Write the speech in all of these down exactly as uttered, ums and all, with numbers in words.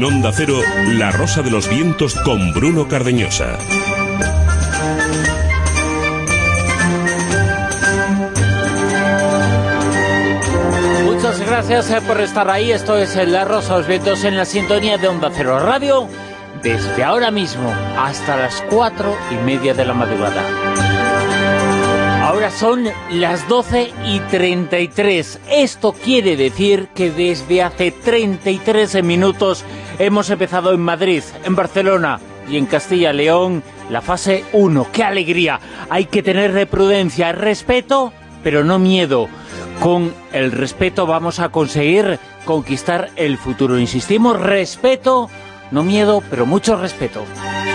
En Onda Cero, La Rosa de los Vientos con Bruno Cardeñosa. Muchas gracias por estar ahí. Esto es La Rosa de los Vientos en la sintonía de Onda Cero Radio, desde ahora mismo hasta las cuatro y media de la madrugada. Ahora son las doce y treinta y tres. Esto quiere decir que desde hace treinta y tres minutos hemos empezado en Madrid, en Barcelona y en Castilla y León la fase uno. ¡Qué alegría! Hay que tener prudencia, respeto, pero no miedo. Con el respeto vamos a conseguir conquistar el futuro. Insistimos, respeto, no miedo, pero mucho respeto.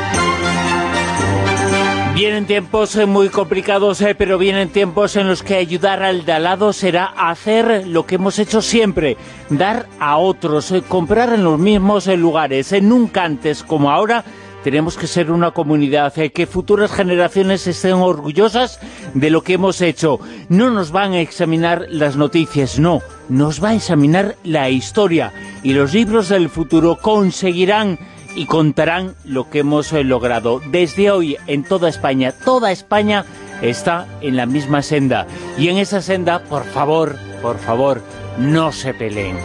Vienen tiempos muy complicados, eh, pero vienen tiempos en los que ayudar al de al lado será hacer lo que hemos hecho siempre, dar a otros, eh, comprar en los mismos eh, lugares. Eh, nunca antes como ahora tenemos que ser una comunidad, eh, que futuras generaciones estén orgullosas de lo que hemos hecho. No nos van a examinar las noticias, no, nos va a examinar la historia, y los libros del futuro conseguirán y contarán lo que hemos eh, logrado. Desde hoy, en toda España, toda España está en la misma senda. Y en esa senda, por favor, por favor, no se peleen.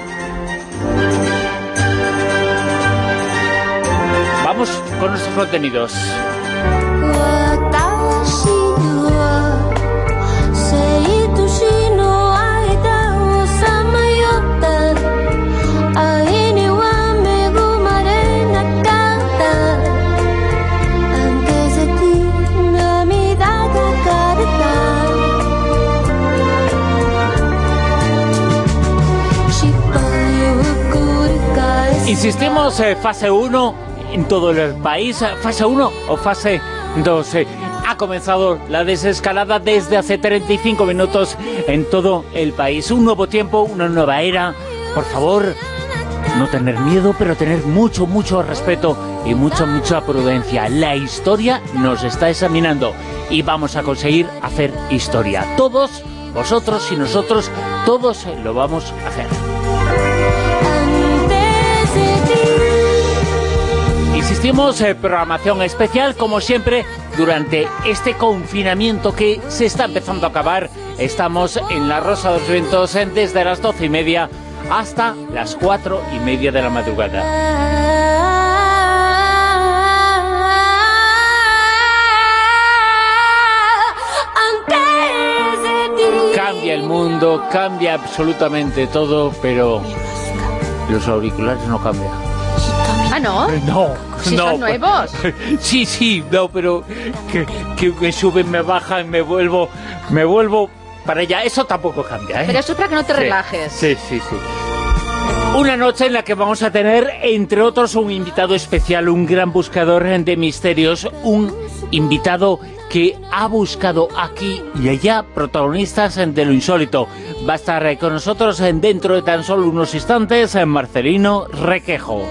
Vamos con nuestros contenidos. Insistimos, eh, fase uno en todo el país. ¿Fase uno o fase dos? Eh, ha comenzado la desescalada desde hace treinta y cinco minutos en todo el país. Un nuevo tiempo, una nueva era. Por favor, no tener miedo, pero tener mucho, mucho respeto y mucha, mucha prudencia. La historia nos está examinando y vamos a conseguir hacer historia. Todos, vosotros y nosotros, todos lo vamos a hacer. Insistimos, eh, programación especial, como siempre, durante este confinamiento que se está empezando a acabar. Estamos en La Rosa de los Vientos desde las doce y media hasta las cuatro y media de la madrugada. Cambia el mundo, cambia absolutamente todo, pero los auriculares no cambian. ¿Ah, no? No, ¿Sí no. son nuevos? Sí, sí, no, pero que, que me suben, me bajan, me vuelvo, me vuelvo para allá. Eso tampoco cambia, ¿eh? Pero eso es para que no te sí, relajes. Sí, sí, sí. Una noche en la que vamos a tener, entre otros, un invitado especial, un gran buscador de misterios, un invitado que ha buscado aquí y allá protagonistas de lo insólito. Va a estar con nosotros dentro de tan solo unos instantes Marcelino Requejo.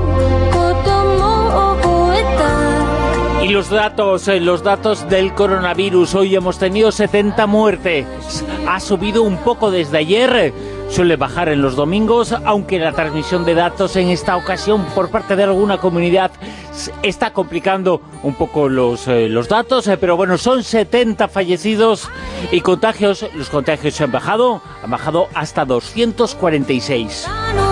Y los datos, los datos del coronavirus. Hoy hemos tenido setenta muertes. Ha subido un poco desde ayer. Suele bajar en los domingos, aunque la transmisión de datos en esta ocasión por parte de alguna comunidad está complicando un poco los, eh, los datos, eh, pero bueno, son setenta fallecidos y contagios. Los contagios han bajado, han bajado hasta doscientos cuarenta y seis.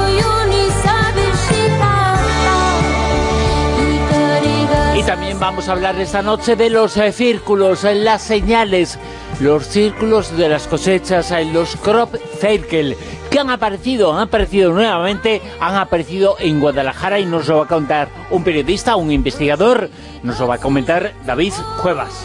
Y también vamos a hablar esta noche de los eh, círculos, eh, las señales, los círculos de las cosechas, eh, los crop circle, que han aparecido, han aparecido nuevamente, han aparecido en Guadalajara, y nos lo va a contar un periodista, un investigador, nos lo va a comentar David Cuevas.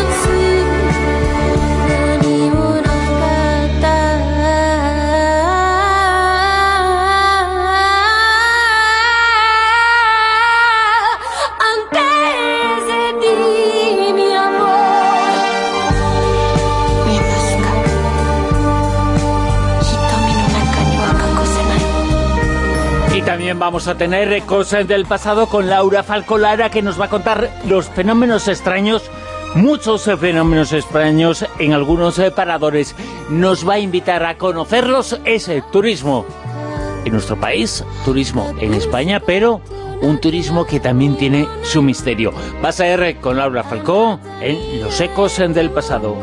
También vamos a tener cosas del pasado con Laura Falcolara, que nos va a contar los fenómenos extraños, muchos fenómenos extraños en algunos paradores. Nos va a invitar a conocerlos, ese turismo. en nuestro país, turismo en España, pero un turismo que también tiene su misterio. Va a ser con Laura Falcó en Los ecos del pasado.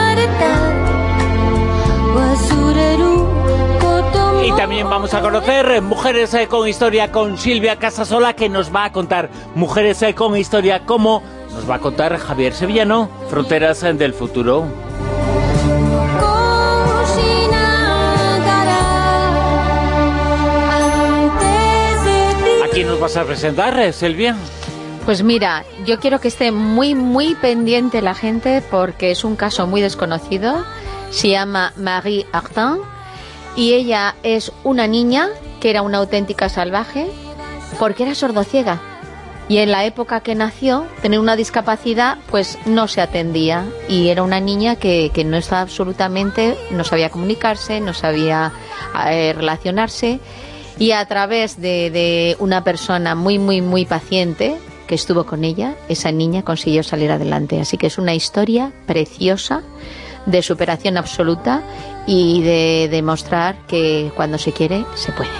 Y también vamos a conocer Mujeres con Historia con Silvia Casasola, que nos va a contar Mujeres con Historia, como nos va a contar Javier Sevillano, Fronteras del futuro. ¿A quién nos vas a presentar, Silvia? Pues mira, yo quiero que esté muy, muy pendiente la gente, porque es un caso muy desconocido. Se llama Marie Artin, y ella es una niña que era una auténtica salvaje porque era sordociega, y en la época que nació, tener una discapacidad pues no se atendía, y era una niña que, que no estaba absolutamente, no sabía comunicarse, no sabía eh, relacionarse, y a través de, de una persona muy, muy, muy paciente que estuvo con ella, esa niña consiguió salir adelante. Así que es una historia preciosa de superación absoluta y de demostrar que cuando se quiere, se puede.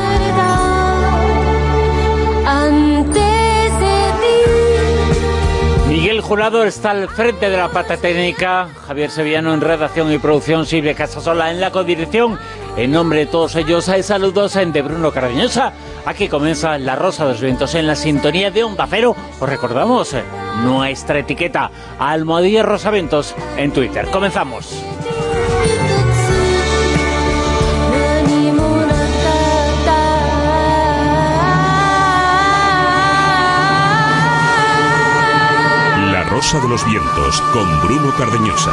Miguel Jurado está al frente de la pata técnica, Javier Sevillano en redacción y producción, Silvia Casasola en la codirección. En nombre de todos ellos, hay saludos de Bruno Cardeñosa. Aquí comienza La Rosa de los Vientos en la sintonía de Onda Cero. Os recordamos nuestra etiqueta, Almohadilla Rosavientos, en Twitter. Comenzamos. La Rosa de los Vientos con Bruno Cardeñosa.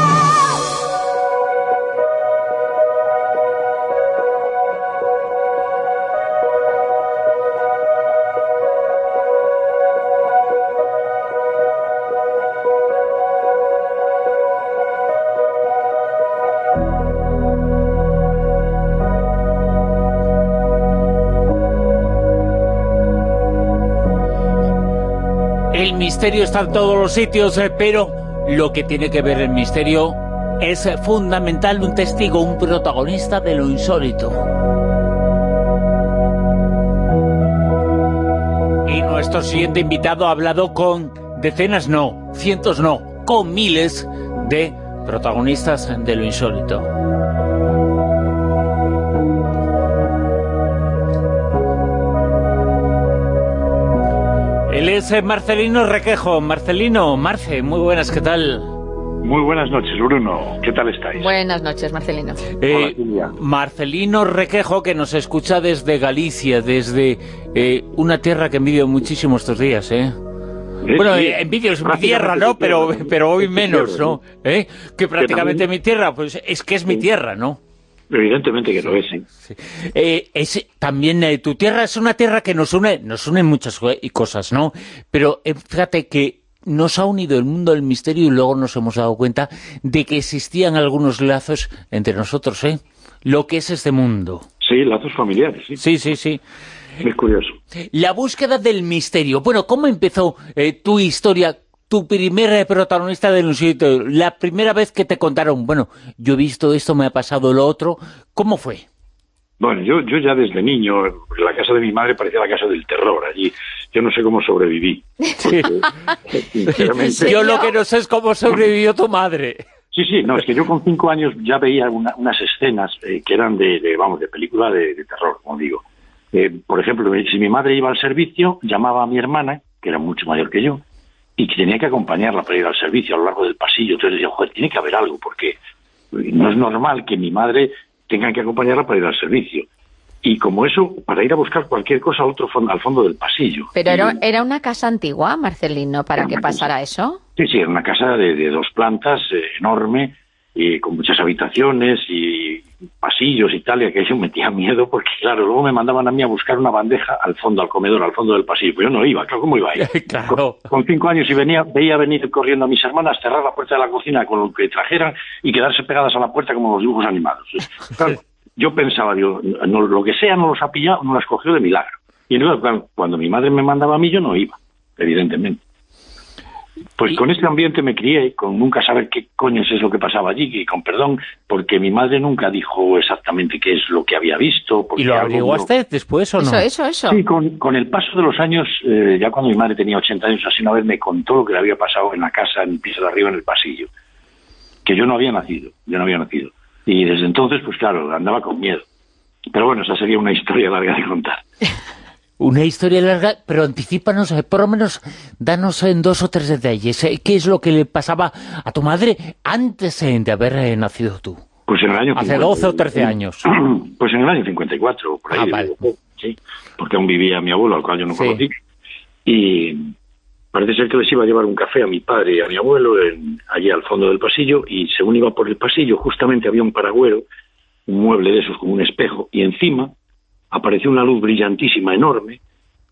El misterio está en todos los sitios, eh, pero lo que tiene que ver el misterio es eh, fundamental, un testigo, un protagonista de lo insólito. Y nuestro siguiente invitado ha hablado con decenas, no, cientos no, con miles de protagonistas de lo insólito. Él es Marcelino Requejo. Marcelino, Marce, muy buenas, ¿qué tal? Muy buenas noches, Bruno. ¿Qué tal estáis? Buenas noches, Marcelino. Eh, Hola, Marcelino Requejo, que nos escucha desde Galicia, desde eh, una tierra que envidio muchísimo estos días, ¿eh? Sí, bueno, sí, eh, envidio es mi tierra, ¿no? Pero, pero hoy menos, ¿no? ¿Eh? Que prácticamente mi tierra, pues es que es mi tierra, ¿no? Evidentemente que lo es, ¿sí? Sí. Eh, es, también eh, tu tierra es una tierra que nos une, nos une muchas cosas, ¿no? Pero eh, fíjate que nos ha unido el mundo del misterio y luego nos hemos dado cuenta de que existían algunos lazos entre nosotros, ¿eh? Lo que es este mundo. Sí, lazos familiares, sí. Sí, sí, sí. Es curioso. La búsqueda del misterio. Bueno, ¿cómo empezó eh, tu historia? Tu primer protagonista del insólito, la primera vez que te contaron, bueno, yo he visto esto, me ha pasado lo otro, ¿cómo fue? Bueno, yo, yo ya desde niño, la casa de mi madre parecía la casa del terror allí. Yo no sé cómo sobreviví. Sí. Sinceramente... Yo lo que no sé es cómo sobrevivió tu madre. Sí, sí, no, es que yo con cinco años ya veía una, unas escenas eh, que eran de, de, vamos, de película de, de terror, como digo. Eh, por ejemplo, si mi madre iba al servicio, llamaba a mi hermana, que era mucho mayor que yo, y que tenía que acompañarla para ir al servicio a lo largo del pasillo. Entonces decía, joder, tiene que haber algo, porque no es normal que mi madre tenga que acompañarla para ir al servicio. Y como eso, para ir a buscar cualquier cosa al, otro fondo, al fondo del pasillo. Pero era, era una casa antigua, Marcelino, para que pasara casa. Eso. Sí, sí, era una casa de, de dos plantas, eh, enorme, y con muchas habitaciones y pasillos y tal, y aquello metía miedo porque, claro, luego me mandaban a mí a buscar una bandeja al fondo, al comedor, al fondo del pasillo. Pues yo no iba, claro, ¿cómo iba a ir? Claro. Con, con cinco años y venía, veía venir corriendo a mis hermanas, cerrar la puerta de la cocina con lo que trajeran y quedarse pegadas a la puerta como los dibujos animados. Claro, yo pensaba, digo, no, lo que sea no los ha pillado, no las cogió de milagro. Y entonces, claro, cuando mi madre me mandaba a mí, yo no iba, evidentemente. Pues y... con este ambiente me crié, con nunca saber qué coño es lo que pasaba allí, y con perdón, porque mi madre nunca dijo exactamente qué es lo que había visto. ¿Y lo averiguaste algo... después o no? Eso, eso, eso. Sí, con, con el paso de los años, eh, ya cuando mi madre tenía ochenta años, así una vez me contó lo que le había pasado en la casa, en el piso de arriba, en el pasillo. Que yo no había nacido, yo no había nacido. Y desde entonces, pues claro, andaba con miedo. Pero bueno, esa sería una historia larga de contar. Una historia larga, pero anticípanos, eh, por lo menos, danos en dos o tres detalles. Eh, ¿Qué es lo que le pasaba a tu madre antes eh, de haber eh, nacido tú? Pues en el año... Hace doce o trece años. Pues en el año cincuenta y cuatro, por ahí. Ah, vale. Sí, porque aún vivía mi abuelo, al cual yo no sí. conocí. Y parece ser que les iba a llevar un café a mi padre y a mi abuelo en, allí al fondo del pasillo, y según iba por el pasillo, justamente había un paragüero, un mueble de esos como un espejo, y encima apareció una luz brillantísima, enorme,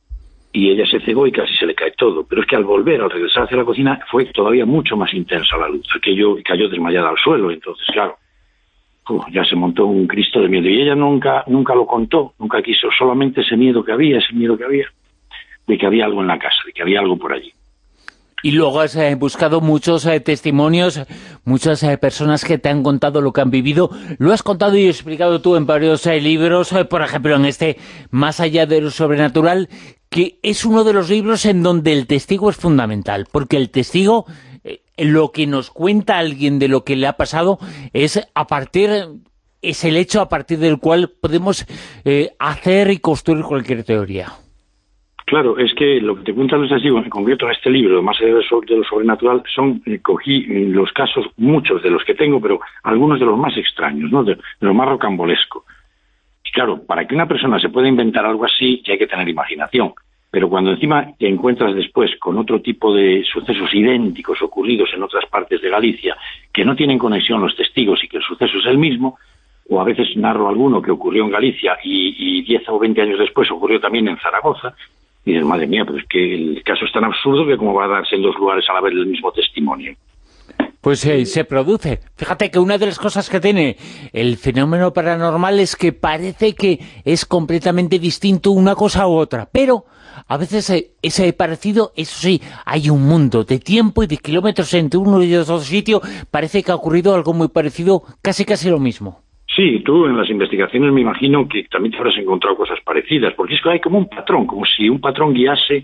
y ella se cegó y casi se le cae todo. Pero es que al volver, al regresar hacia la cocina, fue todavía mucho más intensa la luz. Aquello cayó desmayada al suelo, entonces, claro, uf, ya se montó un Cristo de miedo. Y ella nunca nunca lo contó, nunca quiso, solamente ese miedo que había, ese miedo que había, de que había algo en la casa, de que había algo por allí. Y luego has eh, buscado muchos eh, testimonios, muchas eh, personas que te han contado lo que han vivido. Lo has contado y explicado tú en varios eh, libros, eh, por ejemplo en este Más allá de lo sobrenatural, que es uno de los libros en donde el testigo es fundamental, porque el testigo, eh, lo que nos cuenta alguien de lo que le ha pasado, es a partir, es el hecho a partir del cual podemos eh, hacer y construir cualquier teoría. Claro, es que lo que te cuentan los testigos, en concreto en este libro, Más allá de lo sobrenatural, son, eh, cogí los casos, muchos de los que tengo, pero algunos de los más extraños, ¿no? De, de lo más rocambolesco. Y claro, para que una persona se pueda inventar algo así, ya hay que tener imaginación. Pero cuando encima te encuentras después con otro tipo de sucesos idénticos ocurridos en otras partes de Galicia, que no tienen conexión los testigos y que el suceso es el mismo, o a veces narro alguno que ocurrió en Galicia y diez o veinte años después ocurrió también en Zaragoza, y dices, madre mía, pero es que el caso es tan absurdo que como va a darse en dos lugares a la vez el mismo testimonio. Pues eh, se produce. Fíjate que una de las cosas que tiene el fenómeno paranormal es que parece que es completamente distinto una cosa u otra, pero a veces eh, ese parecido, eso sí, hay un mundo de tiempo y de kilómetros entre uno y otro sitio, parece que ha ocurrido algo muy parecido, casi casi lo mismo. Sí, tú en las investigaciones me imagino que también te habrás encontrado cosas parecidas, porque es que hay como un patrón, como si un patrón guiase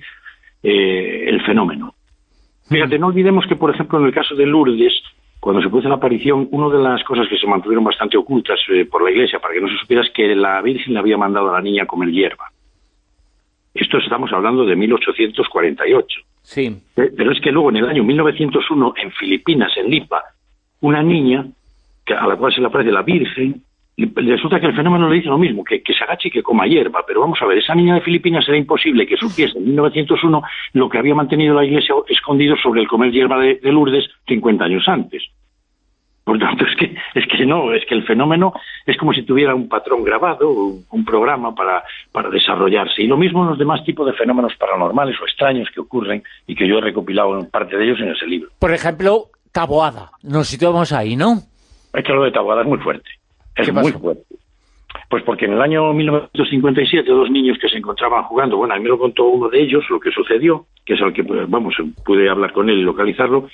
eh, el fenómeno. Fíjate, no olvidemos que, por ejemplo, en el caso de Lourdes, cuando se produce la aparición, una de las cosas que se mantuvieron bastante ocultas eh, por la Iglesia, para que no se supiera, es que la Virgen le había mandado a la niña a comer hierba. Esto estamos hablando de mil ochocientos cuarenta y ocho. Sí. Pero es que luego, en el año mil novecientos uno, en Filipinas, en Lipa, una niña a la cual se le aparece la Virgen, resulta que el fenómeno le dice lo mismo, que, que se agache y que coma hierba. Pero vamos a ver, esa niña de Filipinas era imposible que supiese en mil novecientos uno lo que había mantenido la Iglesia escondido sobre el comer hierba de, de Lourdes cincuenta años antes. Por tanto, es que, es que no, es que el fenómeno es como si tuviera un patrón grabado, un programa para, para desarrollarse. Y lo mismo en los demás tipos de fenómenos paranormales o extraños que ocurren y que yo he recopilado en parte de ellos en ese libro. Por ejemplo, Taboada. Nos situamos ahí, ¿no? Es que lo de Taboada es muy fuerte. Es muy fuerte. Pues porque en el año mil novecientos cincuenta y siete dos niños que se encontraban jugando, bueno, a mí me lo contó uno de ellos, lo que sucedió, que es al que, vamos, pude hablar con él y localizarlo,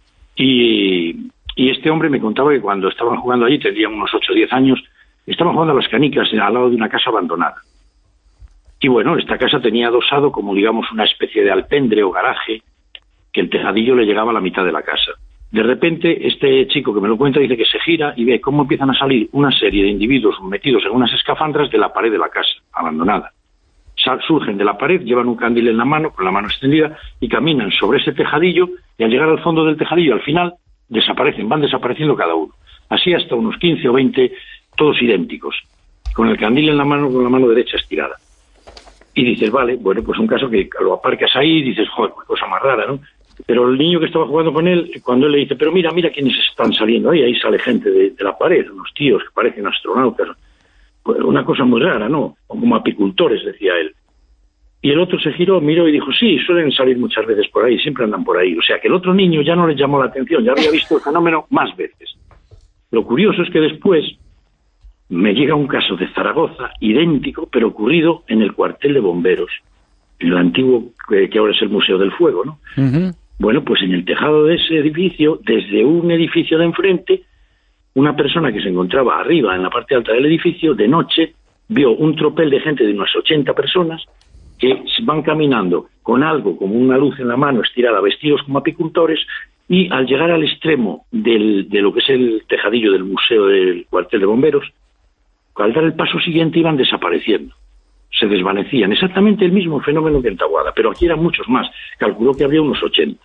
y, y este hombre me contaba que cuando estaban jugando allí, tendrían unos ocho o diez años, estaban jugando a las canicas al lado de una casa abandonada. Y bueno, esta casa tenía adosado como, digamos, una especie de alpendre o garaje, que el tejadillo le llegaba a la mitad de la casa. De repente, este chico que me lo cuenta dice que se gira y ve cómo empiezan a salir una serie de individuos metidos en unas escafandras de la pared de la casa, abandonada. Sal, surgen de la pared, llevan un candil en la mano, con la mano extendida, y caminan sobre ese tejadillo, y al llegar al fondo del tejadillo, al final, desaparecen, van desapareciendo cada uno. Así hasta unos quince o veinte, todos idénticos, con el candil en la mano, con la mano derecha estirada. Y dices, vale, bueno, pues un caso que lo aparcas ahí y dices, joder, cosa más rara, ¿no? Pero el niño que estaba jugando con él, cuando él le dice, pero mira, mira quiénes están saliendo ahí, ahí sale gente de, de la pared, unos tíos que parecen astronautas, pues una cosa muy rara, ¿no? O como apicultores, decía él. Y el otro se giró, miró y dijo, sí, suelen salir muchas veces por ahí, siempre andan por ahí. O sea, que el otro niño ya no le llamó la atención, ya había visto el fenómeno más veces. Lo curioso es que después me llega un caso de Zaragoza, idéntico, pero ocurrido en el cuartel de bomberos, en el antiguo, que ahora es el Museo del Fuego, ¿no? Uh-huh. Bueno, pues en el tejado de ese edificio, desde un edificio de enfrente, una persona que se encontraba arriba, en la parte alta del edificio, de noche, vio un tropel de gente de unas ochenta personas que van caminando con algo como una luz en la mano estirada, vestidos como apicultores, y al llegar al extremo del, de lo que es el tejadillo del museo del cuartel de bomberos, al dar el paso siguiente iban desapareciendo, se desvanecían. Exactamente el mismo fenómeno que en Taboada, pero aquí eran muchos más. Calculó que había unos ochenta.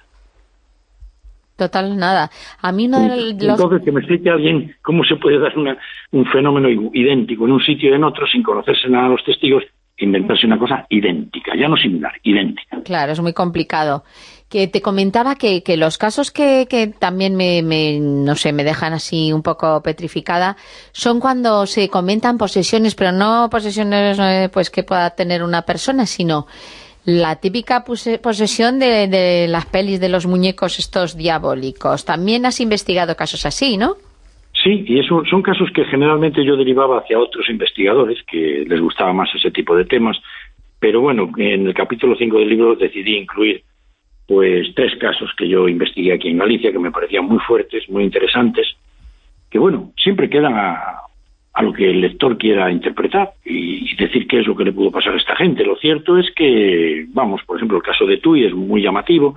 Total, nada. A mí uno de los... Entonces, que me explique alguien cómo se puede dar una, un fenómeno idéntico en un sitio y en otro sin conocerse nada a los testigos, inventarse una cosa idéntica, ya no similar, idéntica. Claro, es muy complicado. Que te comentaba que, que los casos que, que también me, me, no sé, me dejan así un poco petrificada, son cuando se comentan posesiones, pero no posesiones eh, pues que pueda tener una persona, sino la típica posesión de, de las pelis de los muñecos estos diabólicos. También has investigado casos así, ¿no? Sí, y eso son casos que generalmente yo derivaba hacia otros investigadores que les gustaba más ese tipo de temas, pero bueno, en el capítulo cinco del libro decidí incluir pues tres casos que yo investigué aquí en Galicia, que me parecían muy fuertes, muy interesantes, que bueno, siempre quedan a, a lo que el lector quiera interpretar y, y decir qué es lo que le pudo pasar a esta gente. Lo cierto es que, vamos, por ejemplo, el caso de Tui es muy llamativo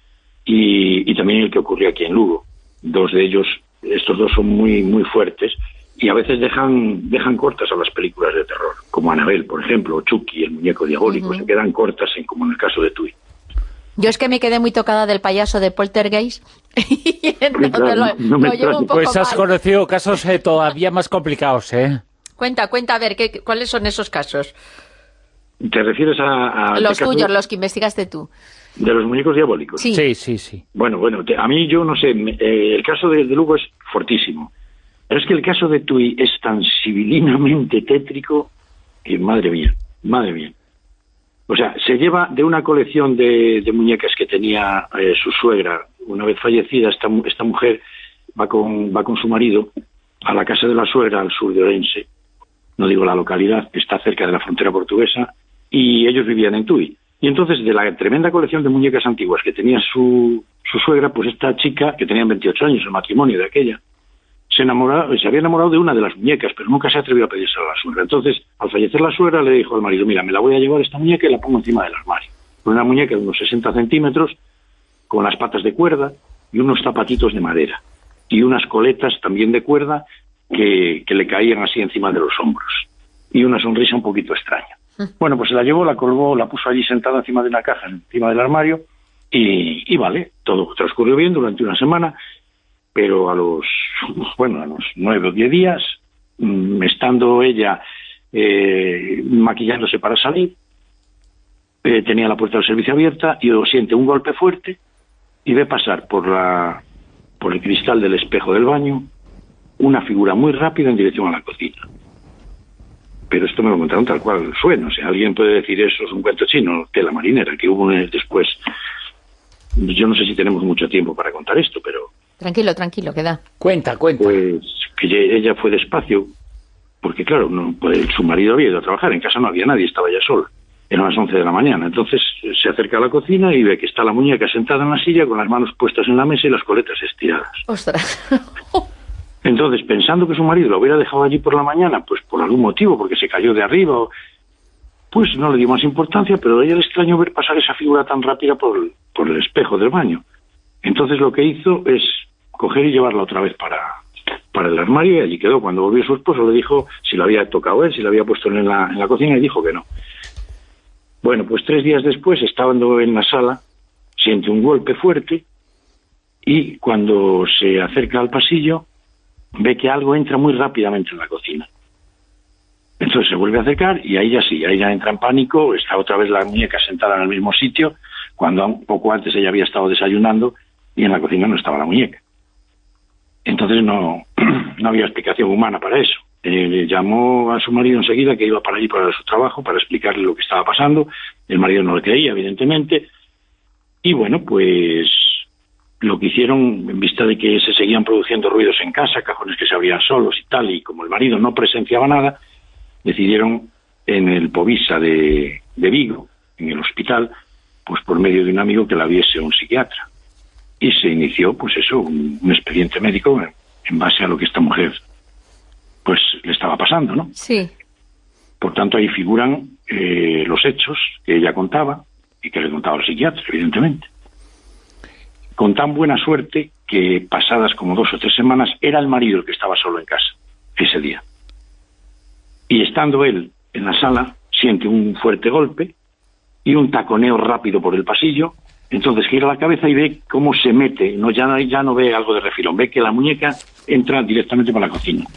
y, y también el que ocurrió aquí en Lugo. Dos de ellos, estos dos son muy muy fuertes y a veces dejan dejan cortas a las películas de terror, como Annabelle, por ejemplo, o Chucky, el muñeco diabólico, uh-huh. Se quedan cortas, en, como en el caso de Tui. Yo es que me quedé muy tocada del payaso de Poltergeist. y no, claro, lo, no me lo llevo un poco pues has mal. conocido casos eh, todavía más complicados, ¿eh? Cuenta, cuenta, a ver, ¿qué, ¿cuáles son esos casos? ¿Te refieres a...? a los tuyos, caso? Los que investigaste tú. ¿De los muñecos diabólicos? Sí, sí, sí. sí. Bueno, bueno, te, a mí yo no sé, me, eh, el caso de, de Lugo es fortísimo. Pero es que el caso de Tui es tan civilinamente tétrico que, madre mía, madre mía. O sea, se lleva de una colección de, de muñecas que tenía eh, su suegra, una vez fallecida, esta, esta mujer va con, va con su marido a la casa de la suegra al sur de Orense, no digo la localidad, que está cerca de la frontera portuguesa, y ellos vivían en Tui. Y entonces, de la tremenda colección de muñecas antiguas que tenía su, su suegra, pues esta chica, que tenía veintiocho años, el matrimonio de aquella, se enamoró, se había enamorado de una de las muñecas, pero nunca se atrevió a pedirse a la suegra. Entonces, al fallecer la suegra, le dijo al marido, mira, me la voy a llevar esta muñeca y la pongo encima del armario. Una muñeca de unos sesenta centímetros, con las patas de cuerda y unos zapatitos de madera. Y unas coletas también de cuerda que, que le caían así encima de los hombros. Y una sonrisa un poquito extraña. Bueno, pues se la llevó, la colgó, la puso allí sentada encima de una caja, encima del armario, y, y vale, todo transcurrió bien durante una semana. Pero a los, bueno, a los nueve o diez días, mmm, estando ella eh, maquillándose para salir, eh, tenía la puerta del servicio abierta y siente un golpe fuerte y ve pasar por la por el cristal del espejo del baño una figura muy rápida en dirección a la cocina. Pero esto me lo contaron tal cual suena. O sea, alguien puede decir eso es un cuento chino, tela marinera, que hubo después. Yo no sé si tenemos mucho tiempo para contar esto, pero... Tranquilo, tranquilo, queda. Cuenta, cuenta. Pues que ella fue despacio, porque claro, no, pues, su marido había ido a trabajar, en casa no había nadie, estaba ella sola. Eran las once de la mañana, entonces se acerca a la cocina y ve que está la muñeca sentada en la silla con las manos puestas en la mesa y las coletas estiradas. ¡Ostras! Entonces, pensando que su marido lo hubiera dejado allí por la mañana, pues por algún motivo, porque se cayó de arriba, pues no le dio más importancia, pero a ella le extrañó ver pasar esa figura tan rápida por, por el espejo del baño. Entonces lo que hizo es coger y llevarla otra vez para, para el armario y allí quedó. Cuando volvió su esposo le dijo si lo había tocado él, si lo había puesto en la, en la cocina y dijo que no. Bueno, pues tres días después, estando en la sala, siente un golpe fuerte y cuando se acerca al pasillo ve que algo entra muy rápidamente en la cocina. Entonces se vuelve a acercar y ahí ya sí, ahí ya entra en pánico, está otra vez la muñeca sentada en el mismo sitio, cuando un poco antes ella había estado desayunando y en la cocina no estaba la muñeca. Entonces no, no había explicación humana para eso. Eh, llamó a su marido enseguida, que iba para allí para su trabajo, para explicarle lo que estaba pasando. El marido no le creía, evidentemente. Y bueno, pues lo que hicieron, en vista de que se seguían produciendo ruidos en casa, cajones que se abrían solos y tal, y como el marido no presenciaba nada, decidieron en el Povisa de, de Vigo, en el hospital, pues por medio de un amigo que la viese un psiquiatra. y se inició, pues eso, un, un expediente médico en, en base a lo que esta mujer, pues, le estaba pasando, ¿no? Sí. Por tanto, ahí figuran eh, los hechos que ella contaba y que le contaba al psiquiatra, evidentemente. Con tan buena suerte que pasadas como dos o tres semanas era el marido el que estaba solo en casa ese día. Y estando él en la sala, siente un fuerte golpe y un taconeo rápido por el pasillo. Entonces gira la cabeza y ve cómo se mete, no ya, ya no ve algo de refilón, ve que la muñeca entra directamente por la cocina.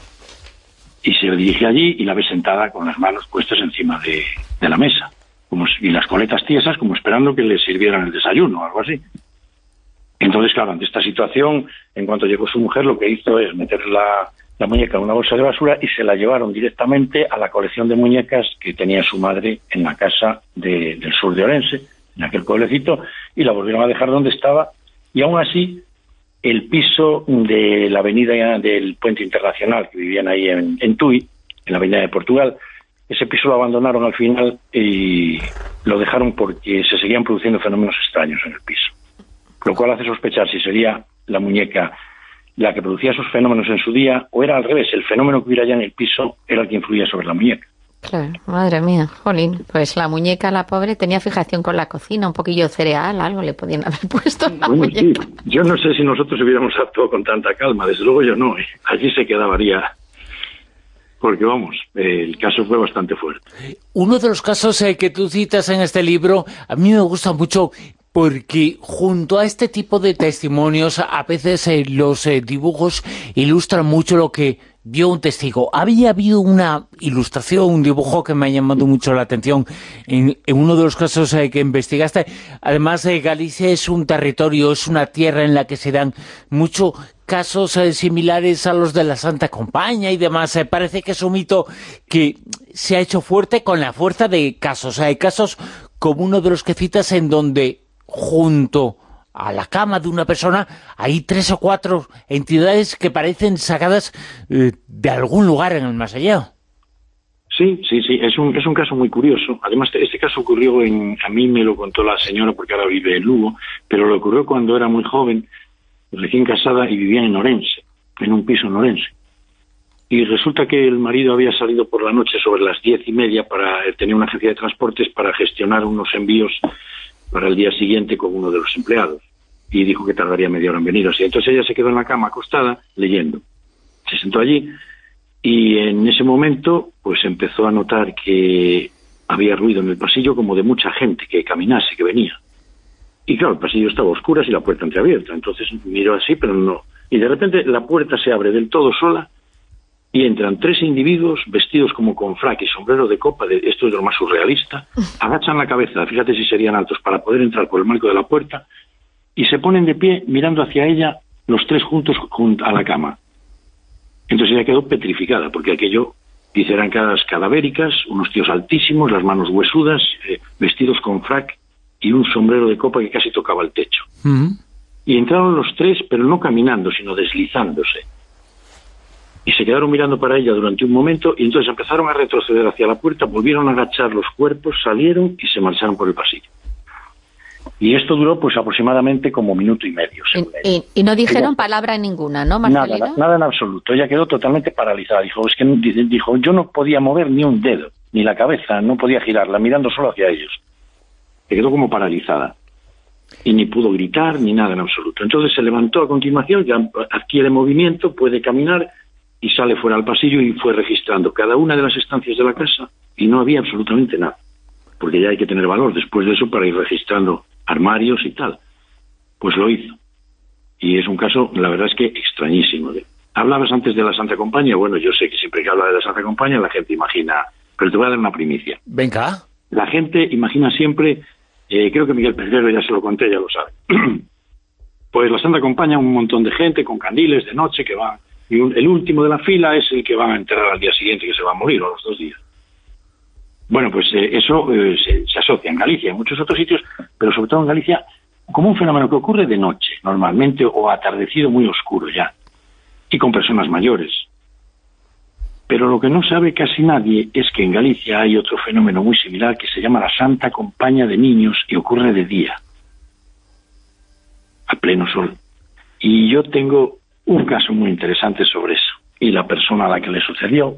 Y se dirige allí y la ve sentada con las manos puestas encima de, de la mesa, como si, y las coletas tiesas, como esperando que le sirvieran el desayuno o algo así. Entonces, claro, ante esta situación, en cuanto llegó su mujer, lo que hizo es meter la, la muñeca en una bolsa de basura y se la llevaron directamente a la colección de muñecas que tenía su madre en la casa de, del sur de Orense, en aquel pueblecito, y la volvieron a dejar donde estaba, y aún así el piso de la avenida del Puente Internacional, que vivían ahí en, en Tui, en la avenida de Portugal, ese piso lo abandonaron al final y lo dejaron porque se seguían produciendo fenómenos extraños en el piso, lo cual hace sospechar si sería la muñeca la que producía esos fenómenos en su día, o era al revés, el fenómeno que hubiera ya en el piso era el que influía sobre la muñeca. Claro, madre mía, jolín, pues la muñeca, la pobre, tenía fijación con la cocina, un poquillo de cereal, algo le podían haber puesto en la bueno, muñeca. Sí. Yo no sé si nosotros hubiéramos actuado con tanta calma, desde luego yo no, ¿eh? Allí se quedaría, porque vamos, eh, el caso fue bastante fuerte. Uno de los casos eh, que tú citas en este libro, a mí me gusta mucho, porque junto a este tipo de testimonios, a veces eh, los eh, dibujos ilustran mucho lo que vio un testigo. Había habido una ilustración, un dibujo que me ha llamado mucho la atención en, en uno de los casos eh, que investigaste. Además, eh, Galicia es un territorio, es una tierra en la que se dan muchos casos eh, similares a los de la Santa Compaña y demás. Eh, parece que es un mito que se ha hecho fuerte con la fuerza de casos. Hay casos como uno de los que citas en donde junto a la cama de una persona hay tres o cuatro entidades que parecen sacadas eh, de algún lugar en el más allá. Sí, sí, sí, es un, es un caso muy curioso. Además, este caso ocurrió en, a mí me lo contó la señora porque ahora vive en Lugo, pero le ocurrió cuando era muy joven, recién casada, y vivía en Orense, en un piso en Orense. Y resulta que el marido había salido por la noche sobre las diez y media para tener una agencia de transportes para gestionar unos envíos para el día siguiente con uno de los empleados. Y dijo que tardaría media hora en venir así. Entonces ella se quedó en la cama acostada leyendo. Se sentó allí y en ese momento pues empezó a notar que había ruido en el pasillo como de mucha gente que caminase, que venía. Y claro, el pasillo estaba a oscuras y la puerta entreabierta. Entonces miró así, pero no. Y de repente la puerta se abre del todo sola y entran tres individuos vestidos como con frac y sombrero de copa, de, esto es lo más surrealista, agachan la cabeza, fíjate si serían altos, para poder entrar por el marco de la puerta, y se ponen de pie mirando hacia ella los tres juntos junto a la cama. Entonces ella quedó petrificada, porque aquello, dice, eran caras cadavéricas, unos tíos altísimos, las manos huesudas, eh, vestidos con frac y un sombrero de copa que casi tocaba el techo. Uh-huh. Y entraron los tres, pero no caminando, sino deslizándose. Y se quedaron mirando para ella durante un momento, y entonces empezaron a retroceder hacia la puerta, volvieron a agachar los cuerpos, salieron y se marcharon por el pasillo. Y esto duró pues aproximadamente como minuto y medio. Y, y, y no dijeron ella, palabra ninguna, ¿no, Marcelino? Nada, nada en absoluto. Ella quedó totalmente paralizada. Dijo, es que dijo, yo no podía mover ni un dedo, ni la cabeza, no podía girarla, mirando solo hacia ellos. Se quedó como paralizada. Y ni pudo gritar, ni nada en absoluto. Entonces se levantó a continuación, ya adquiere movimiento, puede caminar, y sale fuera al pasillo y fue registrando cada una de las estancias de la casa, y no había absolutamente nada. Porque ya hay que tener valor después de eso para ir registrando armarios y tal. Pues lo hizo. Y es un caso, la verdad es que extrañísimo. Hablabas antes de la Santa Compaña. Bueno, yo sé que siempre que habla de la Santa Compaña la gente imagina, pero te voy a dar una primicia. Venga. La gente imagina siempre, eh, creo que Miguel Pedrero ya se lo conté, ya lo sabe. Pues la Santa Compaña, un montón de gente con candiles de noche que van, y un, el último de la fila es el que van a enterrar al día siguiente, que se va a morir, o a los dos días. Bueno, pues eh, eso eh, se, se asocia en Galicia, en muchos otros sitios, pero sobre todo en Galicia, como un fenómeno que ocurre de noche, normalmente, o atardecido muy oscuro ya, y con personas mayores. Pero lo que no sabe casi nadie es que en Galicia hay otro fenómeno muy similar que se llama la Santa Compaña de Niños y ocurre de día. a pleno sol. Y yo tengo un caso muy interesante sobre eso, y la persona a la que le sucedió.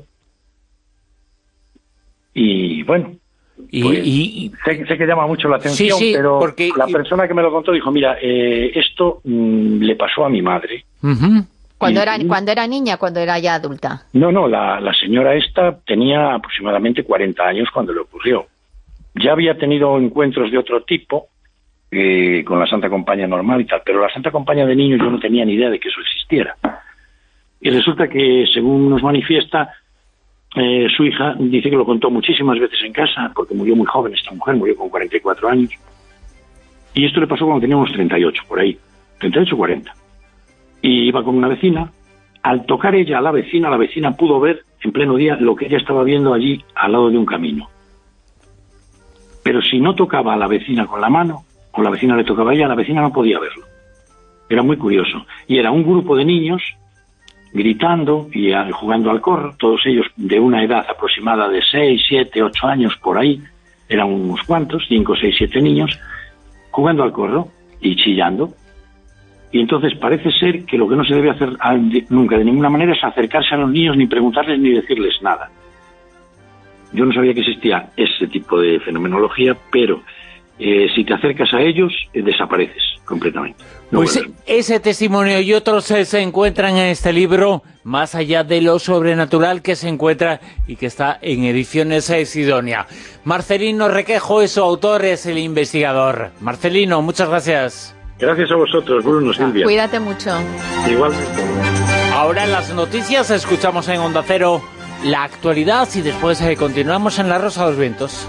Y bueno, y, pues, y... Sé, sé que llama mucho la atención, sí, sí, pero porque... la persona que me lo contó dijo, mira, eh, esto mmm, le pasó a mi madre. Uh-huh. ¿Cuando y, era, cuando era niña, cuando era ya adulta? No, no, la, la señora esta tenía aproximadamente cuarenta años cuando le ocurrió. Ya había tenido encuentros de otro tipo, eh, con la Santa Compañía normal y tal, pero la Santa Compañía de niños yo no tenía ni idea de que eso existiera. Y resulta que, según nos manifiesta, eh, su hija dice que lo contó muchísimas veces en casa, porque murió muy joven esta mujer, murió con cuarenta y cuatro años. Y esto le pasó cuando tenía unos treinta y ocho, por ahí, treinta y ocho, cuarenta. Y iba con una vecina. Al tocar ella a la vecina, la vecina pudo ver en pleno día lo que ella estaba viendo allí al lado de un camino. Pero si no tocaba a la vecina con la mano, o la vecina le tocaba a ella, la vecina no podía verlo. Era muy curioso. Y era un grupo de niños gritando y jugando al corro, todos ellos de una edad aproximada de seis, siete, ocho años, por ahí, eran unos cuantos, cinco, seis, siete niños, jugando al corro y chillando. Y entonces parece ser que lo que no se debe hacer nunca, de ninguna manera, es acercarse a los niños, ni preguntarles, ni decirles nada. Yo no sabía que existía ese tipo de fenomenología, pero eh, si te acercas a ellos, eh, desapareces completamente. No pues vuelves. Ese testimonio y otros eh, se encuentran en este libro, Más allá de lo sobrenatural, que se encuentra y que está en Ediciones eh, Sidonia. Marcelino Requejo es su autor, es el investigador. Marcelino, muchas gracias. Gracias a vosotros, Bruno, Silvia. Cuídate mucho. Igualmente. Ahora en las noticias escuchamos en Onda Cero la actualidad y después eh, continuamos en La Rosa de los Vientos.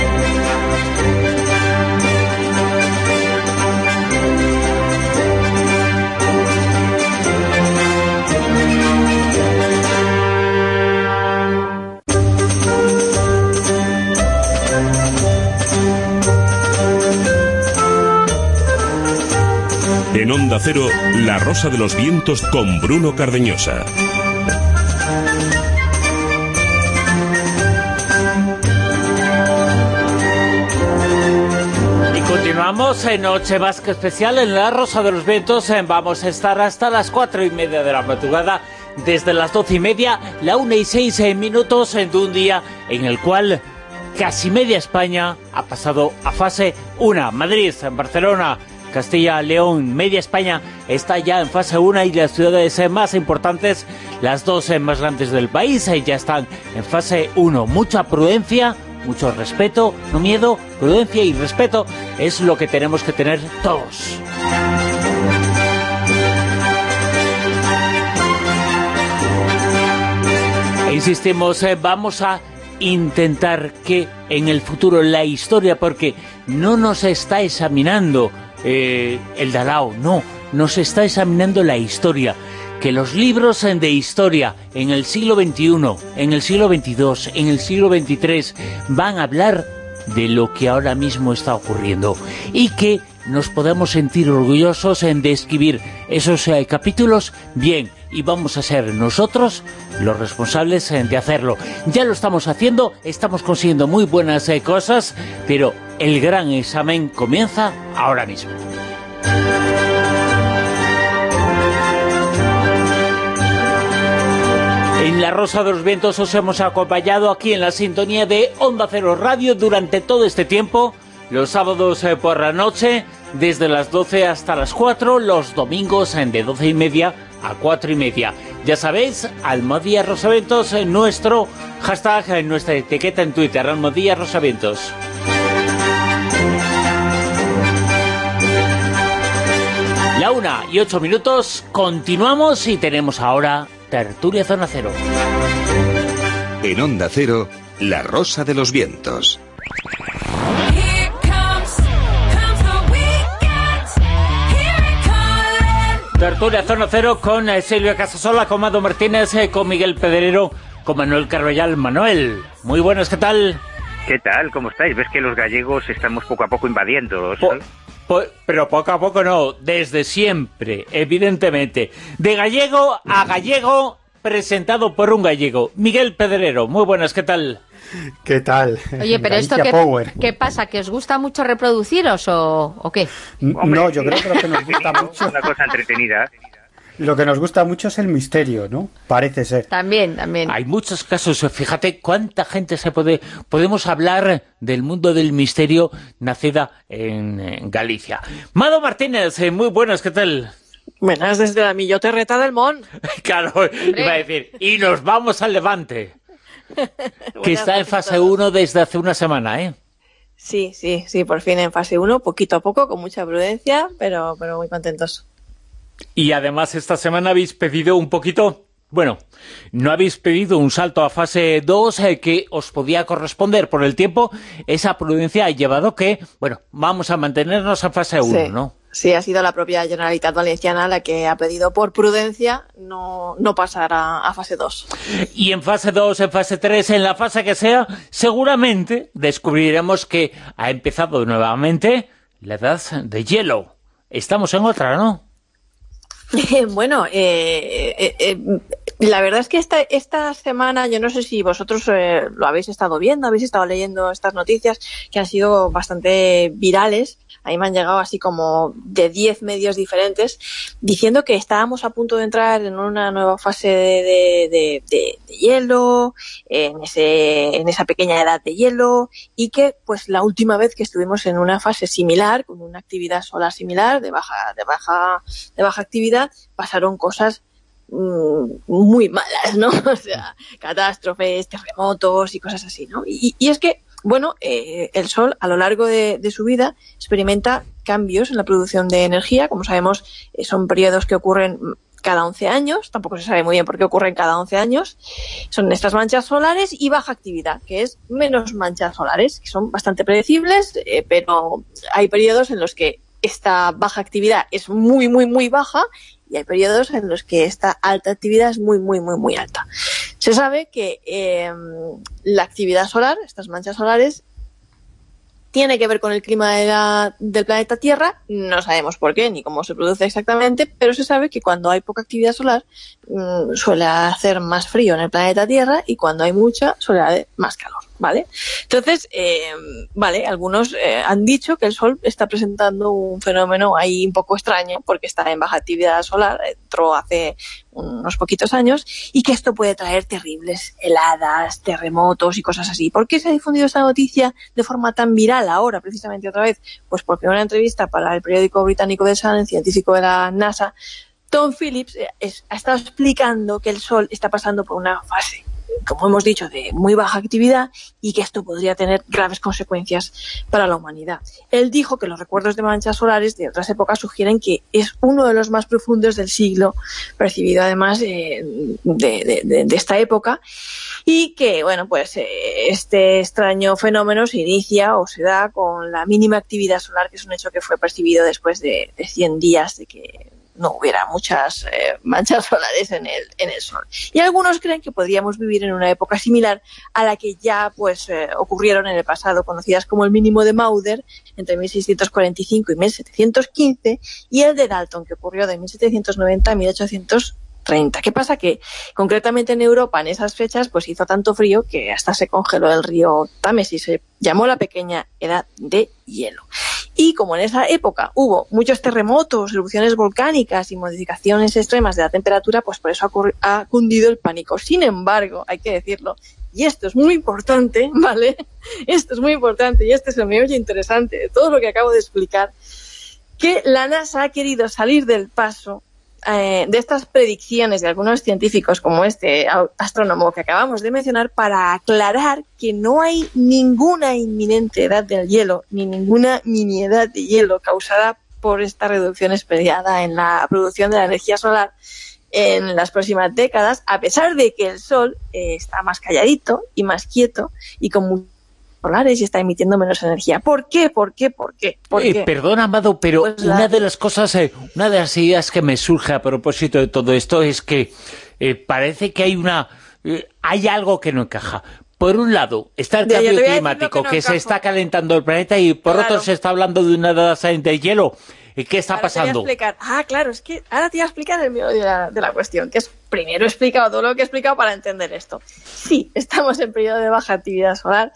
En Onda Cero, La Rosa de los Vientos con Bruno Cardeñosa. Y continuamos en Noche Vasca Especial en La Rosa de los Vientos. Vamos a estar hasta las cuatro y media de la madrugada, desde las doce y media, la una y seis minutos de un día en el cual casi media España ha pasado a fase uno. Madrid, Barcelona, Castilla, León, media España está ya en fase uno y las ciudades más importantes, las dos más grandes del país, ya están en fase uno. Mucha prudencia, mucho respeto, no miedo, prudencia y respeto es lo que tenemos que tener todos. Insistimos, eh, vamos a intentar que en el futuro la historia, porque no nos está examinando Eh, el Dalao, no, nos está examinando la historia, que los libros de historia en el siglo veintiuno, en el siglo veintidós, en el siglo veintitrés van a hablar de lo que ahora mismo está ocurriendo y que nos podemos sentir orgullosos en de escribir esos eh, capítulos bien, y vamos a ser nosotros los responsables eh, de hacerlo. Ya lo estamos haciendo, estamos consiguiendo muy buenas eh, cosas, pero el gran examen comienza ahora mismo. En La Rosa de los Vientos os hemos acompañado aquí en la sintonía de Onda Cero Radio durante todo este tiempo, los sábados eh, por la noche, desde las doce hasta las cuatro, los domingos eh, de doce y media a cuatro y media. Ya sabéis, Almohadilla Rosavientos, en nuestro hashtag, en nuestra etiqueta en Twitter, Almohadilla Rosavientos. La una y ocho minutos, continuamos y tenemos ahora Tertulia Zona Cero. En Onda Cero, La Rosa de los Vientos. Tertulia Zona Cero con eh, Silvia Casasola, con Mado Martínez, eh, con Miguel Pedrero, con Manuel Carvallal. Manuel, muy buenas, ¿qué tal? ¿Qué tal? ¿Cómo estáis? ¿Ves que los gallegos estamos poco a poco invadiendo? Po po pero poco a poco no, desde siempre, evidentemente. De gallego a gallego, presentado por un gallego, Miguel Pedrero. Muy buenas, ¿qué tal? ¿Qué tal? Oye, pero Galicia esto qué, Power. ¿qué pasa? ¿Que os gusta mucho reproduciros o, o qué? Hombre, no, yo creo que lo que nos gusta mucho... Una cosa entretenida. Lo que nos gusta mucho es el misterio, ¿no? Parece ser. También, también. Hay muchos casos, fíjate cuánta gente se puede... Podemos hablar del mundo del misterio nacida en, en Galicia. Mado Martínez, eh, muy buenas, ¿qué tal? Buenas, desde la Milloterreta del Mon. Claro, iba a decir, y nos vamos al Levante, que está en fase todos. uno desde hace una semana, ¿eh? Sí, sí, sí, por fin en fase uno, poquito a poco, con mucha prudencia, pero, pero muy contentos. Y además esta semana habéis pedido un poquito... Bueno, no habéis pedido un salto a fase dos eh, que os podía corresponder por el tiempo. Esa prudencia ha llevado que, bueno, vamos a mantenernos en fase uno, Sí. ¿no? Sí, ha sido la propia Generalitat Valenciana la que ha pedido por prudencia no, no pasar a, a fase dos. Y en fase dos, en fase tres, en la fase que sea, seguramente descubriremos que ha empezado nuevamente la edad de hielo. Estamos en otra, ¿no? Bueno, eh, eh, eh, la verdad es que esta, esta semana, yo no sé si vosotros eh, lo habéis estado viendo, habéis estado leyendo estas noticias que han sido bastante virales. A mí me han llegado así como de diez medios diferentes diciendo que estábamos a punto de entrar en una nueva fase de, de, de, de, de hielo, en, ese, en esa pequeña edad de hielo, y que pues la última vez que estuvimos en una fase similar, con una actividad solar similar, de baja, de baja, de baja actividad, pasaron cosas mmm, muy malas, ¿no? O sea, catástrofes, terremotos y cosas así, ¿no? Y, y es que Bueno, eh, el Sol a lo largo de, de su vida experimenta cambios en la producción de energía. Como sabemos, eh, son periodos que ocurren cada once años, tampoco se sabe muy bien por qué ocurren cada once años. Son estas manchas solares y baja actividad, que es menos manchas solares, que son bastante predecibles, eh, pero hay periodos en los que esta baja actividad es muy, muy, muy baja, y hay periodos en los que esta alta actividad es muy, muy, muy, muy alta. Se sabe que eh, la actividad solar, estas manchas solares, tiene que ver con el clima de la, del planeta Tierra. No sabemos por qué ni cómo se produce exactamente, pero se sabe que cuando hay poca actividad solar mmm, suele hacer más frío en el planeta Tierra, y cuando hay mucha suele hacer más calor, ¿vale? Entonces, eh, vale, algunos eh, han dicho que el Sol está presentando un fenómeno ahí un poco extraño porque está en baja actividad solar, entró hace unos poquitos años, y que esto puede traer terribles heladas, terremotos y cosas así. ¿Por qué se ha difundido esta noticia de forma tan viral ahora, precisamente otra vez? Pues porque en una entrevista para el periódico británico The Sun, el científico de la NASA, Tom Phillips, es, ha estado explicando que el Sol está pasando por una fase, como hemos dicho, de muy baja actividad, y que esto podría tener graves consecuencias para la humanidad. Él dijo que los recuerdos de manchas solares de otras épocas sugieren que es uno de los más profundos del siglo, percibido además eh, de, de, de esta época, y que, bueno, pues eh, este extraño fenómeno se inicia o se da con la mínima actividad solar, que es un hecho que fue percibido después de, de cien días de que no hubiera muchas eh, manchas solares en el, en el Sol. Y algunos creen que podríamos vivir en una época similar a la que ya pues eh, ocurrieron en el pasado, conocidas como el mínimo de Maunder entre mil seiscientos cuarenta y cinco y mil setecientos quince, y el de Dalton, que ocurrió de mil setecientos noventa a mil ochocientos treinta. ¿Qué pasa? Que concretamente en Europa en esas fechas pues hizo tanto frío que hasta se congeló el río Támesis, se llamó la pequeña edad de hielo. Y como en esa época hubo muchos terremotos, erupciones volcánicas y modificaciones extremas de la temperatura, pues por eso ha, ha cundido el pánico. Sin embargo, hay que decirlo, y esto es muy importante, ¿vale? Esto es muy importante, y este es el meollo interesante de todo lo que acabo de explicar, que la NASA ha querido salir del paso eh, de estas predicciones de algunos científicos como este astrónomo que acabamos de mencionar, para aclarar que no hay ninguna inminente edad del hielo ni ninguna mini edad de hielo causada por esta reducción esperada en la producción de la energía solar en las próximas décadas, a pesar de que el Sol eh, está más calladito y más quieto y con muchos solares y está emitiendo menos energía. ¿Por qué? ¿Por qué? ¿Por qué? ¿Por eh, qué? Perdón, Amado, pero pues la... una de las cosas, eh, una de las ideas que me surge a propósito de todo esto es que eh, parece que hay una eh, hay algo que no encaja. Por un lado está el de cambio climático, que, no que se está calentando el planeta, y por claro. otro se está hablando de una edad de hielo. ¿Qué está ahora pasando? Te voy a explicar. Ah, claro, es que ahora te voy a explicar el medio de la, de la cuestión, que es primero he explicado todo lo que he explicado para entender esto. Sí, estamos en periodo de baja actividad solar.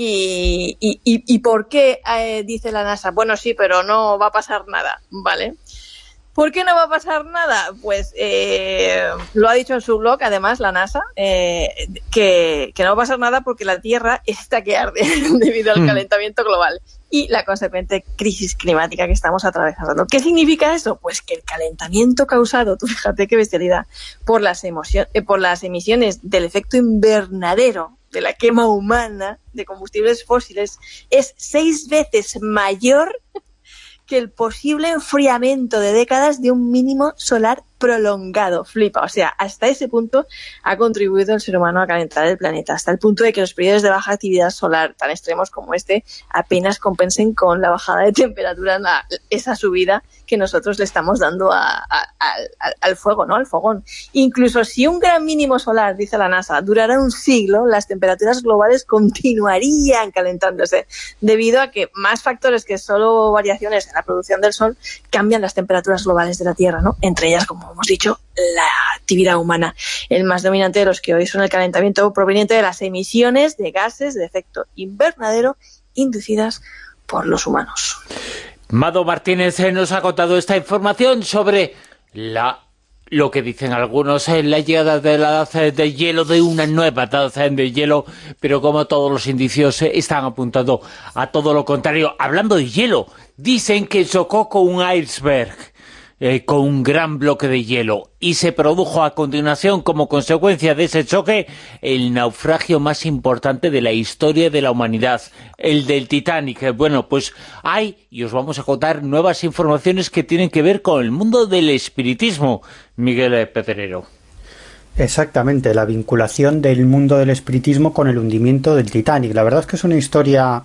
¿Y, y, y, y por qué eh, dice la NASA? Bueno, sí, pero no va a pasar nada, ¿vale? ¿Por qué no va a pasar nada? Pues eh, lo ha dicho en su blog, además, la NASA, eh, que, que no va a pasar nada porque la Tierra está que arde debido al calentamiento global y la consecuente crisis climática que estamos atravesando. ¿Qué significa eso? Pues que el calentamiento causado, tú fíjate qué bestialidad, por las, emoción, eh, por las emisiones del efecto invernadero de la quema humana de combustibles fósiles es seis veces mayor que el posible enfriamiento de décadas de un mínimo solar prolongado. Flipa, o sea, hasta ese punto ha contribuido el ser humano a calentar el planeta, hasta el punto de que los periodos de baja actividad solar tan extremos como este apenas compensen con la bajada de temperatura, la, esa subida que nosotros le estamos dando a, a, a, al fuego, ¿no? Al fogón. Incluso si un gran mínimo solar, dice la NASA, durara un siglo, las temperaturas globales continuarían calentándose, debido a que más factores que solo variaciones en la producción del sol cambian las temperaturas globales de la Tierra, ¿no? Entre ellas, como hemos dicho, la actividad humana. El más dominante de los que hoy son el calentamiento proveniente de las emisiones de gases de efecto invernadero inducidas por los humanos. Mado Martínez nos ha contado esta información sobre la lo que dicen algunos, eh, la llegada de la edad de hielo, de una nueva edad de hielo, pero como todos los indicios eh, están apuntando a todo lo contrario. Hablando de hielo, dicen que chocó con un iceberg, eh, con un gran bloque de hielo, y se produjo a continuación, como consecuencia de ese choque, el naufragio más importante de la historia de la humanidad, el del Titanic. Bueno, pues hay, y os vamos a contar nuevas informaciones que tienen que ver con el mundo del espiritismo, Miguel Pedrero. Exactamente, la vinculación del mundo del espiritismo con el hundimiento del Titanic. La verdad es que es una historia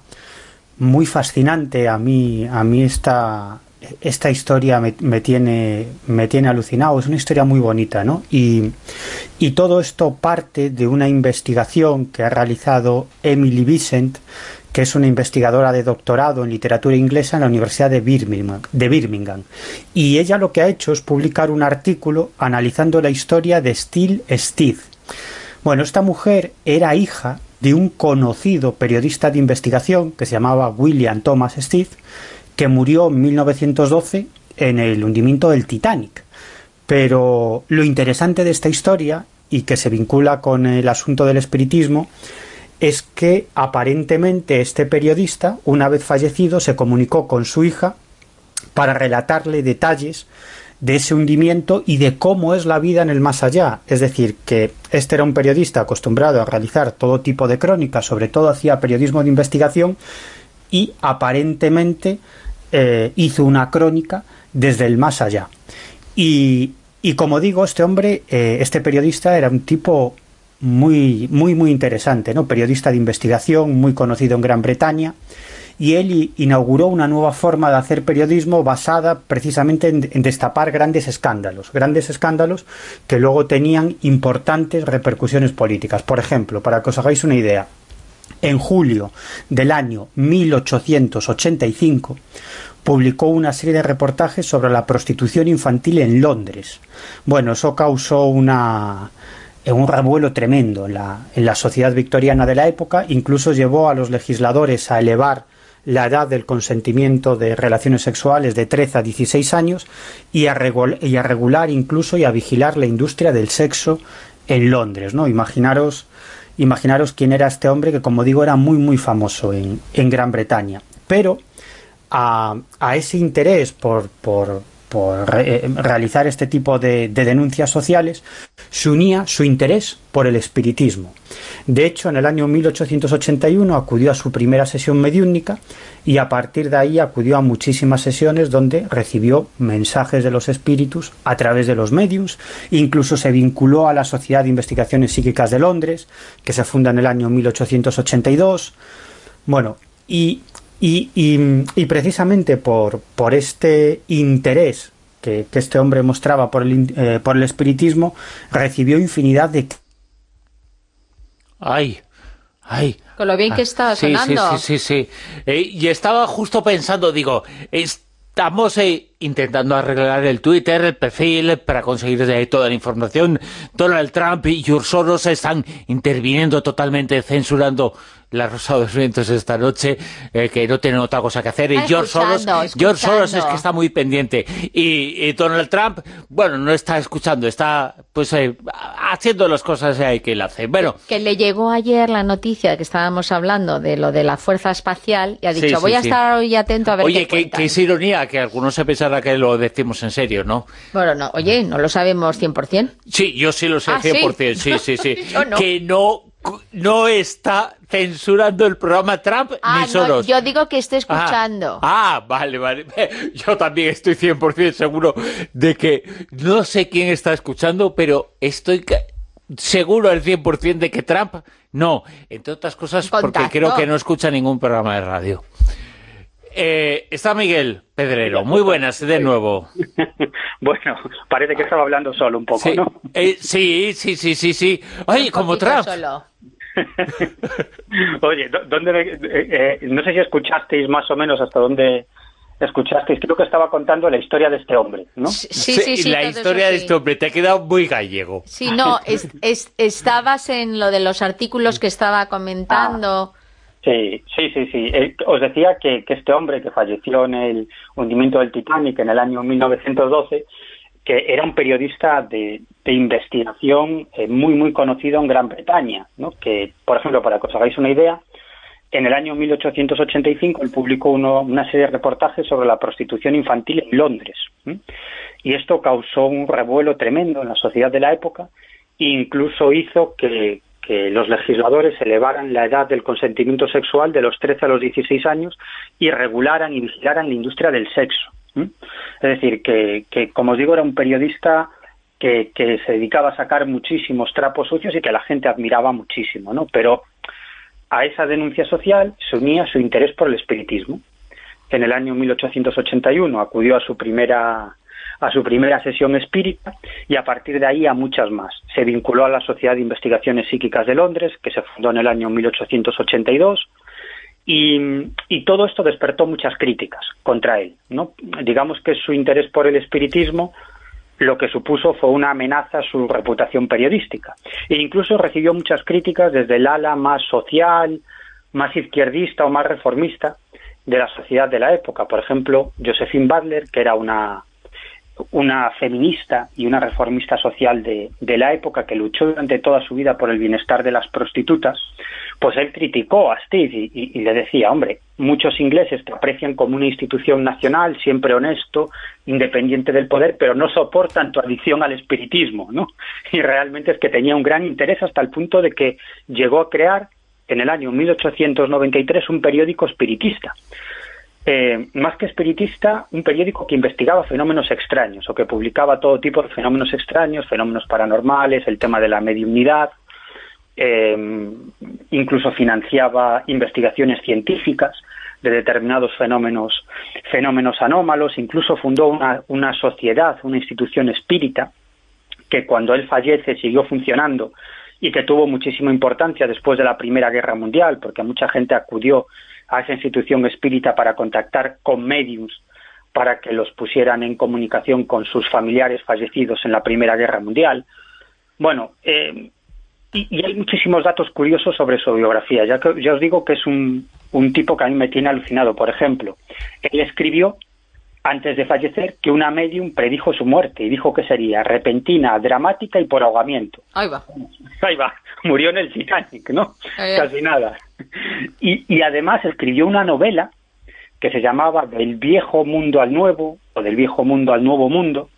muy fascinante. A mí, a mí esta... Esta historia me, me tiene me tiene alucinado, es una historia muy bonita, ¿no? Y, y todo esto parte de una investigación que ha realizado Emily Vincent, que es una investigadora de doctorado en literatura inglesa en la Universidad de Birmingham, de Birmingham. Y ella lo que ha hecho es publicar un artículo analizando la historia de Steele Stith. Bueno, esta mujer era hija de un conocido periodista de investigación que se llamaba William Thomas Stith, que murió en mil novecientos doce en el hundimiento del Titanic. Pero lo interesante de esta historia, y que se vincula con el asunto del espiritismo, es que aparentemente este periodista, una vez fallecido, se comunicó con su hija para relatarle detalles de ese hundimiento y de cómo es la vida en el más allá. Es decir, que este era un periodista acostumbrado a realizar todo tipo de crónicas, sobre todo hacía periodismo de investigación, y aparentemente Eh, hizo una crónica desde el más allá. Y, y como digo, este hombre, eh, este periodista era un tipo muy, muy, muy interesante, ¿no? Periodista de investigación, muy conocido en Gran Bretaña, y él inauguró una nueva forma de hacer periodismo basada precisamente en, en destapar grandes escándalos, grandes escándalos que luego tenían importantes repercusiones políticas. Por ejemplo, para que os hagáis una idea, en julio del año mil ochocientos ochenta y cinco publicó una serie de reportajes sobre la prostitución infantil en Londres. Bueno, eso causó una, un revuelo tremendo en la, en la sociedad victoriana de la época, incluso llevó a los legisladores a elevar la edad del consentimiento de relaciones sexuales de trece a dieciséis años y a, regul- y a regular incluso y a vigilar la industria del sexo en Londres, ¿no? Imaginaros Imaginaros quién era este hombre, que como digo era muy muy famoso en, en Gran Bretaña. Pero a, a ese interés por, por, por re, realizar este tipo de, de denuncias sociales se unía su interés por el espiritismo. De hecho, en el año mil ochocientos ochenta y uno acudió a su primera sesión mediúnica y a partir de ahí acudió a muchísimas sesiones donde recibió mensajes de los espíritus a través de los médiums. Incluso se vinculó a la Sociedad de Investigaciones Psíquicas de Londres, que se funda en el año mil ochocientos ochenta y dos. Bueno, y, y, y, y precisamente por, por este interés que, que este hombre mostraba por el, eh, por el espiritismo, recibió infinidad de... ¡Ay! ¡Ay! Con lo bien que está sí, sonando. Sí, sí, sí, sí. Eh, y estaba justo pensando, digo, estamos eh, intentando arreglar el Twitter, el perfil, para conseguir de toda la información. Donald Trump y George Soros están interviniendo totalmente, censurando La Rosa de los Vientos esta noche, eh, que no tienen otra cosa que hacer. Y George Soros, George Soros es que está muy pendiente. Y, y Donald Trump, bueno, no está escuchando, está pues eh, haciendo las cosas eh, que él hace. Bueno, que le llegó ayer la noticia que estábamos hablando de lo de la Fuerza Espacial y ha dicho, sí, sí, voy a sí. estar hoy atento a ver oye, qué cuentan. Oye, que es ironía, que algunos se pensará que lo decimos en serio, ¿no? Bueno, no, oye, no lo sabemos cien por cien. Sí, yo sí lo sé ¿Ah, cien por cien, sí, sí, sí. sí. Yo no. Que no... no está censurando el programa Trump ah, ni Soros. No, yo digo que estoy escuchando. Ah, ah, vale, vale. Yo también estoy cien por cien seguro de que no sé quién está escuchando, pero estoy seguro al cien por cien de que Trump no. Entre otras cosas porque Contacto. creo que no escucha ningún programa de radio. Eh, está Miguel Pedrero. Muy buenas, de nuevo. Bueno, parece que estaba hablando solo un poco, sí, ¿no? Eh, sí, sí, sí, sí, sí. Oye, como Trump. Solo. Oye, ¿dónde, eh, eh, no sé si escuchasteis más o menos hasta dónde escuchasteis, creo que estaba contando la historia de este hombre, ¿no? Sí, sí, sí. La historia eso, de sí. este hombre, te ha quedado muy gallego. Sí, no, es, es, estabas en lo de los artículos que estaba comentando... Ah. Sí, sí, sí, sí. Eh, os decía que, que este hombre que falleció en el hundimiento del Titanic en el año mil novecientos doce, que era un periodista de, de investigación eh, muy, muy conocido en Gran Bretaña, ¿no? Que, por ejemplo, para que os hagáis una idea, en el año mil ochocientos ochenta y cinco él publicó uno, una serie de reportajes sobre la prostitución infantil en Londres. ¿eh? Y esto causó un revuelo tremendo en la sociedad de la época e incluso hizo que... que los legisladores elevaran la edad del consentimiento sexual de los trece a los dieciséis años y regularan y vigilaran la industria del sexo. ¿eh? Es decir, que, que, como os digo, era un periodista que, que se dedicaba a sacar muchísimos trapos sucios y que la gente admiraba muchísimo, ¿no? Pero a esa denuncia social se unía su interés por el espiritismo. En el año mil ochocientos ochenta y uno acudió a su primera... a su primera sesión espírita y a partir de ahí a muchas más. Se vinculó a la Sociedad de Investigaciones Psíquicas de Londres, que se fundó en el año mil ochocientos ochenta y dos, y, y todo esto despertó muchas críticas contra él, ¿no? Digamos que su interés por el espiritismo lo que supuso fue una amenaza a su reputación periodística. E incluso recibió muchas críticas desde el ala más social, más izquierdista o más reformista de la sociedad de la época. Por ejemplo, Josephine Butler, que era una... una feminista y una reformista social de, de la época que luchó durante toda su vida por el bienestar de las prostitutas, pues él criticó a Steve y, y, y le decía, hombre, muchos ingleses te aprecian como una institución nacional, siempre honesto, independiente del poder, pero no soportan tu adicción al espiritismo, ¿no? Y realmente es que tenía un gran interés hasta el punto de que llegó a crear en el año mil ochocientos noventa y tres un periódico espiritista. Eh, más que espiritista, un periódico que investigaba fenómenos extraños o que publicaba todo tipo de fenómenos extraños, fenómenos paranormales, el tema de la mediumnidad, eh, incluso financiaba investigaciones científicas de determinados fenómenos, fenómenos anómalos, incluso fundó una, una sociedad, una institución espírita, que cuando él fallece siguió funcionando y que tuvo muchísima importancia después de la Primera Guerra Mundial, porque mucha gente acudió a esa institución espírita para contactar con médiums para que los pusieran en comunicación con sus familiares fallecidos en la Primera Guerra Mundial. Bueno, eh, y, y hay muchísimos datos curiosos sobre su biografía. Ya, que, ya os digo que es un, un tipo que a mí me tiene alucinado. Por ejemplo, él escribió antes de fallecer que una medium predijo su muerte y dijo que sería repentina, dramática y por ahogamiento. Ahí va. Ahí va. Murió en el Titanic, ¿no? Ahí Casi nada. Y, y además escribió una novela que se llamaba Del viejo mundo al nuevo, o Del viejo mundo al nuevo mundo,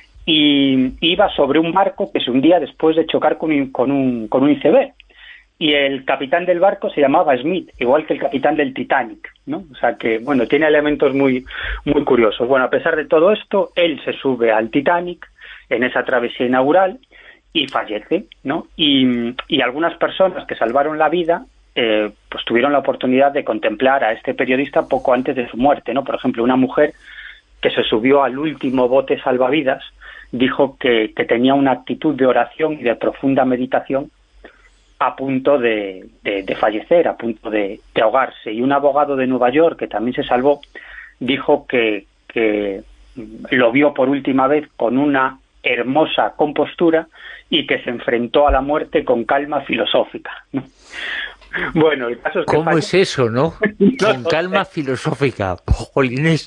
y iba sobre un barco que se hundía después de chocar con un, con un, con un iceberg. Y el capitán del barco se llamaba Smith, igual que el capitán del Titanic, ¿no? O sea que, bueno, tiene elementos muy, muy curiosos. Bueno, a pesar de todo esto, él se sube al Titanic en esa travesía inaugural y fallece, ¿no? Y, y algunas personas que salvaron la vida, eh, pues tuvieron la oportunidad de contemplar a este periodista poco antes de su muerte, ¿no? Por ejemplo, una mujer que se subió al último bote salvavidas dijo que, que tenía una actitud de oración y de profunda meditación a punto de, de, de fallecer, a punto de, de ahogarse. Y un abogado de Nueva York, que también se salvó, dijo que, que, lo vio por última vez con una hermosa compostura y que se enfrentó a la muerte con calma filosófica, ¿no? Bueno, el caso es que ¿Cómo falle... es eso, no? Con calma filosófica, jolines.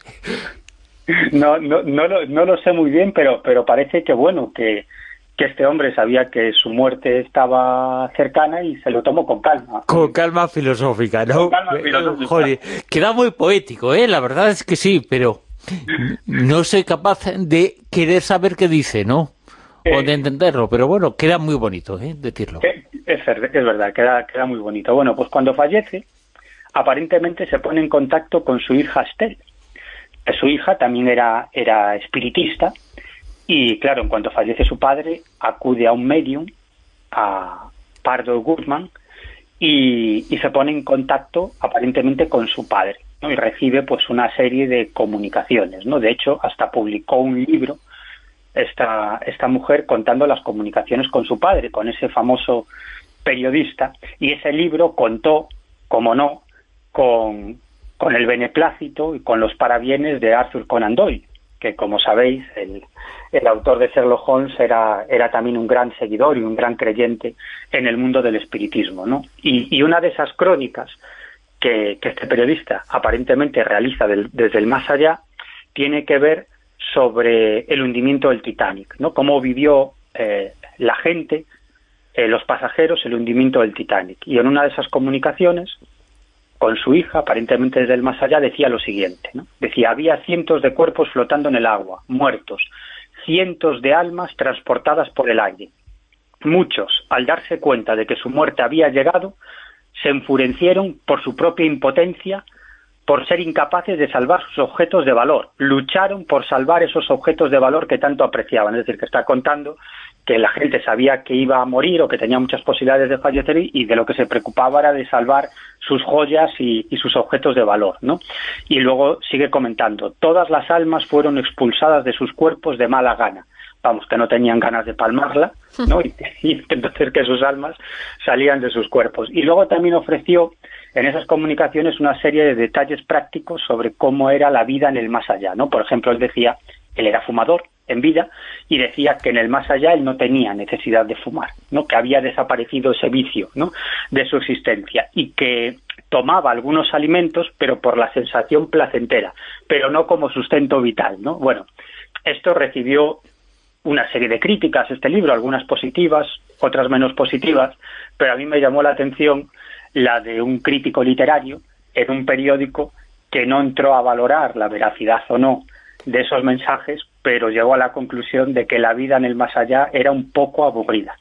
No, no, no, lo, no lo sé muy bien, pero, pero parece que, bueno, que, que este hombre sabía que su muerte estaba cercana y se lo tomó con calma. Con calma filosófica, ¿no? Con calma filosófica. Joder, queda muy poético, ¿eh? La verdad es que sí, pero no soy capaz de querer saber qué dice, ¿no? O de entenderlo, pero bueno, queda muy bonito, ¿eh? Decirlo. Es, es verdad, queda, queda muy bonito. Bueno, pues cuando fallece, aparentemente se pone en contacto con su hija Estelle. Su hija también era, era espiritista y, claro, en cuanto fallece su padre, acude a un medium, a Pardo Guzmán, y, y se pone en contacto aparentemente con su padre, ¿no? Y recibe pues una serie de comunicaciones, ¿no? De hecho, hasta publicó un libro esta, esta mujer contando las comunicaciones con su padre, con ese famoso periodista, y ese libro contó, como no, con... con el beneplácito y con los parabienes de Arthur Conan Doyle, que, como sabéis, el, el autor de Sherlock Holmes era, era también un gran seguidor y un gran creyente en el mundo del espiritismo, ¿no? Y, y una de esas crónicas que, que este periodista aparentemente realiza del, desde el más allá tiene que ver sobre el hundimiento del Titanic, ¿no? Cómo vivió eh, la gente, eh, los pasajeros, el hundimiento del Titanic. Y en una de esas comunicaciones, con su hija, aparentemente desde el más allá, decía lo siguiente, ¿no? Decía, había cientos de cuerpos flotando en el agua, muertos, cientos de almas transportadas por el aire. Muchos, al darse cuenta de que su muerte había llegado, se enfurecieron por su propia impotencia, por ser incapaces de salvar sus objetos de valor. Lucharon por salvar esos objetos de valor que tanto apreciaban. Es decir, que está contando que la gente sabía que iba a morir o que tenía muchas posibilidades de fallecer y de lo que se preocupaba era de salvar sus joyas y, y sus objetos de valor, ¿no? Y luego sigue comentando, todas las almas fueron expulsadas de sus cuerpos de mala gana. Vamos, que no tenían ganas de palmarla, ¿no? Y, y entonces que sus almas salían de sus cuerpos. Y luego también ofreció en esas comunicaciones una serie de detalles prácticos sobre cómo era la vida en el más allá, ¿no? Por ejemplo, él decía, él era fumador en vida y decía que en el más allá él no tenía necesidad de fumar, ¿no? Que había desaparecido ese vicio, ¿no? De su existencia y que tomaba algunos alimentos, pero por la sensación placentera, pero no como sustento vital, ¿no? Bueno, esto recibió una serie de críticas, este libro, algunas positivas, otras menos positivas, pero a mí me llamó la atención la de un crítico literario en un periódico que no entró a valorar la veracidad o no de esos mensajes, pero llegó a la conclusión de que la vida en el más allá era un poco aburrida.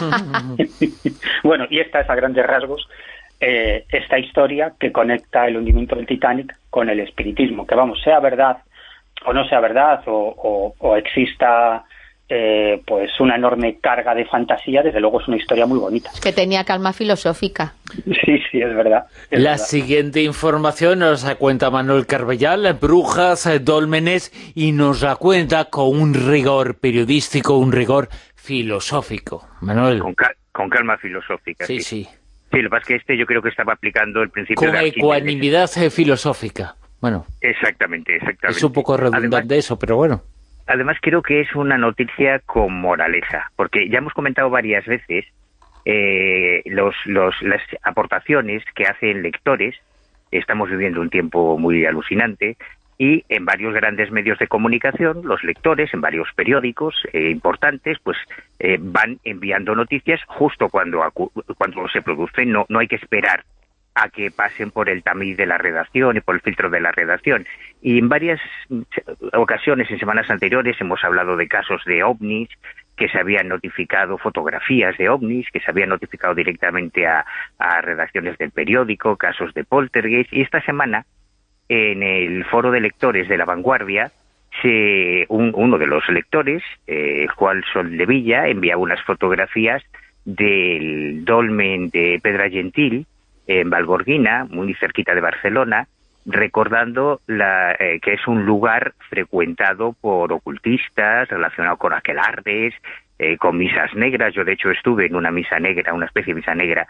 Bueno, y esta es a grandes rasgos eh, esta historia que conecta el hundimiento del Titanic con el espiritismo, que vamos, sea verdad o no sea verdad, o, o, o exista eh, pues una enorme carga de fantasía, desde luego es una historia muy bonita. Que tenía calma filosófica. Sí, sí, es verdad. Es la verdad. Siguiente información nos la cuenta Manuel Carbellal, Brujas, Dólmenes, y nos la cuenta con un rigor periodístico, un rigor filosófico. Manuel. Con, cal con calma filosófica. Sí, sí. sí. Sí, lo que pasa es que este yo creo que estaba aplicando el principio con de ecuanimidad filosófica. Bueno. Exactamente, exactamente. Es un poco redundante además, eso, pero bueno. Además creo que es una noticia con moraleja, porque ya hemos comentado varias veces eh, los, los, las aportaciones que hacen lectores. Estamos viviendo un tiempo muy alucinante y en varios grandes medios de comunicación, los lectores, en varios periódicos eh, importantes, pues eh, van enviando noticias justo cuando, cuando se producen. No, no hay que esperar a que pasen por el tamiz de la redacción y por el filtro de la redacción. Y en varias ocasiones, en semanas anteriores, hemos hablado de casos de ovnis, que se habían notificado, fotografías de ovnis, que se habían notificado directamente a, a redacciones del periódico, casos de poltergeist. Y esta semana, en el foro de lectores de La Vanguardia, se, un, uno de los lectores, eh, Juan Soldevilla, envía unas fotografías del dolmen de Pedra Gentil, en Valgorguina, muy cerquita de Barcelona, recordando la, eh, que es un lugar frecuentado por ocultistas, relacionado con aquelarres, eh, con misas negras. Yo, de hecho, estuve en una misa negra, una especie de misa negra,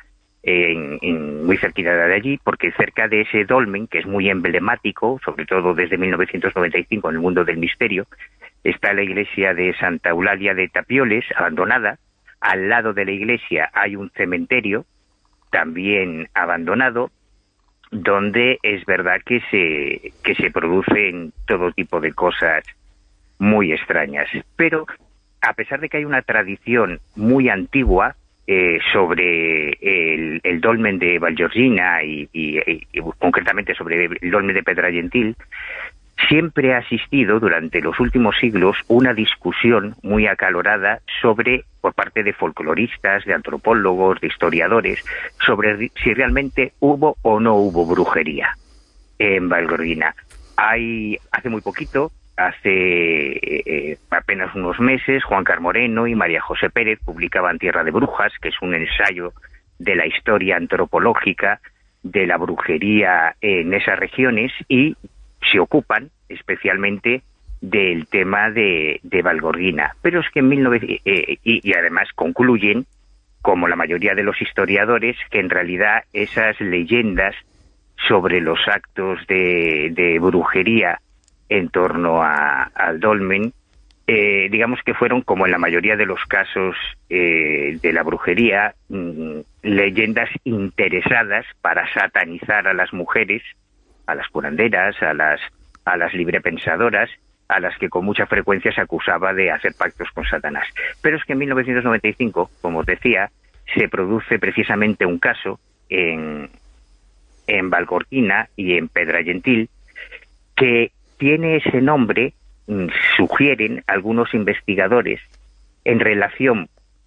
en, en, muy cerquita de allí, porque cerca de ese dolmen, que es muy emblemático, sobre todo desde mil novecientos noventa y cinco en el mundo del misterio, está la iglesia de Santa Eulalia de Tapioles, abandonada. Al lado de la iglesia hay un cementerio, también abandonado, donde es verdad que se, que se producen todo tipo de cosas muy extrañas. Pero, a pesar de que hay una tradición muy antigua eh, sobre el, el dolmen de Vallgorguina y, y, y, y concretamente sobre el dolmen de Pedrallentil, siempre ha existido durante los últimos siglos una discusión muy acalorada sobre, por parte de folcloristas, de antropólogos, de historiadores, sobre si realmente hubo o no hubo brujería en Vallgorguina. Hay, hace muy poquito, hace eh, apenas unos meses, Juan Carlos Moreno y María José Pérez publicaban Tierra de Brujas, que es un ensayo de la historia antropológica de la brujería en esas regiones, y se ocupan especialmente del tema de, de Vallgorguina. Pero es que en mil novecientos... Eh, y, y además concluyen, como la mayoría de los historiadores, que en realidad esas leyendas sobre los actos de, de brujería en torno a, al dolmen, eh, digamos que fueron, como en la mayoría de los casos eh, de la brujería, mmm, leyendas interesadas para satanizar a las mujeres, a las curanderas, a las, a las librepensadoras, a las que con mucha frecuencia se acusaba de hacer pactos con Satanás. Pero es que en mil novecientos noventa y cinco, como os decía, se produce precisamente un caso en, en Vallgorguina y en Pedrallentil que tiene ese nombre, sugieren algunos investigadores, en relación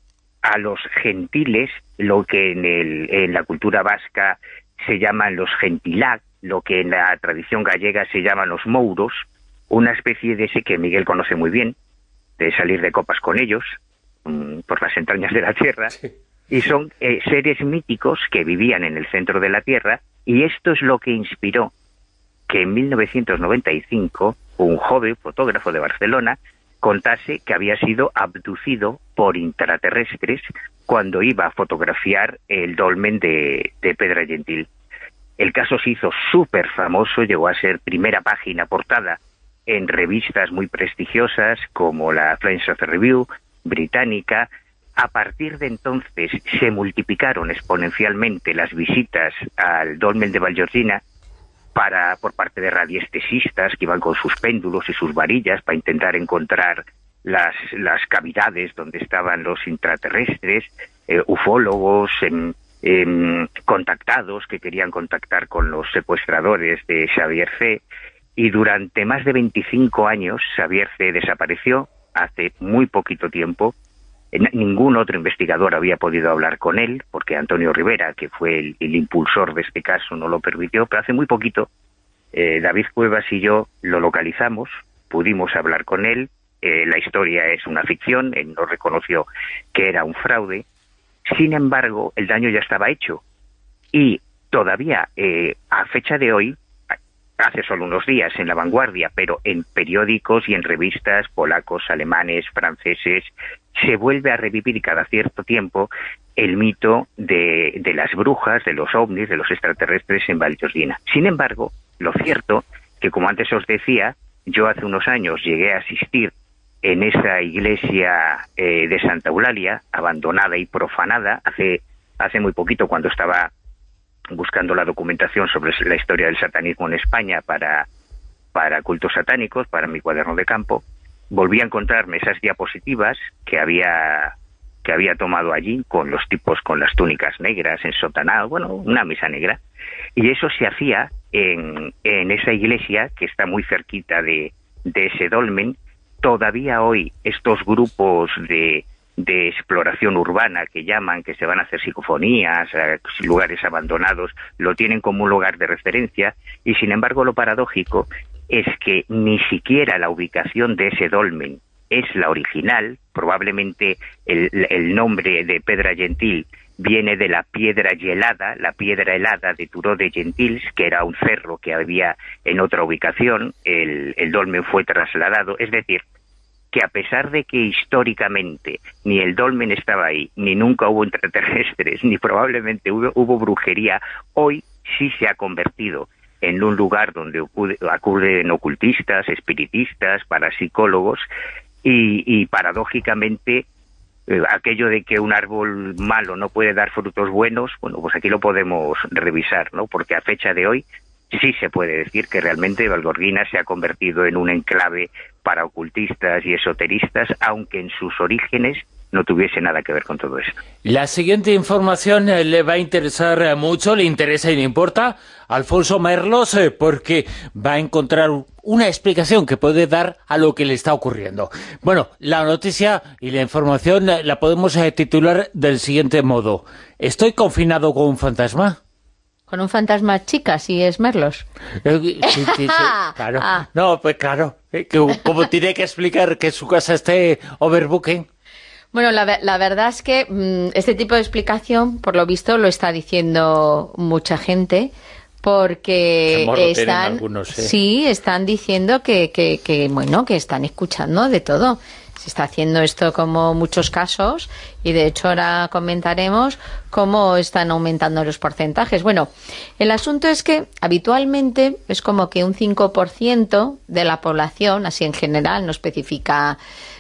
a los gentiles, lo que en, el, en la cultura vasca se llaman los gentilac, lo que en la tradición gallega se llaman los mouros, una especie de ese que Miguel conoce muy bien, de salir de copas con ellos, mmm, por las entrañas de la tierra, sí. Y son eh, seres míticos que vivían en el centro de la tierra, y esto es lo que inspiró que en mil novecientos noventa y cinco un joven fotógrafo de Barcelona contase que había sido abducido por intraterrestres cuando iba a fotografiar el dolmen de, de Pedrallentil. El caso se hizo súper famoso, llegó a ser primera página portada en revistas muy prestigiosas como la French Review británica. A partir de entonces se multiplicaron exponencialmente las visitas al dolmen de Vallgorguina para, por parte de radiestesistas que iban con sus péndulos y sus varillas para intentar encontrar las, las cavidades donde estaban los intraterrestres, eh, ufólogos, en, en, contactados que querían contactar con los secuestradores de Xavier C. Y durante más de veinticinco años Xavier C. desapareció, hace muy poquito tiempo. Ningún otro investigador había podido hablar con él, porque Antonio Rivera, que fue el, el impulsor de este caso, no lo permitió, pero hace muy poquito eh, David Cuevas y yo lo localizamos, pudimos hablar con él, eh, la historia es una ficción, él no reconoció que era un fraude, sin embargo, el daño ya estaba hecho, y todavía, eh, a fecha de hoy, hace solo unos días en La Vanguardia, pero en periódicos y en revistas polacos, alemanes, franceses, se vuelve a revivir cada cierto tiempo el mito de, de las brujas, de los ovnis, de los extraterrestres en Vallgorguina. Sin embargo, lo cierto, que como antes os decía, yo hace unos años llegué a asistir en esa iglesia eh, de Santa Eulalia, abandonada y profanada, hace, hace muy poquito, cuando estaba buscando la documentación sobre la historia del satanismo en España para, para cultos satánicos, para mi cuaderno de campo, volví a encontrarme esas diapositivas que había que había tomado allí, con los tipos con las túnicas negras, ensotanados, bueno, una misa negra, y eso se hacía en, en esa iglesia que está muy cerquita de, de ese dolmen. Todavía hoy estos grupos de de exploración urbana que llaman, que se van a hacer psicofonías, a lugares abandonados, lo tienen como un lugar de referencia, y sin embargo lo paradójico es que ni siquiera la ubicación de ese dolmen es la original. Probablemente el, el nombre de Pedrallentil viene de la piedra helada, la piedra helada de Turó de Gentils, que era un cerro que había en otra ubicación. El, el dolmen fue trasladado, es decir, que a pesar de que históricamente ni el dolmen estaba ahí, ni nunca hubo extraterrestres, ni probablemente hubo, hubo brujería, hoy sí se ha convertido en un lugar donde acuden ocultistas, espiritistas, parapsicólogos, y, y paradójicamente eh, aquello de que un árbol malo no puede dar frutos buenos, bueno, pues aquí lo podemos revisar, ¿no? Porque a fecha de hoy sí se puede decir que realmente Valgorguina se ha convertido en un enclave para ocultistas y esoteristas, aunque en sus orígenes no tuviese nada que ver con todo esto. La siguiente información eh, le va a interesar eh, mucho, le interesa y le importa a Alfonso Merlos, eh, porque va a encontrar una explicación que puede dar a lo que le está ocurriendo. Bueno, la noticia y la información eh, la podemos eh, titular del siguiente modo: ¿estoy confinado con un fantasma? Con un fantasma chica, si es Merlos. Eh, sí, sí, sí, claro. Ah. No, pues claro, eh, que, como tiene que explicar que su casa esté overbooking. Bueno, la, la verdad es que mmm, este tipo de explicación, por lo visto, lo está diciendo mucha gente, porque están, algunos, ¿eh? sí, están diciendo que, que, que, bueno, que están escuchando de todo. Se está haciendo esto como muchos casos, y de hecho ahora comentaremos cómo están aumentando los porcentajes. Bueno, el asunto es que habitualmente es como que un cinco por ciento de la población, así en general, no especifica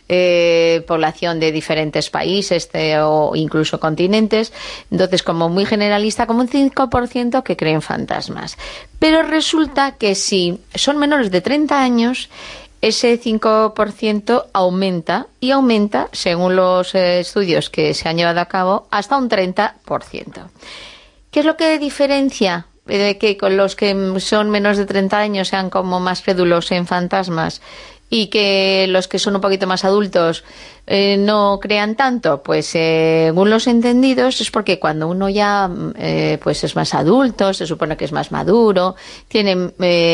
eh, población de diferentes países eh, o incluso continentes, entonces como muy generalista, como un cinco por ciento que creen fantasmas. Pero resulta que si son menores de treinta años, ese cinco por ciento aumenta, y aumenta, según los eh, estudios que se han llevado a cabo, hasta un treinta por ciento. ¿Qué es lo que diferencia de que con los que son menos de treinta años sean como más crédulos en fantasmas y que los que son un poquito más adultos eh, no crean tanto? Pues eh, según los entendidos es porque cuando uno ya eh, pues es más adulto, se supone que es más maduro, tiene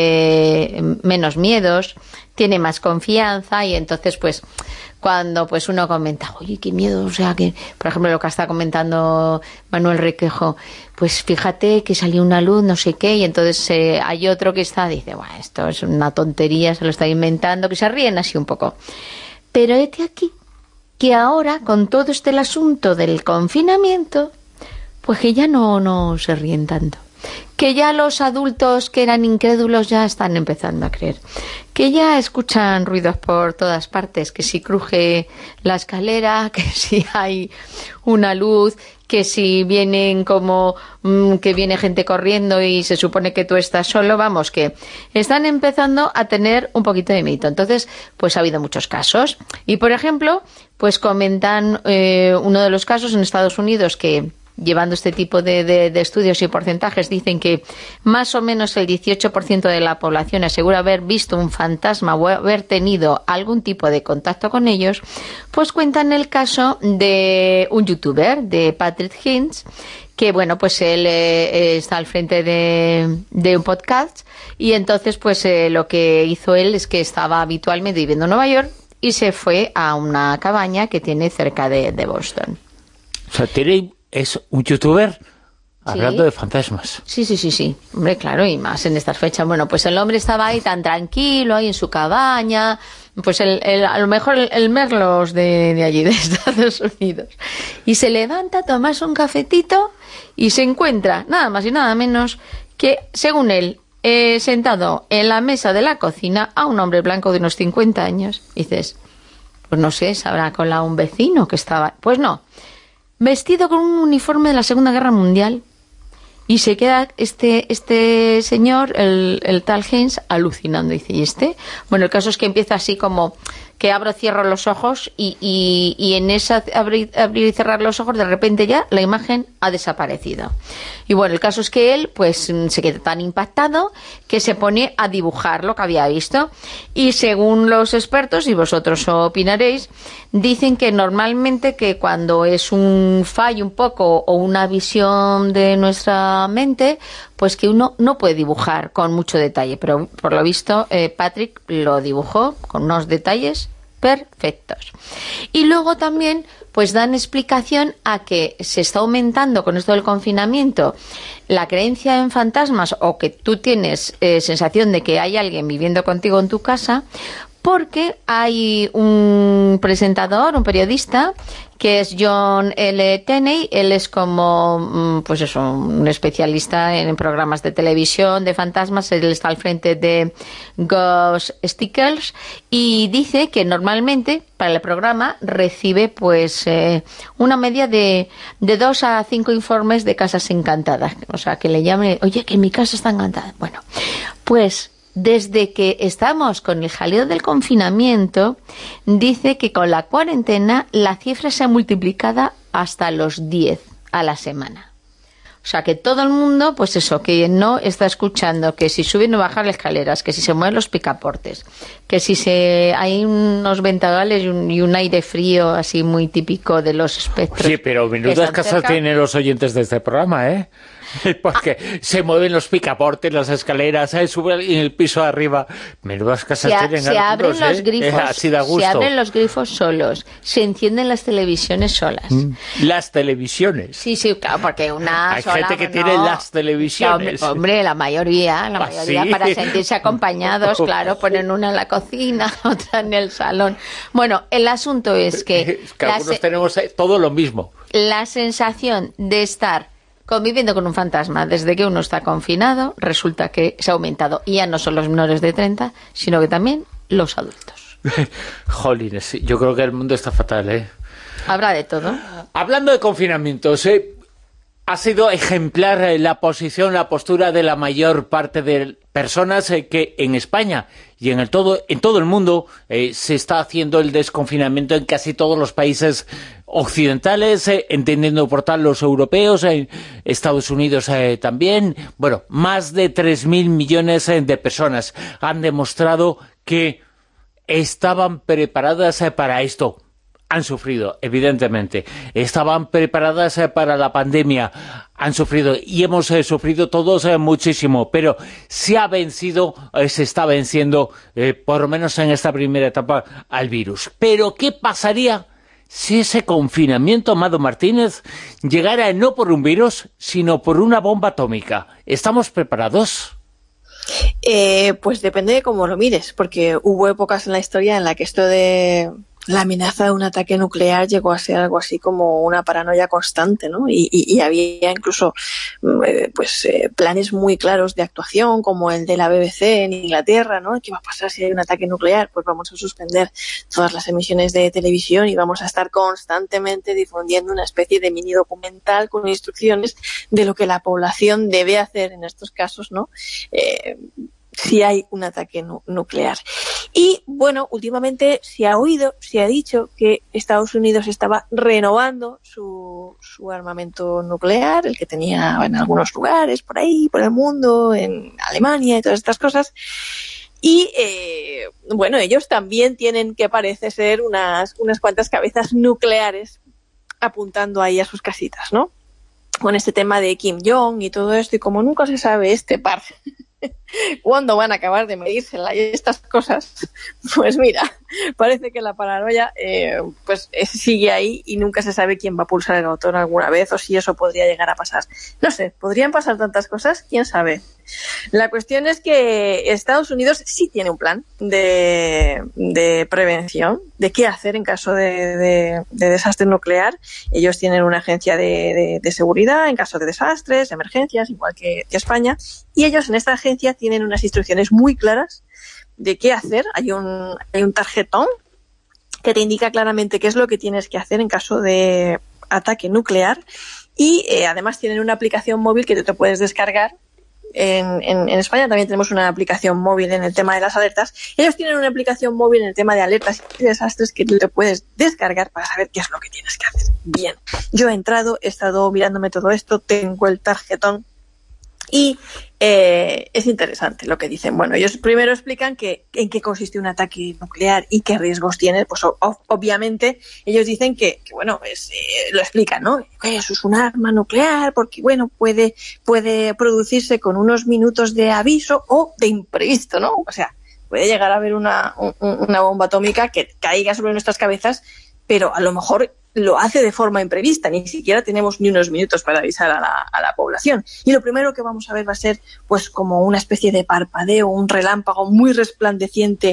eh, menos miedos, tiene más confianza, y entonces pues cuando pues uno comenta, oye, qué miedo, o sea, que por ejemplo lo que está comentando Manuel Requejo, pues fíjate que salió una luz, no sé qué, y entonces eh, hay otro que está, dice, bueno, esto es una tontería, se lo está inventando, que se ríen así un poco. Pero este aquí, que ahora, con todo este el asunto del confinamiento, pues que ya no, no se ríen tanto. Que ya los adultos que eran incrédulos ya están empezando a creer. Que ya escuchan ruidos por todas partes, que si cruje la escalera, que si hay una luz, que si vienen como mmm, que viene gente corriendo y se supone que tú estás solo, vamos, que están empezando a tener un poquito de mito. Entonces, pues ha habido muchos casos. Y por ejemplo, pues comentan eh, uno de los casos en Estados Unidos que, llevando este tipo de, de, de estudios y porcentajes, dicen que más o menos el dieciocho por ciento de la población asegura haber visto un fantasma o haber tenido algún tipo de contacto con ellos. Pues cuentan el caso de un youtuber, de Patrick Hinds, que bueno, pues él eh, está al frente de, de un podcast, y entonces pues eh, lo que hizo él es que estaba habitualmente viviendo en Nueva York y se fue a una cabaña que tiene cerca de, de Boston. O sea, tiene... es un youtuber hablando sí. de fantasmas. Sí, sí, sí, sí. Hombre, claro, y más en estas fechas. Bueno, pues el hombre estaba ahí tan tranquilo, ahí en su cabaña. Pues el, el, a lo mejor el, el Merlos de, de allí, de Estados Unidos. Y se levanta, tomarse un cafetito y se encuentra nada más y nada menos que, según él, eh, sentado en la mesa de la cocina a un hombre blanco de unos cincuenta años. Y dices, pues no sé, se habrá colado un vecino que estaba... Pues no. Vestido con un uniforme de la Segunda Guerra Mundial, y se queda este este señor, el, el tal Haynes, alucinando. Dice, ¿y este? Bueno, el caso es que empieza así como que abro, cierro los ojos, y, y, y en esa abrir, abrir y cerrar los ojos, de repente ya la imagen ha desaparecido. Y bueno, el caso es que él pues se queda tan impactado que se pone a dibujar lo que había visto. Y según los expertos, y vosotros opinaréis, dicen que normalmente que cuando es un fallo un poco o una visión de nuestra mente, pues que uno no puede dibujar con mucho detalle, pero por lo visto eh, Patrick lo dibujó con unos detalles perfectos. Y luego también pues dan explicación a que se está aumentando con esto del confinamiento la creencia en fantasmas, o que tú tienes eh, sensación de que hay alguien viviendo contigo en tu casa, porque hay un presentador, un periodista, que es John L. Tenney. Él es como, pues eso, un especialista en programas de televisión, de fantasmas. Él está al frente de Ghost Stickers y dice que normalmente para el programa recibe pues eh, una media de, de dos a cinco informes de casas encantadas. O sea, que le llamen, oye, que mi casa está encantada. Bueno, pues desde que estamos con el jaleo del confinamiento, dice que con la cuarentena la cifra se ha multiplicado hasta los diez a la semana. O sea, que todo el mundo, pues eso, que no está escuchando que si suben o bajan las escaleras, que si se mueven los picaportes, que si se hay unos ventanales y un, y un aire frío así muy típico de los espectros. Sí, pero menudas casas cerca tienen los oyentes de este programa, ¿eh? Porque ah. se mueven los picaportes, las escaleras, ¿eh? Suben en el piso de arriba. Menudas casas se, tienen se algunos, abren los ¿eh? grifos, así da gusto. Se abren los grifos solos, se encienden las televisiones solas. Mm. Las televisiones. Sí, sí, claro, porque una Hay sola, gente que no, tiene las televisiones. Hombre, hombre, la mayoría, la mayoría ¿Ah, sí? para sentirse acompañados, claro, ponen una en la cocina, otra en el salón. Bueno, el asunto es que... Es que algunos se... tenemos todo lo mismo. La sensación de estar conviviendo con un fantasma desde que uno está confinado resulta que se ha aumentado, y ya no son los menores de treinta, sino que también los adultos. Jolines, yo creo que el mundo está fatal, ¿eh? Habrá de todo. Hablando de confinamientos, ¿eh? Ha sido ejemplar eh, la posición, la postura de la mayor parte de personas eh, que en España y en el todo en todo el mundo eh, se está haciendo el desconfinamiento en casi todos los países occidentales, eh, entendiendo por tal los europeos, en eh, Estados Unidos eh, también. Bueno, más de tres mil millones eh, de personas han demostrado que estaban preparadas eh, para esto. Han sufrido, evidentemente. Estaban preparadas eh, para la pandemia. Han sufrido y hemos eh, sufrido todos eh, muchísimo, pero se ha vencido, eh, se está venciendo, eh, por lo menos en esta primera etapa, al virus. Pero ¿qué pasaría si ese confinamiento, Amado Martínez, llegara no por un virus, sino por una bomba atómica? ¿Estamos preparados? Eh, pues depende de cómo lo mires, porque hubo épocas en la historia en la que esto de la amenaza de un ataque nuclear llegó a ser algo así como una paranoia constante, ¿no? Y, y, y había incluso eh, pues eh, planes muy claros de actuación, como el de la B B C en Inglaterra, ¿no? ¿Qué va a pasar si hay un ataque nuclear? Pues vamos a suspender todas las emisiones de televisión y vamos a estar constantemente difundiendo una especie de mini documental con instrucciones de lo que la población debe hacer en estos casos, ¿no? Eh, si hay un ataque nu- nuclear. Y, bueno, últimamente se ha oído, se ha dicho que Estados Unidos estaba renovando su, su armamento nuclear, el que tenía en algunos lugares, por ahí, por el mundo, en Alemania y todas estas cosas. Y, eh, bueno, ellos también tienen, que parece ser, unas, unas cuantas cabezas nucleares apuntando ahí a sus casitas, ¿no? Con este tema de Kim Jong y todo esto, y como nunca se sabe este par cuándo van a acabar de medírsela y estas cosas, pues mira, parece que la paranoia eh, pues eh, sigue ahí y nunca se sabe quién va a pulsar el botón alguna vez o si eso podría llegar a pasar. No sé, podrían pasar tantas cosas, quién sabe. La cuestión es que Estados Unidos sí tiene un plan de, de prevención, de qué hacer en caso de, de, de desastre nuclear. Ellos tienen una agencia de, de, de seguridad en caso de desastres, de emergencias, igual que, que España, y ellos en esta agencia tienen unas instrucciones muy claras de qué hacer. Hay un, hay un tarjetón que te indica claramente qué es lo que tienes que hacer en caso de ataque nuclear, y eh, además tienen una aplicación móvil que tú te puedes descargar. En, en, en España también tenemos una aplicación móvil en el tema de las alertas. Ellos tienen una aplicación móvil en el tema de alertas y desastres que tú te puedes descargar para saber qué es lo que tienes que hacer. Bien, yo he entrado, he estado mirándome todo esto, tengo el tarjetón y eh, es interesante lo que dicen. Bueno, ellos primero explican que en qué consiste un ataque nuclear y qué riesgos tiene. Pues o, obviamente ellos dicen que, que bueno, es, eh, lo explican, ¿no? Que eso es un arma nuclear porque, bueno, puede, puede producirse con unos minutos de aviso o de imprevisto, ¿no? O sea, puede llegar a haber una, un, una bomba atómica que caiga sobre nuestras cabezas, pero a lo mejor lo hace de forma imprevista, ni siquiera tenemos ni unos minutos para avisar a la, a la población. Y lo primero que vamos a ver va a ser pues como una especie de parpadeo, un relámpago muy resplandeciente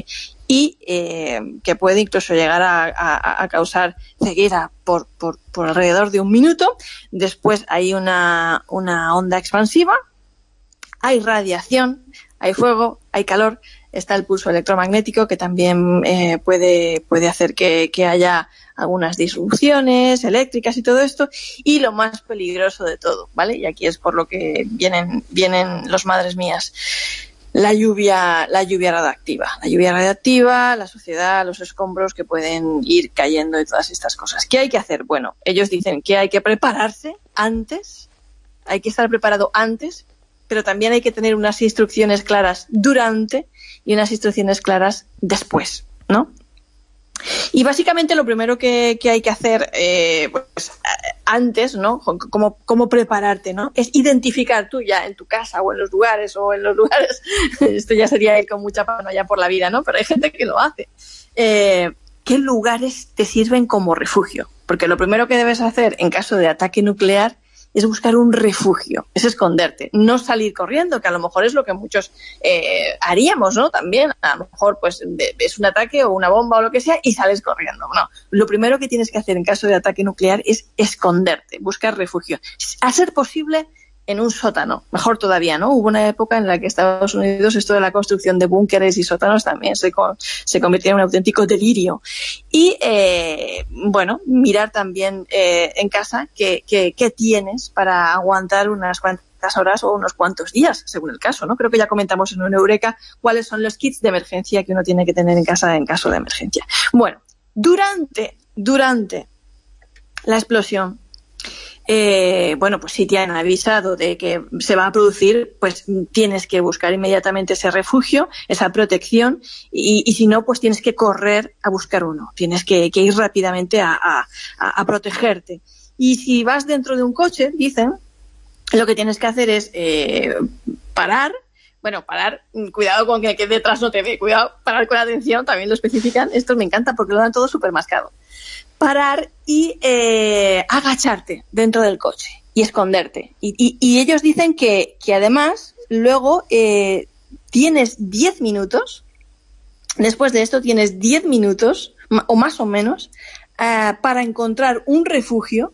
y eh, que puede incluso llegar a, a, a causar ceguera por, por, por alrededor de un minuto. Después hay una, una onda expansiva, hay radiación, hay fuego, hay calor, está el pulso electromagnético que también eh, puede, puede hacer que, que haya algunas disrupciones eléctricas y todo esto, y lo más peligroso de todo, ¿vale? Y aquí es por lo que vienen, vienen los madres mías. La lluvia, la lluvia radiactiva. La lluvia radiactiva, la suciedad, los escombros que pueden ir cayendo y todas estas cosas. ¿Qué hay que hacer? Bueno, ellos dicen que hay que prepararse antes, hay que estar preparado antes, pero también hay que tener unas instrucciones claras durante y unas instrucciones claras después, ¿no? Y básicamente lo primero que, que hay que hacer eh, pues, antes, ¿no? Cómo, cómo prepararte, ¿no? Es identificar tú ya en tu casa o en los lugares o en los lugares, esto ya sería ir con mucha paranoia por la vida, ¿no? Pero hay gente que lo hace. Eh, ¿Qué lugares te sirven como refugio? Porque lo primero que debes hacer en caso de ataque nuclear es buscar un refugio, es esconderte, no salir corriendo, que a lo mejor es lo que muchos eh, haríamos, ¿no? También, a lo mejor pues ves un ataque o una bomba o lo que sea y sales corriendo. No, lo primero que tienes que hacer en caso de ataque nuclear es esconderte, buscar refugio. A ser posible, en un sótano, mejor todavía, ¿no? Hubo una época en la que Estados Unidos, esto de la construcción de búnkeres y sótanos también se, con, se convirtió en un auténtico delirio. Y, eh, bueno, mirar también eh, en casa qué, qué, qué tienes para aguantar unas cuantas horas o unos cuantos días, según el caso, ¿no? Creo que ya comentamos en un Eureka cuáles son los kits de emergencia que uno tiene que tener en casa en caso de emergencia. Bueno, durante, durante la explosión, Eh, bueno, pues si te han avisado de que se va a producir, pues tienes que buscar inmediatamente ese refugio, esa protección, y, y si no, pues tienes que correr a buscar uno, tienes que, que ir rápidamente a, a, a protegerte. Y si vas dentro de un coche, dicen, lo que tienes que hacer es eh, parar, bueno, parar, cuidado con que, que detrás no te ve, cuidado, parar con atención, también lo especifican, esto me encanta porque lo dan todo súper mascado. Parar y eh, agacharte dentro del coche y esconderte. Y, y, y ellos dicen que, que además luego eh, tienes diez minutos, después de esto tienes diez minutos o más o menos eh, para encontrar un refugio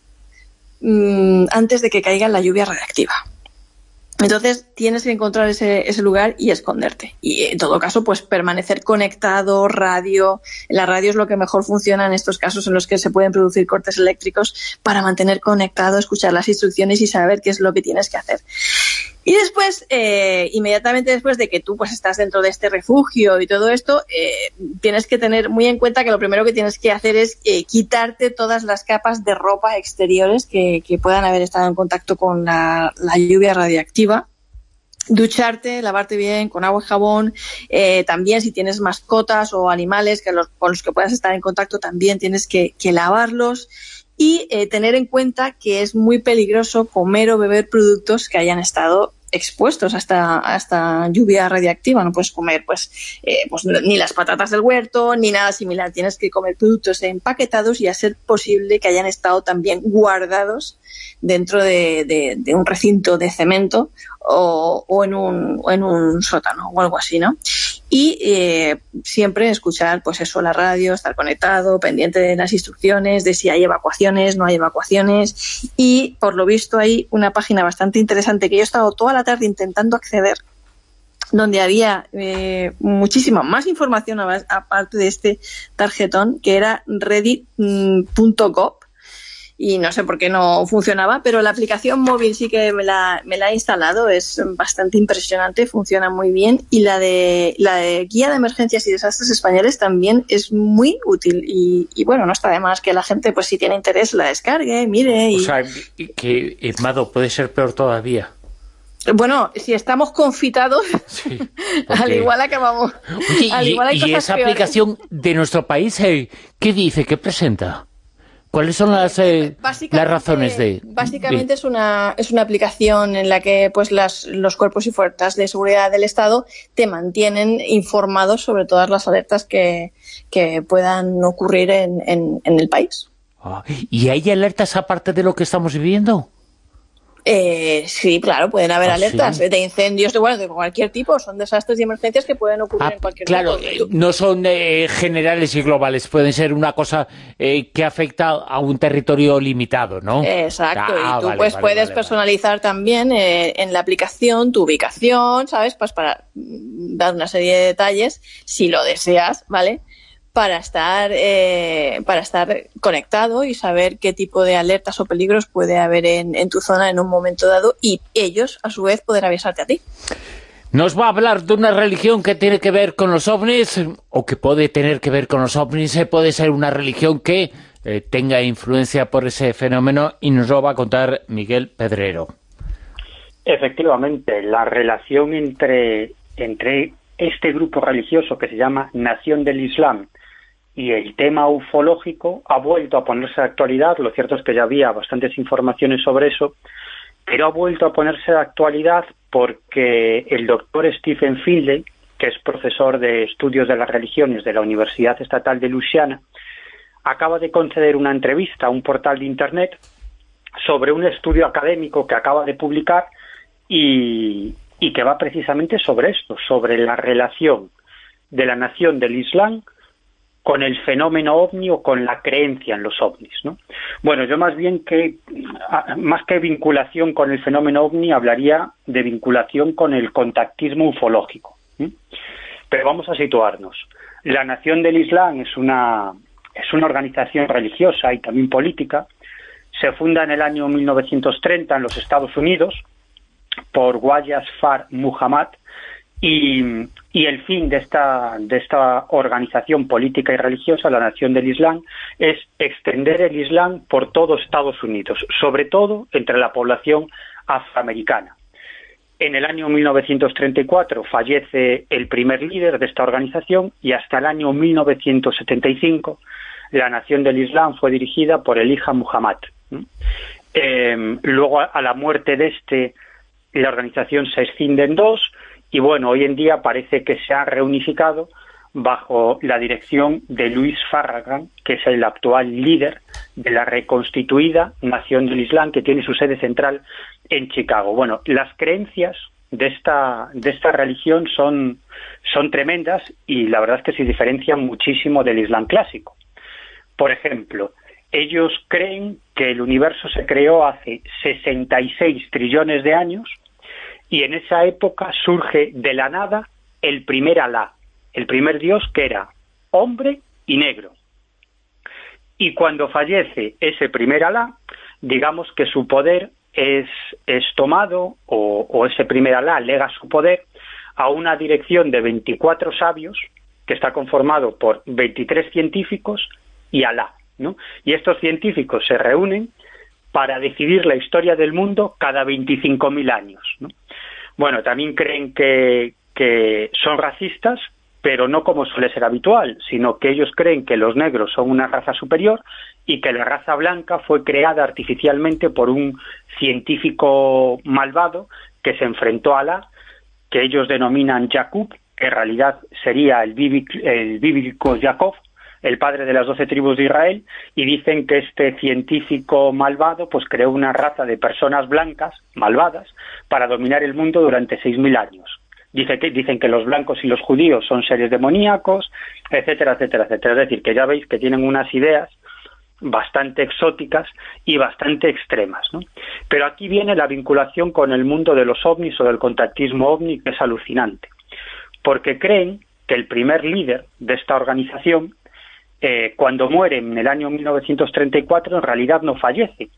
mmm, antes de que caiga la lluvia radiactiva. Entonces tienes que encontrar ese, ese lugar y esconderte. Y en todo caso, pues permanecer conectado, radio. La radio es lo que mejor funciona en estos casos en los que se pueden producir cortes eléctricos, para mantener conectado, escuchar las instrucciones y saber qué es lo que tienes que hacer. Y después, eh, inmediatamente después de que tú pues estás dentro de este refugio y todo esto, eh, tienes que tener muy en cuenta que lo primero que tienes que hacer es eh, quitarte todas las capas de ropa exteriores que, que puedan haber estado en contacto con la, la lluvia radiactiva. Ducharte, lavarte bien con agua y jabón. Eh, también si tienes mascotas o animales que los, con los que puedas estar en contacto, también tienes que, que lavarlos. Y eh, tener en cuenta que es muy peligroso comer o beber productos que hayan estado expuestos a esta, a esta lluvia radiactiva. No puedes comer pues, eh, pues ni las patatas del huerto ni nada similar. Tienes que comer productos empaquetados y a ser posible que hayan estado también guardados dentro de, de, de un recinto de cemento o, o, en un, o en un sótano o algo así, ¿no? Y eh, siempre escuchar, pues eso, la radio, estar conectado, pendiente de las instrucciones, de si hay evacuaciones, no hay evacuaciones. Y por lo visto hay una página bastante interesante que yo he estado toda la tarde intentando acceder, donde había eh, muchísima más información aparte de este tarjetón, que era ready punto gov. Y no sé por qué no funcionaba, pero la aplicación móvil sí que me la, me la he instalado, es bastante impresionante, funciona muy bien, y la de la de guía de emergencias y desastres españoles también es muy útil, y, y bueno, no está de más que la gente, pues si tiene interés, la descargue, mire. Y... O sea, que, Edmado, puede ser peor todavía. Bueno, si estamos confitados, sí, porque... al igual acabamos. Oye, al y, igual hay y cosas esa peores. aplicación de nuestro país, eh, ¿qué dice? ¿Qué presenta? ¿Cuáles son las, eh, las razones de...? Básicamente de... es una es una aplicación en la que pues las, los cuerpos y fuerzas de seguridad del Estado te mantienen informados sobre todas las alertas que, que puedan ocurrir en, en, en el país. Ah, ¿y hay alertas aparte de lo que estamos viviendo? Eh, sí, claro, pueden haber ¿Ah, alertas sí? de incendios, de, bueno, de cualquier tipo, son desastres y emergencias que pueden ocurrir Ah, en cualquier claro, tipo. eh, no son eh, generales y globales, pueden ser una cosa eh, que afecta a un territorio limitado, ¿no? Exacto, Ah, y tú vale, pues vale, puedes vale, personalizar también eh, en la aplicación tu ubicación, ¿sabes? Pues para mm, dar una serie de detalles, si lo deseas, ¿vale? Para estar, eh, para estar conectado y saber qué tipo de alertas o peligros puede haber en, en tu zona en un momento dado y ellos, a su vez, poder avisarte a ti. ¿Nos va a hablar de una religión que tiene que ver con los ovnis o que puede tener que ver con los ovnis? ¿Eh? Puede ser una religión que eh, tenga influencia por ese fenómeno y nos lo va a contar Miguel Pedrero. Efectivamente, la relación entre, entre este grupo religioso que se llama Nación del Islam y el tema ufológico ha vuelto a ponerse de actualidad. Lo cierto es que ya había bastantes informaciones sobre eso, pero ha vuelto a ponerse de actualidad porque el doctor Stephen Findlay, que es profesor de estudios de las religiones de la Universidad Estatal de Luisiana, acaba de conceder una entrevista a un portal de Internet sobre un estudio académico que acaba de publicar y, y que va precisamente sobre esto, sobre la relación de la Nación del Islam con el fenómeno ovni o con la creencia en los ovnis, ¿no? Bueno, yo más bien que, más que vinculación con el fenómeno ovni, hablaría de vinculación con el contactismo ufológico, ¿sí? Pero vamos a situarnos. La Nación del Islam es una, es una organización religiosa y también política. Se funda en el año mil novecientos treinta en los Estados Unidos por Wajid Fard Muhammad. Y, y el fin de esta, de esta organización política y religiosa, la Nación del Islam, es extender el Islam por todo Estados Unidos, sobre todo entre la población afroamericana. En el año mil novecientos treinta y cuatro fallece el primer líder de esta organización y hasta el año mil novecientos setenta y cinco la Nación del Islam fue dirigida por Elijah Muhammad. Eh, luego, a la muerte de este, la organización se escinde en dos. Y bueno, hoy en día parece que se ha reunificado bajo la dirección de Louis Farrakhan, que es el actual líder de la reconstituida Nación del Islam, que tiene su sede central en Chicago. Bueno, las creencias de esta, de esta religión son, son tremendas y la verdad es que se diferencian muchísimo del Islam clásico. Por ejemplo, ellos creen que el universo se creó hace sesenta y seis trillones de años, y en esa época surge de la nada el primer Alá, el primer Dios que era hombre y negro. Y cuando fallece ese primer Alá, digamos que su poder es, es tomado, o, o ese primer Alá lega su poder a una dirección de veinticuatro sabios, que está conformado por veintitrés científicos y Alá, ¿no? Y estos científicos se reúnen para decidir la historia del mundo cada veinticinco mil años, ¿no? Bueno, también creen que, que son racistas, pero no como suele ser habitual, sino que ellos creen que los negros son una raza superior y que la raza blanca fue creada artificialmente por un científico malvado que se enfrentó a Alá, que ellos denominan Jacob, que en realidad sería el bíblico, el bíblico Jacob, el padre de las doce tribus de Israel, y dicen que este científico malvado pues creó una raza de personas blancas, malvadas, para dominar el mundo durante seis mil años. Dice que, dicen que los blancos y los judíos son seres demoníacos, etcétera, etcétera, etcétera. Es decir, que ya veis que tienen unas ideas bastante exóticas y bastante extremas, ¿no? Pero aquí viene la vinculación con el mundo de los ovnis o del contactismo ovni, que es alucinante, porque creen que el primer líder de esta organización, Eh, cuando muere en el año mil novecientos treinta y cuatro, en realidad no fallece,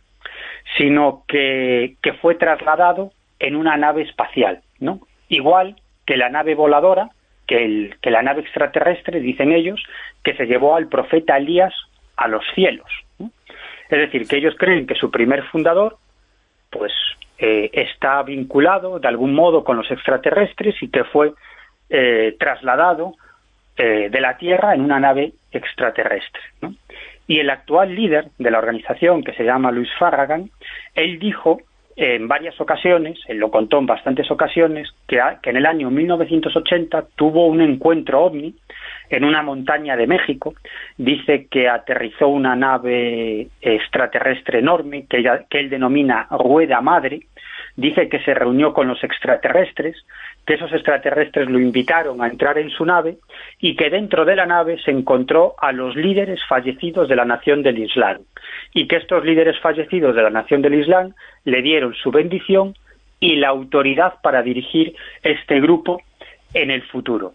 sino que, que fue trasladado en una nave espacial, ¿no? Igual que la nave voladora, que, el, que la nave extraterrestre, dicen ellos, que se llevó al profeta Elías a los cielos, ¿no? Es decir, que ellos creen que su primer fundador pues eh, está vinculado de algún modo con los extraterrestres y que fue eh, trasladado eh, de la Tierra en una nave extraterrestre, ¿no? Y el actual líder de la organización, que se llama Louis Farrakhan, él dijo eh, en varias ocasiones, él lo contó en bastantes ocasiones, que, a, que en el año mil novecientos ochenta tuvo un encuentro ovni en una montaña de México. Dice que aterrizó una nave extraterrestre enorme que, ella, que él denomina rueda madre, dice que se reunió con los extraterrestres, que esos extraterrestres lo invitaron a entrar en su nave y que dentro de la nave se encontró a los líderes fallecidos de la nación del Islam y que estos líderes fallecidos de la nación del Islam le dieron su bendición y la autoridad para dirigir este grupo en el futuro.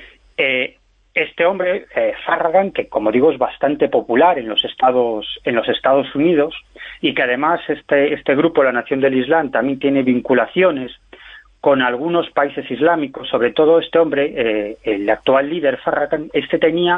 Eh, este hombre, eh, Farragut, que como digo es bastante popular en los Estados, en los Estados Unidos y que además este, este grupo, la nación del Islam, también tiene vinculaciones con algunos países islámicos, sobre todo este hombre, eh, el actual líder Farragut, este tenía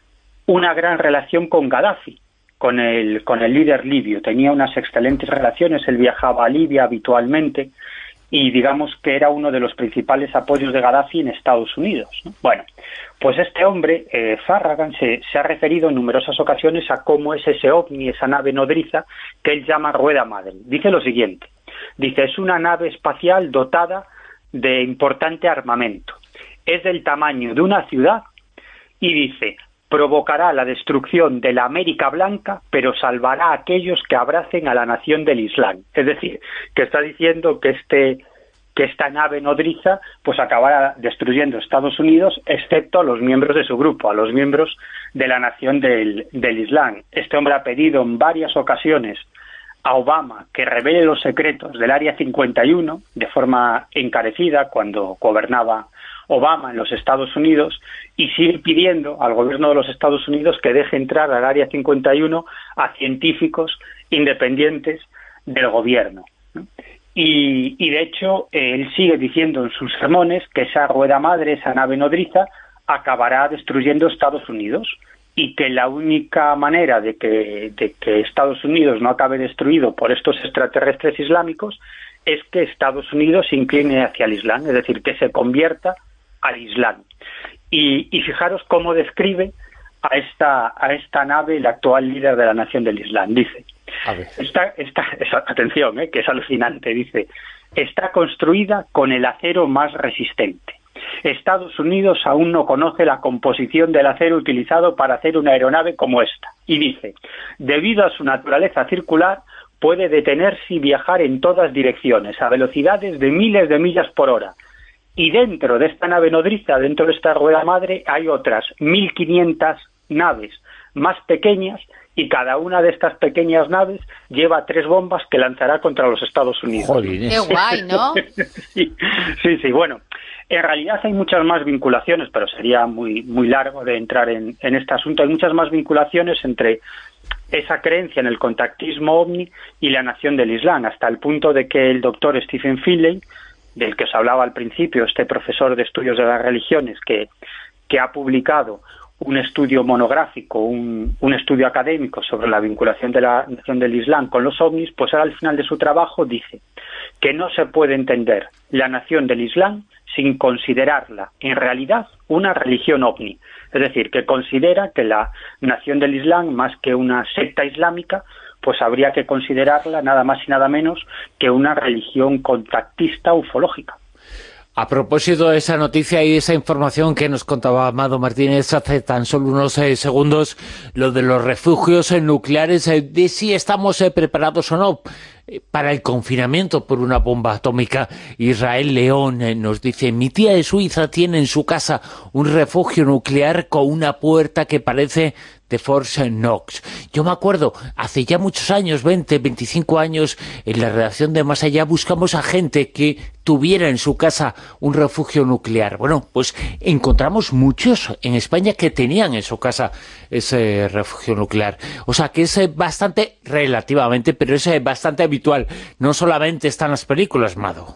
una gran relación con Gaddafi, con el, con el líder libio, tenía unas excelentes relaciones, él viajaba a Libia habitualmente y digamos que era uno de los principales apoyos de Gaddafi en Estados Unidos, ¿no? Bueno, pues este hombre, eh, Farragut, se, se ha referido en numerosas ocasiones a cómo es ese ovni, esa nave nodriza, que él llama rueda madre. Dice lo siguiente, dice, es una nave espacial dotada de importante armamento, es del tamaño de una ciudad y dice, provocará la destrucción de la América Blanca, pero salvará a aquellos que abracen a la nación del Islam. Es decir, que está diciendo que este que esta nave nodriza pues acabará destruyendo Estados Unidos, excepto a los miembros de su grupo, a los miembros de la nación del, del Islam. Este hombre ha pedido en varias ocasiones a Obama que revele los secretos del Área cincuenta y uno de forma encarecida cuando gobernaba Obama en los Estados Unidos y sigue pidiendo al gobierno de los Estados Unidos que deje entrar al Área cincuenta y uno a científicos independientes del gobierno, ¿no? Y, y de hecho él sigue diciendo en sus sermones que esa rueda madre, esa nave nodriza, acabará destruyendo Estados Unidos y que la única manera de que, de que Estados Unidos no acabe destruido por estos extraterrestres islámicos es que Estados Unidos se incline hacia el Islam, es decir, que se convierta al Islam. Y, y fijaros cómo describe a esta, a esta nave el actual líder de la nación del Islam. Dice, esta, esta, esa, atención, eh, que es alucinante, dice, está construida con el acero más resistente. Estados Unidos aún no conoce la composición del acero utilizado para hacer una aeronave como esta. Y dice, debido a su naturaleza circular, puede detenerse y viajar en todas direcciones, a velocidades de miles de millas por hora. Y dentro de esta nave nodriza, dentro de esta rueda madre, hay otras mil quinientas naves más pequeñas, y cada una de estas pequeñas naves lleva tres bombas que lanzará contra los Estados Unidos. Joder. Qué guay, ¿no? sí, sí, sí, bueno, en realidad hay muchas más vinculaciones, pero sería muy muy largo de entrar en, en este asunto. Hay muchas más vinculaciones entre esa creencia en el contactismo ovni y la nación del Islam, hasta el punto de que el doctor Stephen Finley, del que os hablaba al principio, este profesor de estudios de las religiones, que, que ha publicado un estudio monográfico, un, un estudio académico sobre la vinculación de la nación del Islam con los ovnis, pues ahora al final de su trabajo dice que no se puede entender la nación del Islam sin considerarla en realidad una religión ovni. Es decir, que considera que la nación del Islam, más que una secta islámica, pues habría que considerarla nada más y nada menos que una religión contactista ufológica. A propósito de esa noticia y esa información que nos contaba Amado Martínez hace tan solo unos eh, segundos, lo de los refugios eh, nucleares, eh, de si estamos eh, preparados o no eh, para el confinamiento por una bomba atómica. Israel León eh, nos dice, mi tía de Suiza tiene en su casa un refugio nuclear con una puerta que parece de Fort Knox. Yo me acuerdo, hace ya muchos años, veinte, veinticinco años, en la redacción de Más Allá buscamos a gente que tuviera en su casa un refugio nuclear. Bueno, pues encontramos muchos en España que tenían en su casa ese refugio nuclear. O sea que es bastante, relativamente, pero es bastante habitual. No solamente está en las películas, Mado.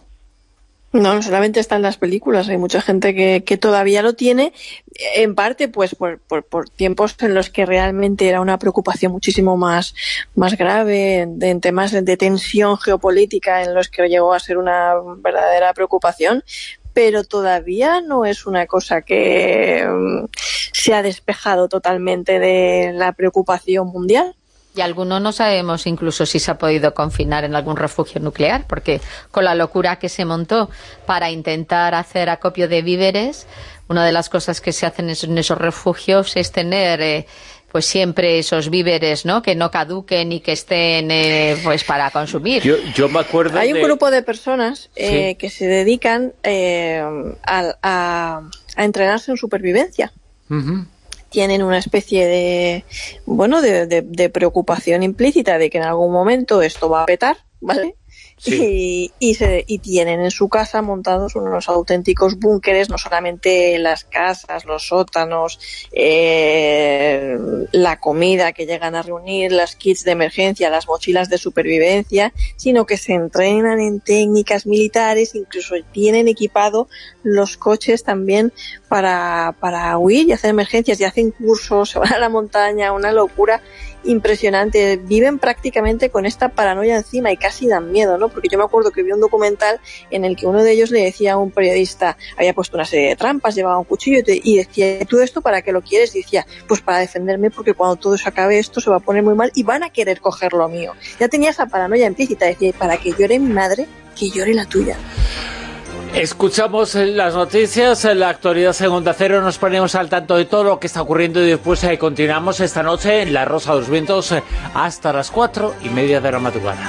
No, no solamente está en las películas, hay mucha gente que, que todavía lo tiene, en parte pues por, por, por tiempos en los que realmente era una preocupación muchísimo más, más grave, en, en temas de tensión geopolítica en los que llegó a ser una verdadera preocupación, pero todavía no es una cosa que um, se ha despejado totalmente de la preocupación mundial. Y algunos no sabemos incluso si se ha podido confinar en algún refugio nuclear, porque con la locura que se montó para intentar hacer acopio de víveres, una de las cosas que se hacen en esos refugios es tener eh, pues siempre esos víveres, ¿no?, que no caduquen y que estén eh, pues para consumir. Yo, yo me acuerdo Hay un de... grupo de personas eh, sí. que se dedican eh, a, a, a entrenarse en supervivencia. Uh-huh. Tienen una especie de, bueno, de, de, de preocupación implícita de que en algún momento esto va a petar, ¿vale? Sí. Y, y, se, y tienen en su casa montados unos auténticos búnkeres, no solamente las casas, los sótanos, eh, la comida que llegan a reunir, las kits de emergencia, las mochilas de supervivencia, sino que se entrenan en técnicas militares, incluso tienen equipado los coches también para, para huir y hacer emergencias, y hacen cursos, se van a la montaña, una locura impresionante. Viven prácticamente con esta paranoia encima y casi dan miedo, ¿no? Porque yo me acuerdo que vi un documental en el que uno de ellos le decía a un periodista, había puesto una serie de trampas, llevaba un cuchillo y decía, ¿tú esto para qué lo quieres? Y decía, pues para defenderme, porque cuando todo se acabe esto se va a poner muy mal y van a querer coger lo mío. Ya tenía esa paranoia implícita, decía, para que llore mi madre, que llore la tuya. Escuchamos las noticias, la actualidad en Onda Cero, nos ponemos al tanto de todo lo que está ocurriendo y después eh, continuamos esta noche en La Rosa de los Vientos eh, hasta las cuatro y media de la madrugada.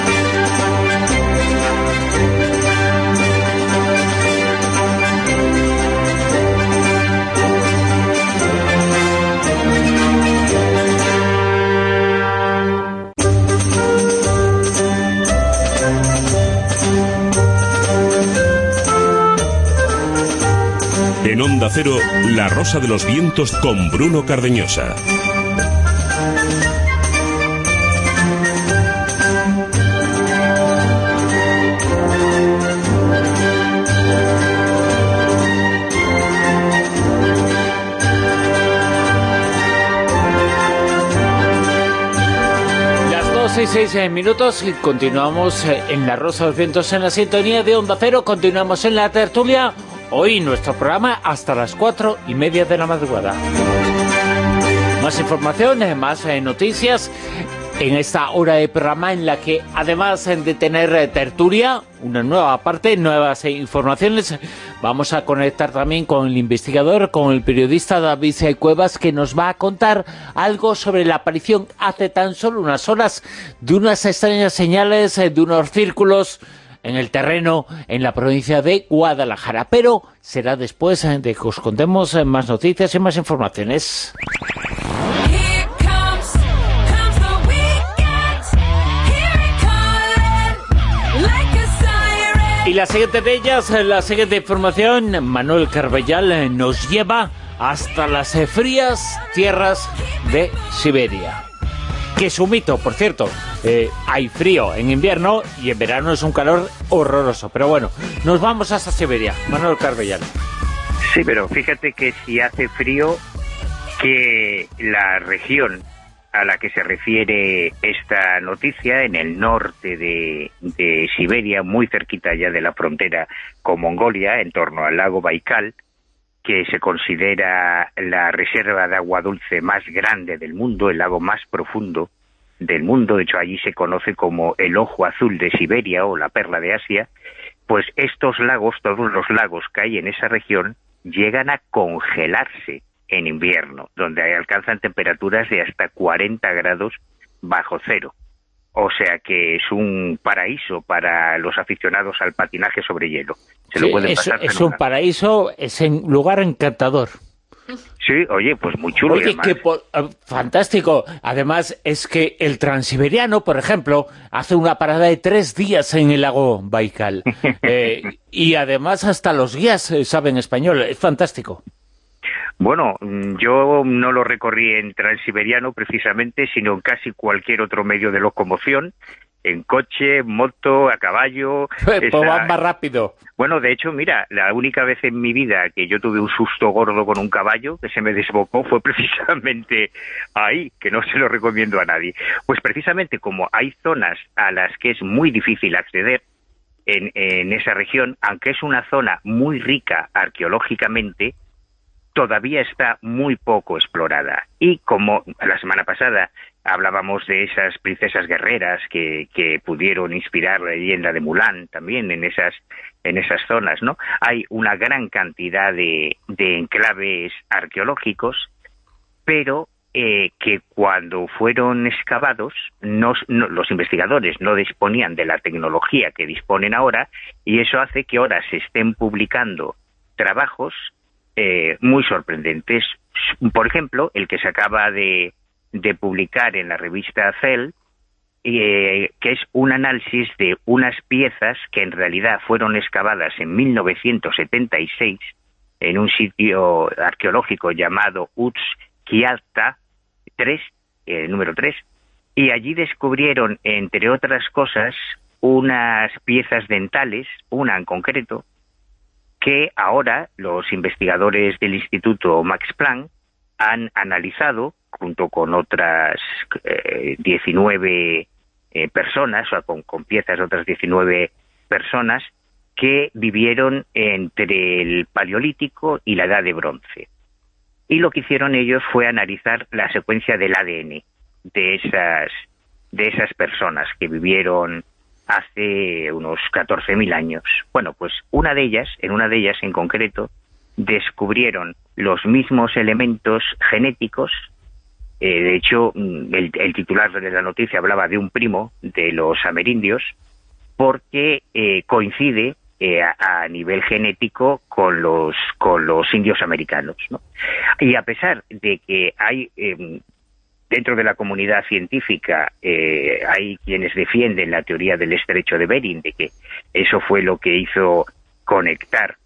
En Onda Cero, La Rosa de los Vientos con Bruno Cardeñosa. Las doce y seis minutos y continuamos en La Rosa de los Vientos en la sintonía de Onda Cero, continuamos en la tertulia. Hoy nuestro programa hasta las cuatro y media de la madrugada. Más información, más noticias en esta hora de programa en la que, además de tener tertulia, una nueva parte, nuevas informaciones, vamos a conectar también con el investigador, con el periodista David Cuevas, que nos va a contar algo sobre la aparición hace tan solo unas horas de unas extrañas señales, de unos círculos en el terreno, en la provincia de Guadalajara. Pero será después de que os contemos más noticias y más informaciones. Y la siguiente de ellas, la siguiente información, Manuel Carbellal nos lleva hasta las frías tierras de Siberia. Que es un mito, por cierto. Eh, hay frío en invierno y en verano es un calor horroroso. Pero bueno, nos vamos hasta Siberia. Manuel Carbellal. Sí, pero fíjate que si hace frío, que la región a la que se refiere esta noticia, en el norte de, de Siberia, muy cerquita ya de la frontera con Mongolia, en torno al lago Baikal, que se considera la reserva de agua dulce más grande del mundo, el lago más profundo del mundo, de hecho allí se conoce como el ojo azul de Siberia o la perla de Asia, pues estos lagos, todos los lagos que hay en esa región, llegan a congelarse en invierno, donde alcanzan temperaturas de hasta cuarenta grados bajo cero. O sea que es un paraíso para los aficionados al patinaje sobre hielo. Se sí, lo pueden es, pasar es un paraíso, es un lugar encantador. Sí, oye, pues muy chulo. Oye, que po- fantástico. Además, es que el transiberiano, por ejemplo, hace una parada de tres días en el lago Baikal. eh, y además hasta los guías eh, saben español. Es fantástico. Bueno, yo no lo recorrí en transiberiano precisamente, sino en casi cualquier otro medio de locomoción, en coche, moto, a caballo. Pues esa... va más rápido. Bueno, de hecho, mira, la única vez en mi vida que yo tuve un susto gordo con un caballo que se me desbocó fue precisamente ahí, que no se lo recomiendo a nadie. Pues precisamente como hay zonas a las que es muy difícil acceder en, en esa región, aunque es una zona muy rica arqueológicamente, todavía está muy poco explorada. Y como la semana pasada hablábamos de esas princesas guerreras que, que pudieron inspirar la leyenda de Mulan también en esas, en esas zonas, ¿no? Hay una gran cantidad de, de enclaves arqueológicos, pero eh, que cuando fueron excavados, no, no, los investigadores no disponían de la tecnología que disponen ahora, y eso hace que ahora se estén publicando trabajos eh, muy sorprendentes. Por ejemplo, el que se acaba de, de publicar en la revista Cell, eh, que es un análisis de unas piezas que en realidad fueron excavadas en mil novecientos setenta y seis en un sitio arqueológico llamado Utzquialta tres, eh, número tres, y allí descubrieron, entre otras cosas, unas piezas dentales, una en concreto, que ahora los investigadores del Instituto Max Planck han analizado, junto con otras eh, diecinueve eh, personas, o sea, con, con piezas de otras diecinueve personas, que vivieron entre el Paleolítico y la Edad de Bronce. Y lo que hicieron ellos fue analizar la secuencia del A D N de esas, de esas personas que vivieron hace unos catorce mil años. Bueno, pues una de ellas, en una de ellas en concreto, descubrieron los mismos elementos genéticos. Eh, de hecho, el, el titular de la noticia hablaba de un primo de los amerindios, porque eh, coincide eh, a, a nivel genético con los con los indios americanos, ¿no? Y a pesar de que hay eh, dentro de la comunidad científica eh, hay quienes defienden la teoría del estrecho de Bering, de que eso fue lo que hizo conectar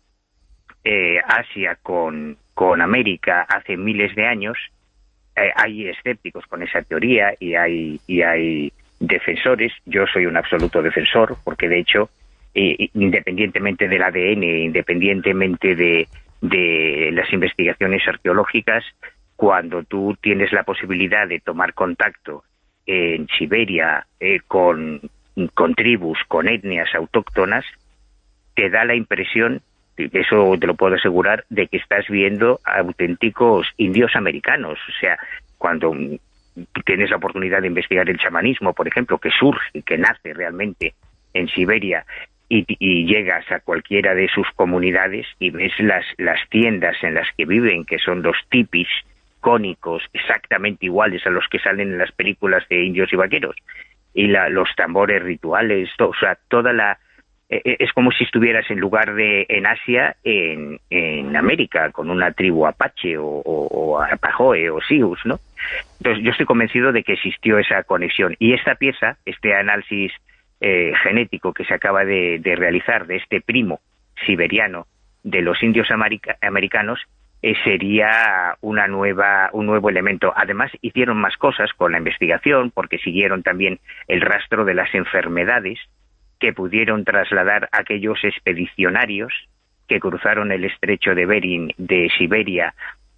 eh, Asia con, con América hace miles de años, eh, hay escépticos con esa teoría y hay y hay defensores. Yo soy un absoluto defensor, porque de hecho, eh, independientemente del A D N, independientemente de, de las investigaciones arqueológicas, cuando tú tienes la posibilidad de tomar contacto en Siberia eh, con, con tribus, con etnias autóctonas, te da la impresión, eso te lo puedo asegurar, de que estás viendo auténticos indios americanos. O sea, cuando tienes la oportunidad de investigar el chamanismo, por ejemplo, que surge, que nace realmente en Siberia, y, y llegas a cualquiera de sus comunidades y ves las, las tiendas en las que viven, que son los tipis cónicos, exactamente iguales a los que salen en las películas de indios y vaqueros, y la, los tambores rituales, to, o sea, toda la... Eh, es como si estuvieras en lugar de en Asia, en, en América, con una tribu apache o, o, o apajoe o sioux, ¿no? Entonces yo estoy convencido de que existió esa conexión, y esta pieza, este análisis eh, genético que se acaba de, de realizar de este primo siberiano de los indios america, americanos, eh, sería una nueva un nuevo elemento. Además hicieron más cosas con la investigación, porque siguieron también el rastro de las enfermedades que pudieron trasladar aquellos expedicionarios que cruzaron el estrecho de Bering de Siberia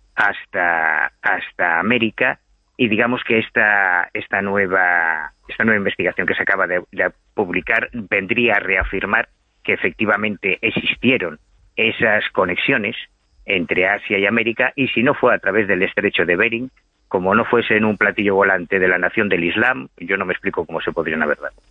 hasta hasta América. Y digamos que esta esta nueva esta nueva investigación que se acaba de, de publicar vendría a reafirmar que efectivamente existieron esas conexiones entre Asia y América, y si no fue a través del estrecho de Bering, como no fuese en un platillo volante de la nación del Islam, yo no me explico cómo se podrían haber dado.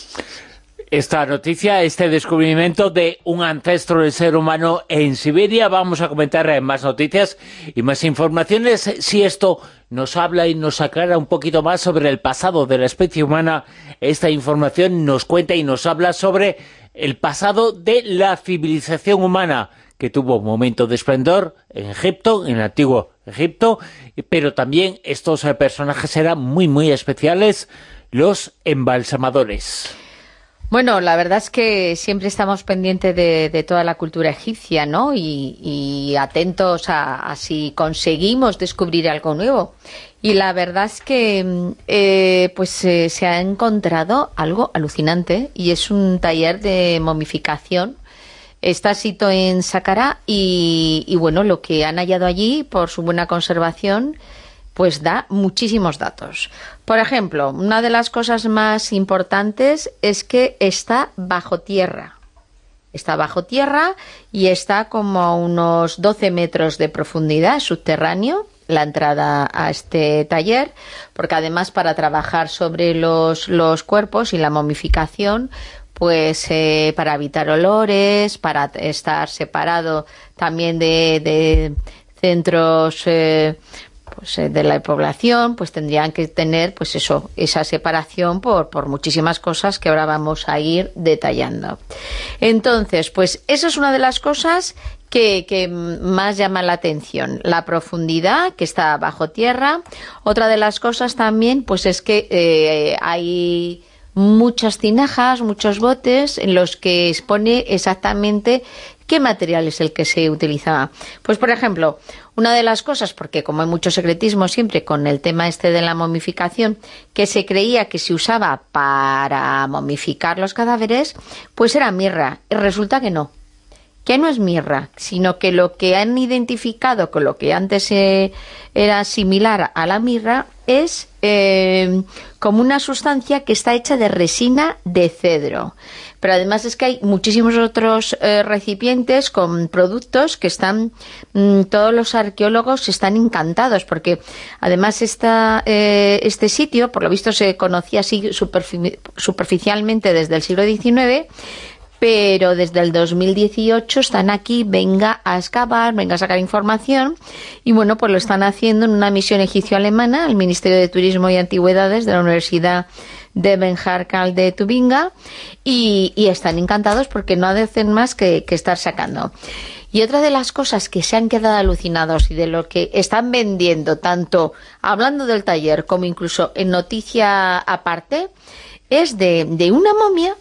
Esta noticia, este descubrimiento de un ancestro del ser humano en Siberia. Vamos a comentar más noticias y más informaciones. Si esto nos habla y nos aclara un poquito más sobre el pasado de la especie humana, esta información nos cuenta y nos habla sobre el pasado de la civilización humana, que tuvo un momento de esplendor en Egipto, en el antiguo Egipto, pero también estos personajes eran muy, muy especiales, los embalsamadores. Bueno, la verdad es que siempre estamos pendientes de, de toda la cultura egipcia, ¿no? Y, y atentos a, a si conseguimos descubrir algo nuevo. Y la verdad es que eh, pues eh, se ha encontrado algo alucinante, y es un taller de momificación. Está situado en Saqqara y, y bueno, lo que han hallado allí, por su buena conservación, pues da muchísimos datos. Por ejemplo, una de las cosas más importantes es que está bajo tierra. Está bajo tierra y está como a unos doce metros de profundidad, subterráneo, la entrada a este taller, porque además para trabajar sobre los, los cuerpos y la momificación, pues eh, para evitar olores, para estar separado también de, de centros... Eh, pues eh, de la población, pues tendrían que tener pues eso, esa separación por, por muchísimas cosas que ahora vamos a ir detallando. Entonces, pues eso es una de las cosas que, que más llama la atención, la profundidad que está bajo tierra. Otra de las cosas también pues es que eh, hay muchas tinajas, muchos botes en los que expone exactamente qué material es el que se utilizaba. Pues por ejemplo, una de las cosas, porque como hay mucho secretismo siempre con el tema este de la momificación, que se creía que se usaba para momificar los cadáveres, pues era mirra, y resulta que no. Que no es mirra, sino que lo que han identificado con lo que antes eh, era similar a la mirra es eh, como una sustancia que está hecha de resina de cedro. Pero además es que hay muchísimos otros eh, recipientes con productos que están, mmm, todos los arqueólogos están encantados, porque además esta, eh, este sitio, por lo visto, se conocía así superfi- superficialmente desde el siglo diecinueve, pero desde el dos mil dieciocho están aquí, venga a excavar, venga a sacar información, y bueno, pues lo están haciendo en una misión egipcio-alemana, el Ministerio de Turismo y Antigüedades de la Universidad de Ben Jarkal de Tubinga, y, y están encantados porque no hacen más que, que estar sacando. Y otra de las cosas que se han quedado alucinados y de lo que están vendiendo, tanto hablando del taller como incluso en noticia aparte, es de, de una momia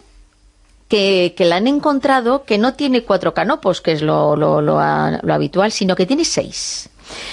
Que, que la han encontrado que no tiene cuatro canopos, que es lo, lo, lo, lo habitual, sino que tiene seis.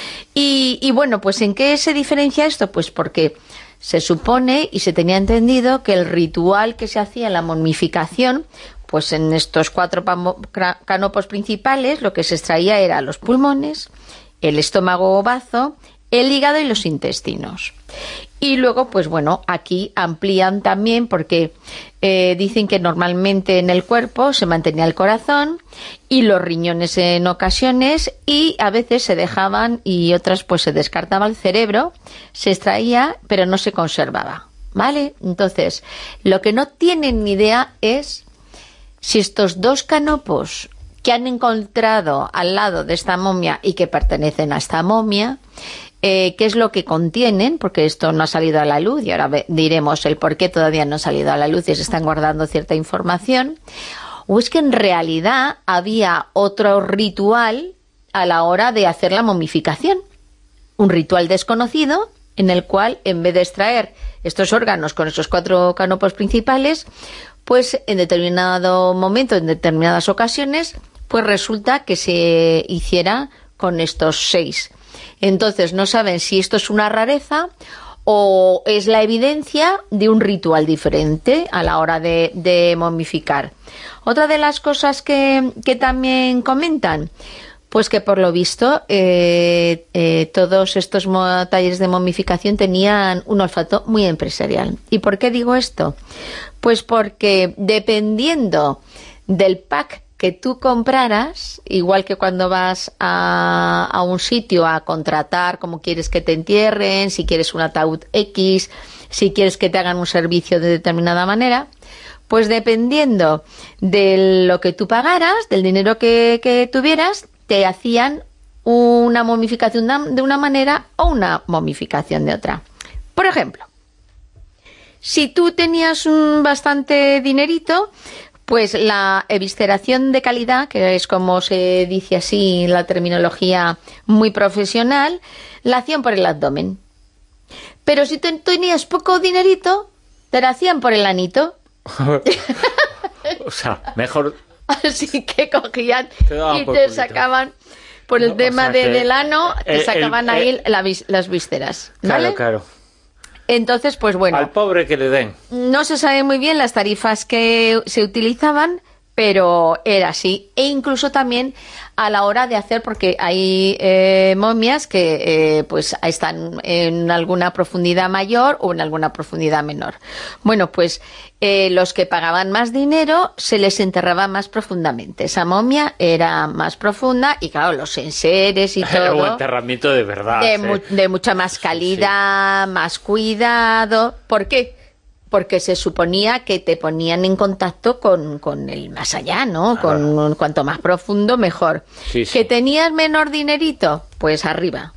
Y, y bueno, pues ¿en qué se diferencia esto? Pues porque se supone y se tenía entendido que el ritual que se hacía en la momificación, pues en estos cuatro canopos principales, lo que se extraía era los pulmones, el estómago o bazo, el hígado y los intestinos. Y luego, pues bueno, aquí amplían también porque eh, dicen que normalmente en el cuerpo se mantenía el corazón y los riñones en ocasiones, y a veces se dejaban y otras pues se descartaba el cerebro, se extraía pero no se conservaba, ¿vale? Entonces, lo que no tienen ni idea es si estos dos canopos que han encontrado al lado de esta momia y que pertenecen a esta momia, Eh, qué es lo que contienen, porque esto no ha salido a la luz y ahora ve, diremos el por qué todavía no ha salido a la luz y se están guardando cierta información, o es que en realidad había otro ritual a la hora de hacer la momificación, un ritual desconocido en el cual en vez de extraer estos órganos con esos cuatro canopos principales, pues en determinado momento, en determinadas ocasiones, pues resulta que se hiciera con estos seis. Entonces no saben si esto es una rareza o es la evidencia de un ritual diferente a la hora de, de momificar. Otra de las cosas que, que también comentan, pues que por lo visto eh, eh, todos estos talleres de momificación tenían un olfato muy empresarial. ¿Y por qué digo esto? Pues porque dependiendo del pack que tú compraras, igual que cuando vas a, a un sitio a contratar cómo quieres que te entierren, si quieres un ataúd X, si quieres que te hagan un servicio de determinada manera, pues dependiendo de lo que tú pagaras, del dinero que, que tuvieras, te hacían una momificación de una manera o una momificación de otra. Por ejemplo, si tú tenías un bastante dinerito, pues la evisceración de calidad, que es como se dice así en la terminología muy profesional, la hacían por el abdomen. Pero si tú tenías poco dinerito, te la hacían por el anito. O sea, mejor... Así que cogían te y te sacaban por el no, tema o sea de, del ano, te el, sacaban el, ahí el, la, las vísceras. ¿Vale? Claro, claro. Entonces, pues bueno, al pobre que le den. No se sabe muy bien las tarifas que se utilizaban, pero era así. E incluso también a la hora de hacer, porque hay eh, momias que eh, pues están en alguna profundidad mayor o en alguna profundidad menor. Bueno, pues eh, los que pagaban más dinero se les enterraba más profundamente. Esa momia era más profunda y claro, los enseres y todo. Un enterramiento de verdad. De, ¿eh? mu de mucha más calidad, sí, sí. Más cuidado. ¿Por qué? Porque se suponía que te ponían en contacto con, con el más allá, ¿no? Ah. Con cuanto más profundo, mejor. Sí, sí. ¿Que tenías menor dinerito? Pues arriba.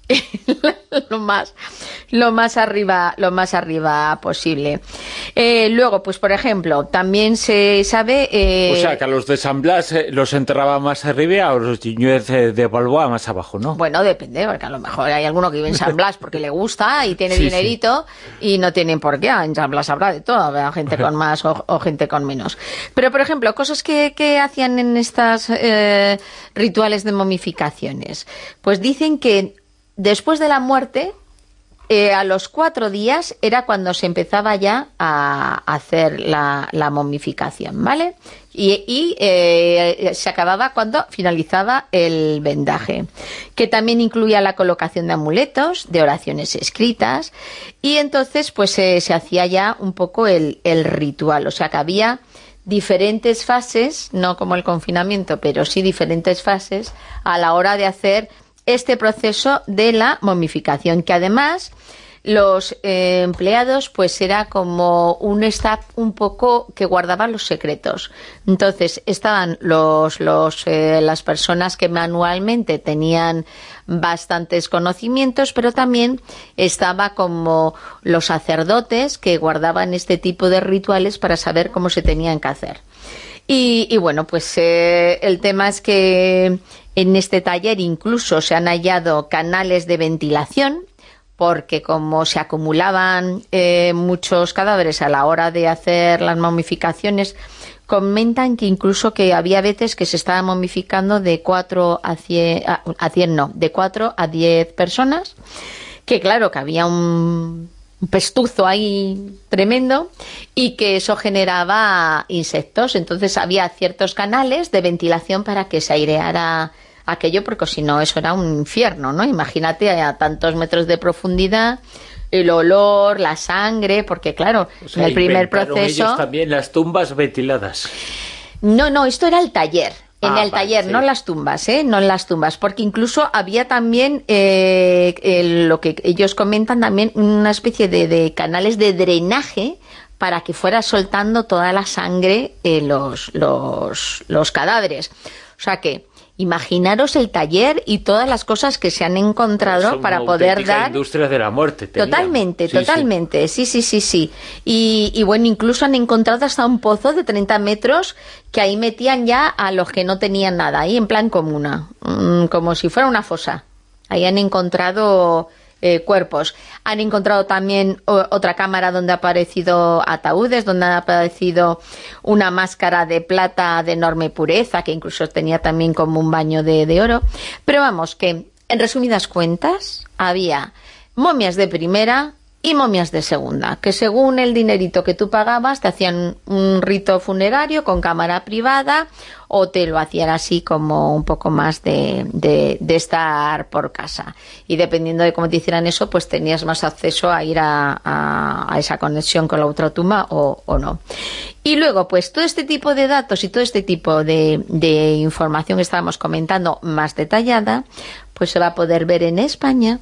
lo más lo más arriba lo más arriba posible. Eh, luego, pues por ejemplo, también se sabe... Eh... O sea, que a los de San Blas eh, los enterraba más arriba, o los Ñúez eh, de Balboa más abajo, ¿no? Bueno, depende, porque a lo mejor hay alguno que vive en San Blas porque le gusta y tiene sí, dinerito, sí. Y no tienen por qué. En San Blas habrá de todo, habrá gente con más o, o gente con menos. Pero, por ejemplo, cosas que, que hacían en estas eh, rituales de momificaciones. Pues dicen que después de la muerte, eh, a los cuatro días era cuando se empezaba ya a hacer la, la momificación, ¿vale? Y, y eh, se acababa cuando finalizaba el vendaje, que también incluía la colocación de amuletos, de oraciones escritas, y entonces pues eh, se hacía ya un poco el, el ritual, o sea que había diferentes fases, no como el confinamiento, pero sí diferentes fases a la hora de hacer este proceso de la momificación, que además los eh, empleados pues era como un staff un poco que guardaba los secretos. Entonces estaban los, los eh, las personas que manualmente tenían bastantes conocimientos, pero también estaba como los sacerdotes que guardaban este tipo de rituales para saber cómo se tenían que hacer. Y, y bueno, pues eh, el tema es que en este taller incluso se han hallado canales de ventilación, porque como se acumulaban eh, muchos cadáveres a la hora de hacer las momificaciones, comentan que incluso que había veces que se estaba momificando de cuatro a cien, a, a cien no, de cuatro a diez personas, que claro, que había un un pestuzo ahí tremendo y que eso generaba insectos. Entonces había ciertos canales de ventilación para que se aireara aquello, porque si no eso era un infierno, ¿no? Imagínate a tantos metros de profundidad, el olor, la sangre, porque claro, o sea, en el primer proceso... ellos también las tumbas ventiladas. No, no, esto era el taller. En ah, el vale, taller, sí. no en las tumbas, ¿eh? No en las tumbas, porque incluso había también, eh, el, lo que ellos comentan, también una especie de, de canales de drenaje para que fuera soltando toda la sangre eh, los, los, los cadáveres. O sea que, imaginaros el taller y todas las cosas que se han encontrado Son para una poder dar... industria de la muerte. Tenían. Totalmente, sí, totalmente, sí, sí, sí, sí. Y, y bueno, incluso han encontrado hasta un pozo de treinta metros que ahí metían ya a los que no tenían nada, ahí en plan comuna, mmm, como si fuera una fosa. Ahí han encontrado... Eh, cuerpos. Han encontrado también o, otra cámara donde ha aparecido ataúdes, donde ha aparecido una máscara de plata de enorme pureza, que incluso tenía también como un baño de, de oro. Pero vamos, que en resumidas cuentas había momias de primera y momias de segunda, que según el dinerito que tú pagabas te hacían un rito funerario con cámara privada o te lo hacían así como un poco más de, de, de estar por casa. Y dependiendo de cómo te hicieran eso, pues tenías más acceso a ir a, a, a esa conexión con la ultratumba o, o no. Y luego, pues todo este tipo de datos y todo este tipo de, de información que estábamos comentando más detallada, pues se va a poder ver en España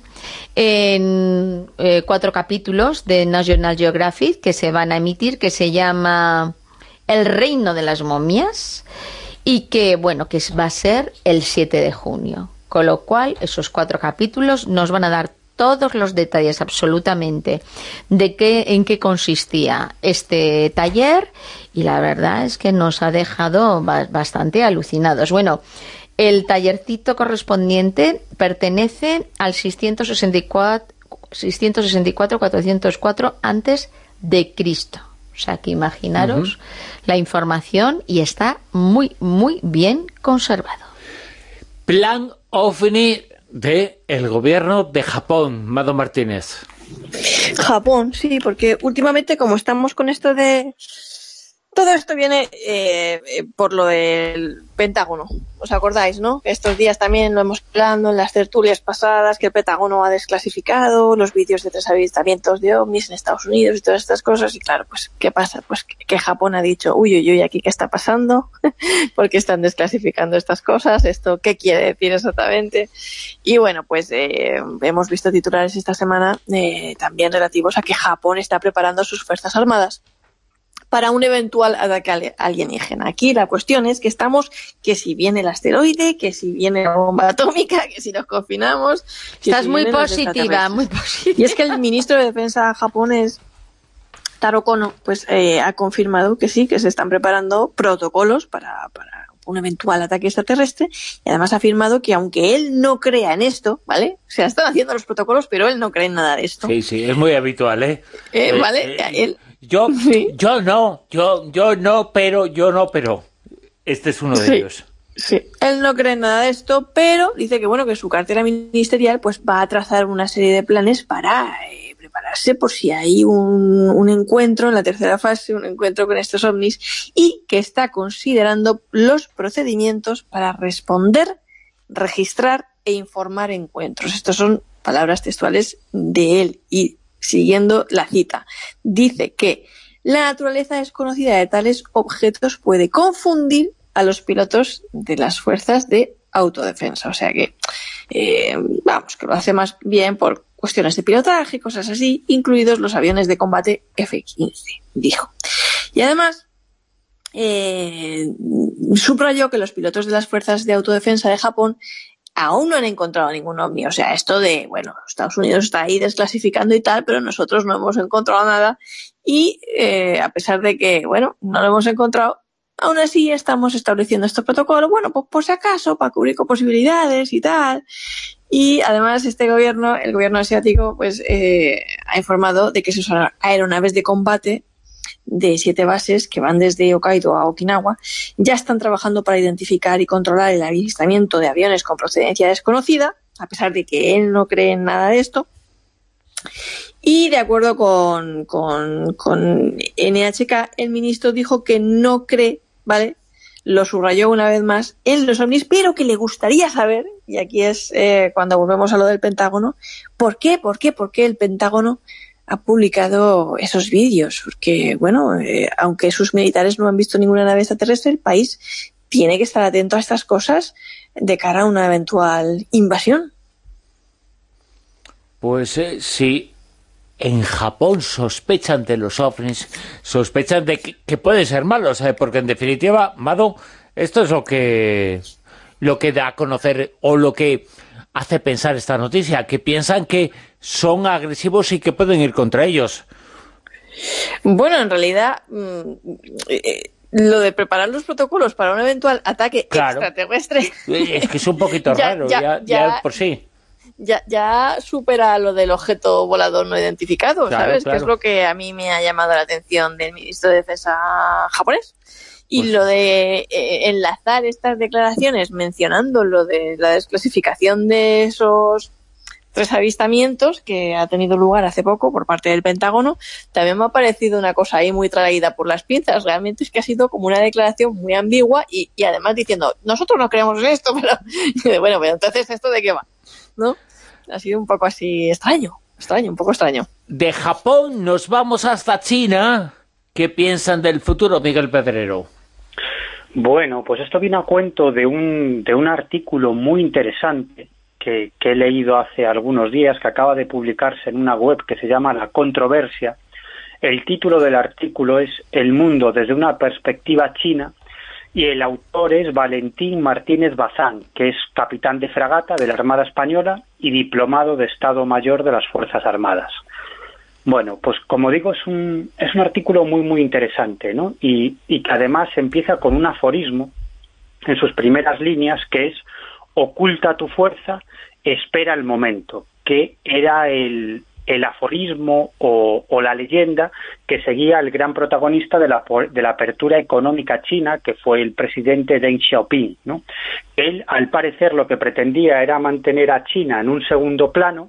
en eh, cuatro capítulos de National Geographic que se van a emitir, que se llama El reino de las momias, y que, bueno, que va a ser el siete de junio. Con lo cual, esos cuatro capítulos nos van a dar todos los detalles absolutamente de qué, en qué consistía este taller, y la verdad es que nos ha dejado bastante alucinados. Bueno, el tallercito correspondiente pertenece al seiscientos sesenta y cuatro cuatrocientos cuatro antes de Cristo. O sea que imaginaros uh-huh. la información, y está muy, muy bien conservado. Plan OVNI de el gobierno de Japón, Mado Martínez. Japón, sí, porque últimamente como estamos con esto de... Todo esto viene eh, por lo del Pentágono. ¿Os acordáis, no? Estos días también lo hemos hablado en las tertulias pasadas, que el Pentágono ha desclasificado los vídeos de tres avistamientos de ovnis en Estados Unidos y todas estas cosas. Y claro, pues, ¿qué pasa? Pues que Japón ha dicho, uy, uy, uy, ¿aquí qué está pasando? ¿Por qué están desclasificando estas cosas? ¿Esto qué quiere decir exactamente? Y bueno, pues eh, hemos visto titulares esta semana eh, también relativos a que Japón está preparando sus fuerzas armadas para un eventual ataque alienígena. Aquí la cuestión es que estamos, que si viene el asteroide, que si viene la bomba atómica, que si nos confinamos... Que Estás si muy positiva, muy positiva. Y es que el ministro de Defensa japonés, Taro Kono, pues eh, ha confirmado que sí, que se están preparando protocolos para, para un eventual ataque extraterrestre, y además ha afirmado que aunque él no crea en esto, ¿vale? O sea, están haciendo los protocolos, pero él no cree en nada de esto. Sí, sí, es muy habitual, ¿eh? eh, eh ¿Vale? Eh, él... Yo, sí. yo no, yo, yo no, pero, yo no, pero. Este es uno de sí, ellos. Sí, él no cree en nada de esto, pero dice que bueno, que su cartera ministerial pues va a trazar una serie de planes para eh, prepararse por si hay un, un encuentro en la tercera fase, un encuentro con estos ovnis, y que está considerando los procedimientos para responder, registrar e informar encuentros. Estas son palabras textuales de él, y siguiendo la cita, dice que la naturaleza desconocida de tales objetos puede confundir a los pilotos de las fuerzas de autodefensa. O sea que, eh, vamos, que lo hace más bien por cuestiones de pilotaje y cosas así, incluidos los aviones de combate F quince, dijo. Y además, eh, subrayó que los pilotos de las fuerzas de autodefensa de Japón aún no han encontrado ningún ovni. O sea, esto de, bueno, Estados Unidos está ahí desclasificando y tal, pero nosotros no hemos encontrado nada, y eh, a pesar de que, bueno, no lo hemos encontrado, aún así estamos estableciendo estos protocolos, bueno, pues por si acaso, para cubrir con posibilidades y tal. Y además este gobierno, el gobierno asiático, pues eh, ha informado de que sus aeronaves de combate de siete bases que van desde Hokkaido a Okinawa ya están trabajando para identificar y controlar el avistamiento de aviones con procedencia desconocida, a pesar de que él no cree en nada de esto. Y de acuerdo con, con, con N H K, el ministro dijo que no cree, ¿vale?, lo subrayó una vez más, en los ovnis, pero que le gustaría saber, y aquí es eh, cuando volvemos a lo del Pentágono, ¿por qué, por qué, por qué el Pentágono ha publicado esos vídeos? Porque, bueno, eh, aunque sus militares no han visto ninguna nave extraterrestre, el país tiene que estar atento a estas cosas de cara a una eventual invasión. Pues eh, sí. En Japón sospechan de los ovnis, sospechan de que, que pueden ser malos, ¿eh? Porque en definitiva, Mado, esto es lo que lo que da a conocer, o lo que hace pensar esta noticia, que piensan que son agresivos y que pueden ir contra ellos. Bueno, en realidad, mmm, eh, lo de preparar los protocolos para un eventual ataque claro. extraterrestre... Es que es un poquito ya, raro, ya, ya, ya, ya por sí. Ya, ya supera lo del objeto volador no identificado, claro, ¿sabes? Claro. Que es lo que a mí me ha llamado la atención del ministro de Defensa japonés. Y pues... lo de eh, enlazar estas declaraciones mencionando lo de la desclasificación de esos tres avistamientos que ha tenido lugar hace poco por parte del Pentágono, también me ha parecido una cosa ahí muy traída por las pinzas. Realmente es que ha sido como una declaración muy ambigua, y, y además diciendo, nosotros no creemos en esto, pero bueno, pero entonces, ¿esto de qué va? ¿No? Ha sido un poco así extraño, extraño, un poco extraño. De Japón nos vamos hasta China. ¿Qué piensan del futuro, Miguel Pedrero? Bueno, pues esto viene a cuento de un, de un artículo muy interesante que, que he leído hace algunos días, que acaba de publicarse en una web que se llama La Controversia. El título del artículo es El mundo desde una perspectiva china, y el autor es Valentín Martínez Bazán, que es capitán de fragata de la Armada Española y diplomado de Estado Mayor de las Fuerzas Armadas. Bueno, pues como digo, es un, es un artículo muy, muy interesante, ¿no? Y, y que además empieza con un aforismo en sus primeras líneas, que es: oculta tu fuerza, espera el momento, que era el... el aforismo o, o la leyenda que seguía el gran protagonista de la, de la apertura económica china, que fue el presidente Deng Xiaoping, ¿no? Él, al parecer, lo que pretendía era mantener a China en un segundo plano,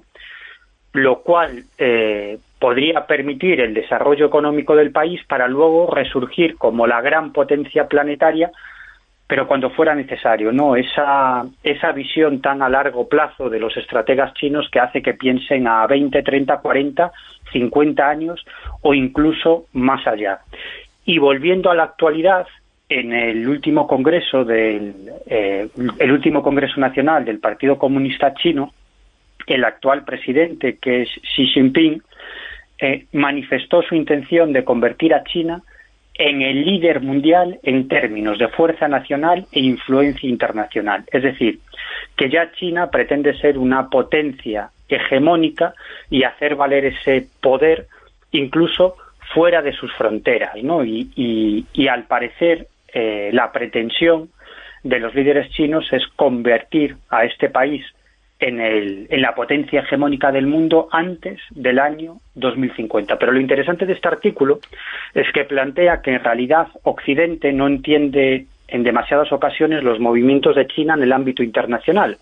lo cual eh, podría permitir el desarrollo económico del país para luego resurgir como la gran potencia planetaria, pero cuando fuera necesario, ¿no? Esa, esa visión tan a largo plazo de los estrategas chinos que hace que piensen a veinte, treinta, cuarenta, cincuenta años o incluso más allá. Y volviendo a la actualidad, en el último congreso del eh, el último congreso nacional del Partido Comunista Chino, el actual presidente, que es Xi Jinping, eh, manifestó su intención de convertir a China en el líder mundial en términos de fuerza nacional e influencia internacional. Es decir, que ya China pretende ser una potencia hegemónica y hacer valer ese poder incluso fuera de sus fronteras, ¿no? Y, y, y al parecer eh, la pretensión de los líderes chinos es convertir a este país en, el, en la potencia hegemónica del mundo antes del año dos mil cincuenta. Pero lo interesante de este artículo es que plantea que en realidad Occidente no entiende en demasiadas ocasiones los movimientos de China en el ámbito internacional.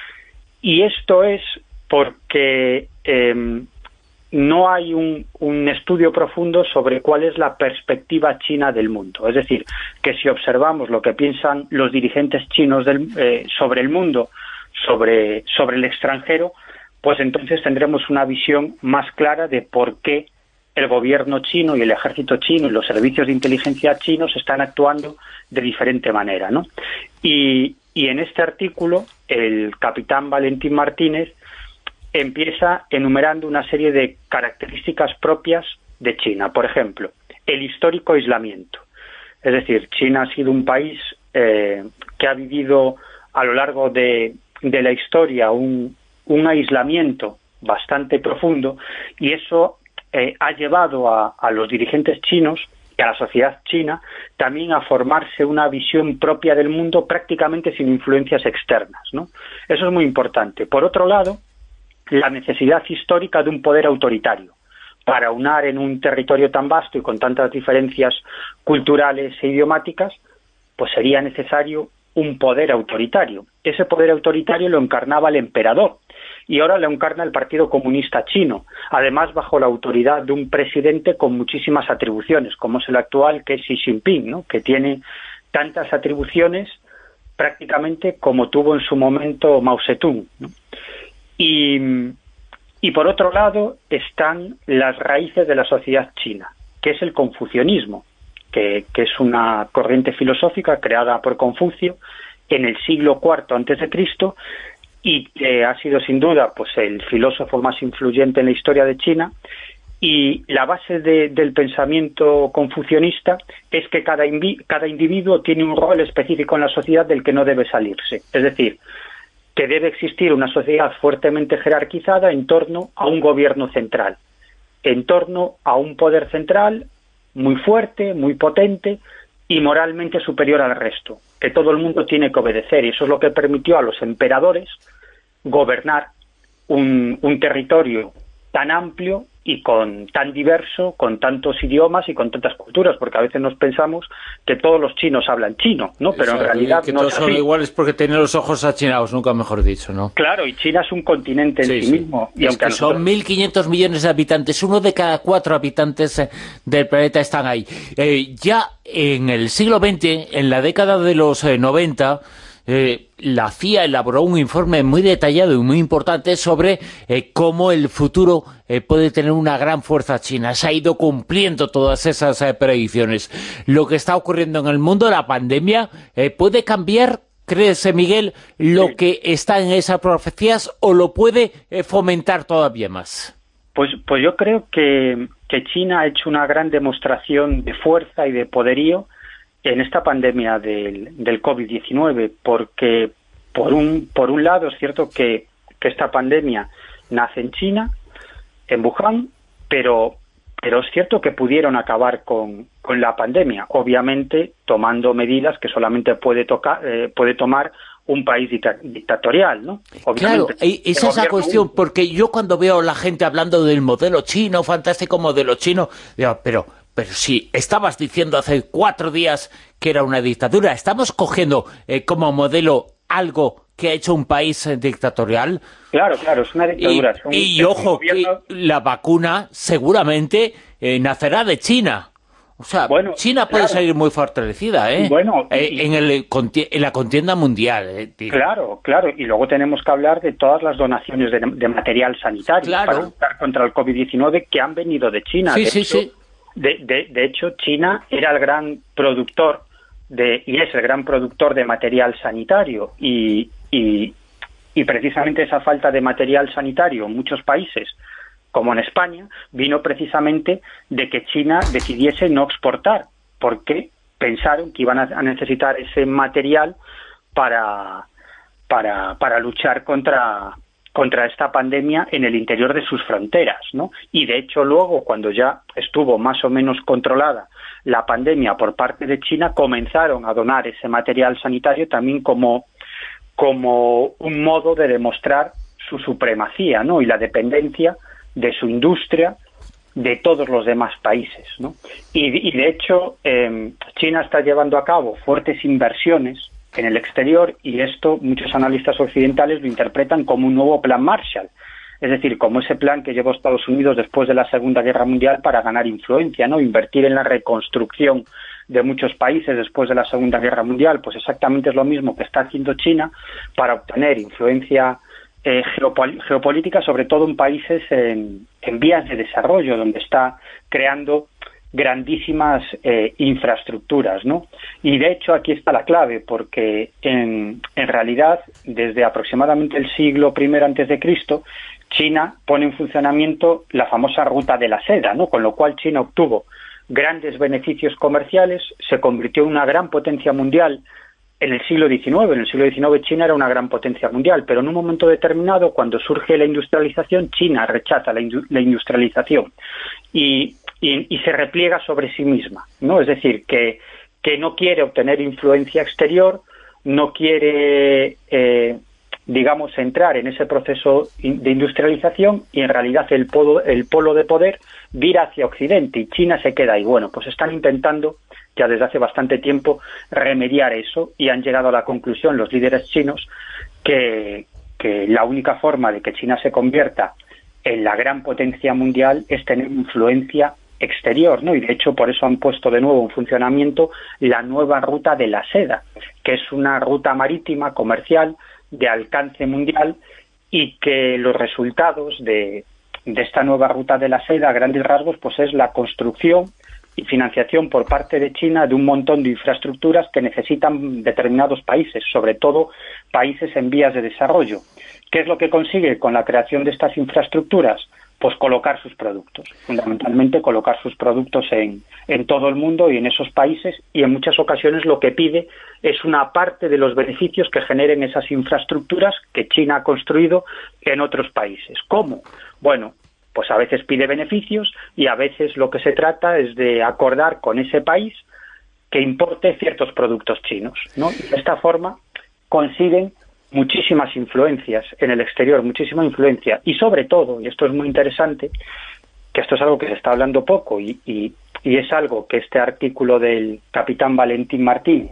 Y esto es porque eh, no hay un, un estudio profundo sobre cuál es la perspectiva china del mundo. Es decir, que si observamos lo que piensan los dirigentes chinos del, eh, sobre el mundo, sobre, sobre el extranjero, pues entonces tendremos una visión más clara de por qué el gobierno chino y el ejército chino y los servicios de inteligencia chinos están actuando de diferente manera, ¿no? Y, y en este artículo, el capitán Valentín Martínez empieza enumerando una serie de características propias de China. Por ejemplo, el histórico aislamiento. Es decir, China ha sido un país eh, que ha vivido a lo largo de, de la historia un, un aislamiento bastante profundo, y eso eh, ha llevado a, a los dirigentes chinos y a la sociedad china también a formarse una visión propia del mundo prácticamente sin influencias externas, ¿no? Eso es muy importante. Por otro lado, la necesidad histórica de un poder autoritario. Para unar en un territorio tan vasto y con tantas diferencias culturales e idiomáticas, pues sería necesario un poder autoritario. Ese poder autoritario lo encarnaba el emperador, y ahora lo encarna el Partido Comunista Chino, además bajo la autoridad de un presidente con muchísimas atribuciones, como es el actual, que es Xi Jinping, ¿no? Que tiene tantas atribuciones prácticamente como tuvo en su momento Mao Zedong, ¿no? Y, y por otro lado están las raíces de la sociedad china, que es el confucianismo, que, que es una corriente filosófica creada por Confucio en el siglo cuarto antes de Cristo, y que ha sido sin duda pues el filósofo más influyente en la historia de China. Y la base de, del pensamiento confucionista es que cada, invi, cada individuo tiene un rol específico en la sociedad del que no debe salirse. Es decir, que debe existir una sociedad fuertemente jerarquizada en torno a un gobierno central, en torno a un poder central muy fuerte, muy potente y moralmente superior al resto, que todo el mundo tiene que obedecer, y eso es lo que permitió a los emperadores gobernar un, un territorio tan amplio y con tan diverso, con tantos idiomas y con tantas culturas, porque a veces nos pensamos que todos los chinos hablan chino, ¿no? Pero exacto, en realidad que no todos es son así. iguales porque tienen los ojos achinados, nunca mejor dicho, ¿no? Claro, y China es un continente en sí, sí, sí mismo. Y es aunque que nosotros... son mil quinientos millones de habitantes, uno de cada cuatro habitantes del planeta están ahí. Eh, ya en el siglo veinte, en la década de los eh, noventa, Eh, la C I A elaboró un informe muy detallado y muy importante sobre eh, cómo el futuro eh, puede tener una gran fuerza china. Se ha ido cumpliendo todas esas eh, predicciones. Lo que está ocurriendo en el mundo, la pandemia, eh, ¿puede cambiar, crees, Miguel, lo sí. que está en esas profecías, o lo puede eh, fomentar todavía más? Pues, pues yo creo que, que China ha hecho una gran demostración de fuerza y de poderío en esta pandemia del, del COVID diecinueve, porque por un por un lado es cierto que, que esta pandemia nace en China, en Wuhan, pero pero es cierto que pudieron acabar con, con la pandemia, obviamente tomando medidas que solamente puede tocar eh, puede tomar un país dicta dictatorial, ¿no? Obviamente, claro, esa es la cuestión, porque yo cuando veo a la gente hablando del modelo chino, fantástico modelo chino, digo, pero... Pero si estabas diciendo hace cuatro días que era una dictadura, ¿estamos cogiendo eh, como modelo algo que ha hecho un país eh, dictatorial? Claro, claro, es una dictadura. Y, un, y es ojo, gobierno... que la vacuna seguramente eh, nacerá de China. O sea, bueno, China puede claro. salir muy fortalecida, ¿eh? Bueno, y, eh, en, el, en la contienda mundial. Eh, claro, claro. Y luego tenemos que hablar de todas las donaciones de, de material sanitario claro. para luchar contra el COVID diecinueve que han venido de China. Sí, de sí, hecho, sí. De, de, de hecho, China era el gran productor de, y es el gran productor de material sanitario, y, y, y precisamente esa falta de material sanitario en muchos países, como en España, vino precisamente de que China decidiese no exportar, porque pensaron que iban a necesitar ese material para, para, para luchar contra, contra esta pandemia en el interior de sus fronteras, ¿no? Y de hecho luego, cuando ya estuvo más o menos controlada la pandemia por parte de China, comenzaron a donar ese material sanitario también como, como un modo de demostrar su supremacía, ¿no? Y la dependencia de su industria de todos los demás países, ¿no? Y, y de hecho, eh, China está llevando a cabo fuertes inversiones en el exterior, y esto muchos analistas occidentales lo interpretan como un nuevo plan Marshall, es decir, como ese plan que llevó Estados Unidos después de la Segunda Guerra Mundial para ganar influencia, ¿no? Invertir en la reconstrucción de muchos países después de la Segunda Guerra Mundial, pues exactamente es lo mismo que está haciendo China para obtener influencia eh, geopol- geopolítica, sobre todo en países en, en vías de desarrollo, donde está creando grandísimas eh, infraestructuras, ¿no? Y de hecho aquí está la clave, porque en, en realidad desde aproximadamente el siglo primero antes de Cristo, China pone en funcionamiento la famosa ruta de la seda, ¿no? Con lo cual China obtuvo grandes beneficios comerciales, se convirtió en una gran potencia mundial en el siglo diecinueve. En el siglo diecinueve China era una gran potencia mundial, pero en un momento determinado, cuando surge la industrialización, China rechaza la, indu- la industrialización y Y, y se repliega sobre sí misma, ¿no? Es decir, que, que no quiere obtener influencia exterior, no quiere, eh, digamos, entrar en ese proceso de industrialización, y en realidad el polo, el polo de poder vira hacia Occidente y China se queda ahí. Bueno, pues están intentando ya desde hace bastante tiempo remediar eso, y han llegado a la conclusión los líderes chinos que, que la única forma de que China se convierta en la gran potencia mundial es tener influencia exterior, ¿no? Y de hecho por eso han puesto de nuevo en funcionamiento la nueva ruta de la seda, que es una ruta marítima comercial de alcance mundial, y que los resultados de, de esta nueva ruta de la seda, a grandes rasgos, pues es la construcción y financiación por parte de China de un montón de infraestructuras que necesitan determinados países, sobre todo países en vías de desarrollo. ¿Qué es lo que consigue con la creación de estas infraestructuras? Pues colocar sus productos, fundamentalmente colocar sus productos en, en todo el mundo y en esos países, y en muchas ocasiones lo que pide es una parte de los beneficios que generen esas infraestructuras que China ha construido en otros países. ¿Cómo? Bueno, pues a veces pide beneficios, y a veces lo que se trata es de acordar con ese país que importe ciertos productos chinos, ¿no? Y de esta forma consiguen muchísimas influencias en el exterior, muchísima influencia, y sobre todo, y esto es muy interesante, que esto es algo que se está hablando poco, y, y, y es algo que este artículo del capitán Valentín Martín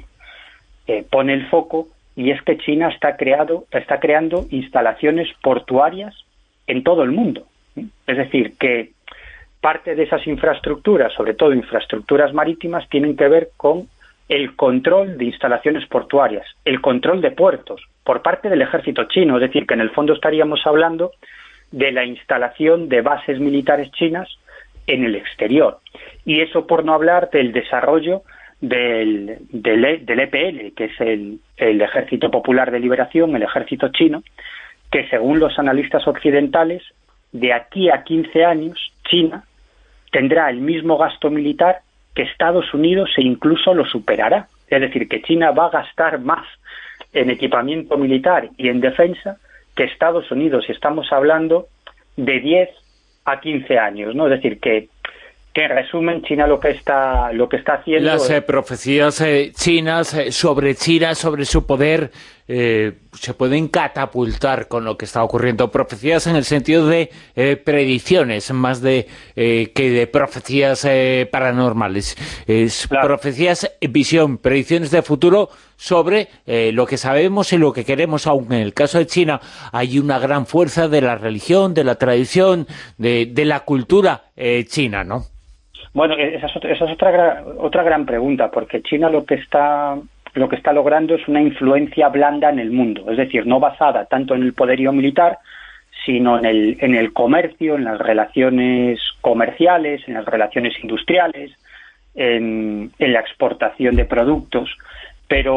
eh, pone el foco, y es que China está, creado, está creando instalaciones portuarias en todo el mundo. Es decir, que parte de esas infraestructuras, sobre todo infraestructuras marítimas, tienen que ver con el control de instalaciones portuarias, el control de puertos por parte del ejército chino. Es decir, que en el fondo estaríamos hablando de la instalación de bases militares chinas en el exterior. Y eso por no hablar del desarrollo del, del, del E P L, que es el, el Ejército Popular de Liberación, el ejército chino, que según los analistas occidentales, de aquí a quince años, China tendrá el mismo gasto militar que Estados Unidos, e incluso lo superará. Es decir, que China va a gastar más en equipamiento militar y en defensa que Estados Unidos, y estamos hablando de diez a quince años, ¿no? Es decir, que, que en resumen China lo que está, lo que está haciendo... Las es... eh, profecías eh, chinas eh, sobre China, sobre su poder, eh, se pueden catapultar con lo que está ocurriendo. Profecías en el sentido de eh, predicciones, más de eh, que de profecías eh, paranormales. Es Claro. Profecías, visión, predicciones de futuro sobre eh, lo que sabemos y lo que queremos, aunque en el caso de China hay una gran fuerza de la religión, de la tradición, de, de la cultura eh, china, ¿no? Bueno, esa es otra, esa es otra, gra- otra gran pregunta, porque China lo que está lo que está logrando es una influencia blanda en el mundo, es decir, no basada tanto en el poderío militar, sino en el, en el comercio, en las relaciones comerciales, en las relaciones industriales, en, en la exportación de productos. Pero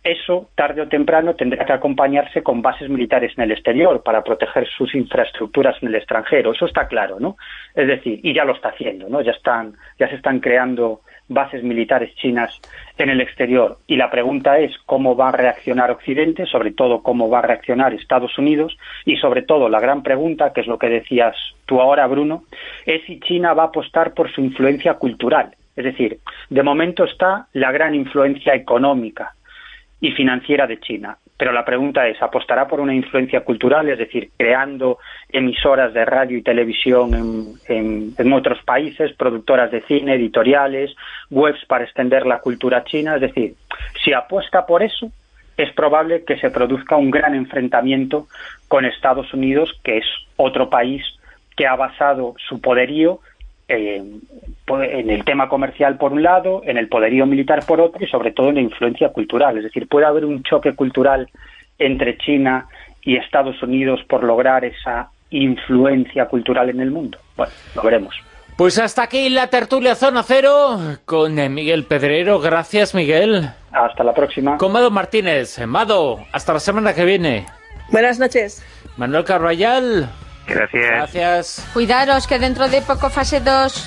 eso, tarde o temprano, tendrá que acompañarse con bases militares en el exterior para proteger sus infraestructuras en el extranjero. Eso está claro, ¿no? Es decir, y ya lo está haciendo, ¿no? Ya están, ya se están creando bases militares chinas en el exterior. Y la pregunta es cómo va a reaccionar Occidente, sobre todo cómo va a reaccionar Estados Unidos, y sobre todo la gran pregunta, que es lo que decías tú ahora, Bruno, es si China va a apostar por su influencia cultural. Es decir, de momento está la gran influencia económica y financiera de China. Pero la pregunta es, ¿apostará por una influencia cultural? Es decir, creando emisoras de radio y televisión en, en, en otros países, productoras de cine, editoriales, webs para extender la cultura china. Es decir, si apuesta por eso, es probable que se produzca un gran enfrentamiento con Estados Unidos, que es otro país que ha basado su poderío Eh, en el tema comercial por un lado, en el poderío militar por otro y sobre todo en la influencia cultural. Es decir, puede haber un choque cultural entre China y Estados Unidos por lograr esa influencia cultural en el mundo. Bueno, lo veremos. Pues hasta aquí la tertulia Zona Cero con Miguel Pedrero. Gracias, Miguel. Hasta la próxima. Con Mado Martínez. Mado, hasta la semana que viene. Buenas noches. Manuel Carballal. Gracias. Gracias. Cuidaros, que dentro de poco fase dos.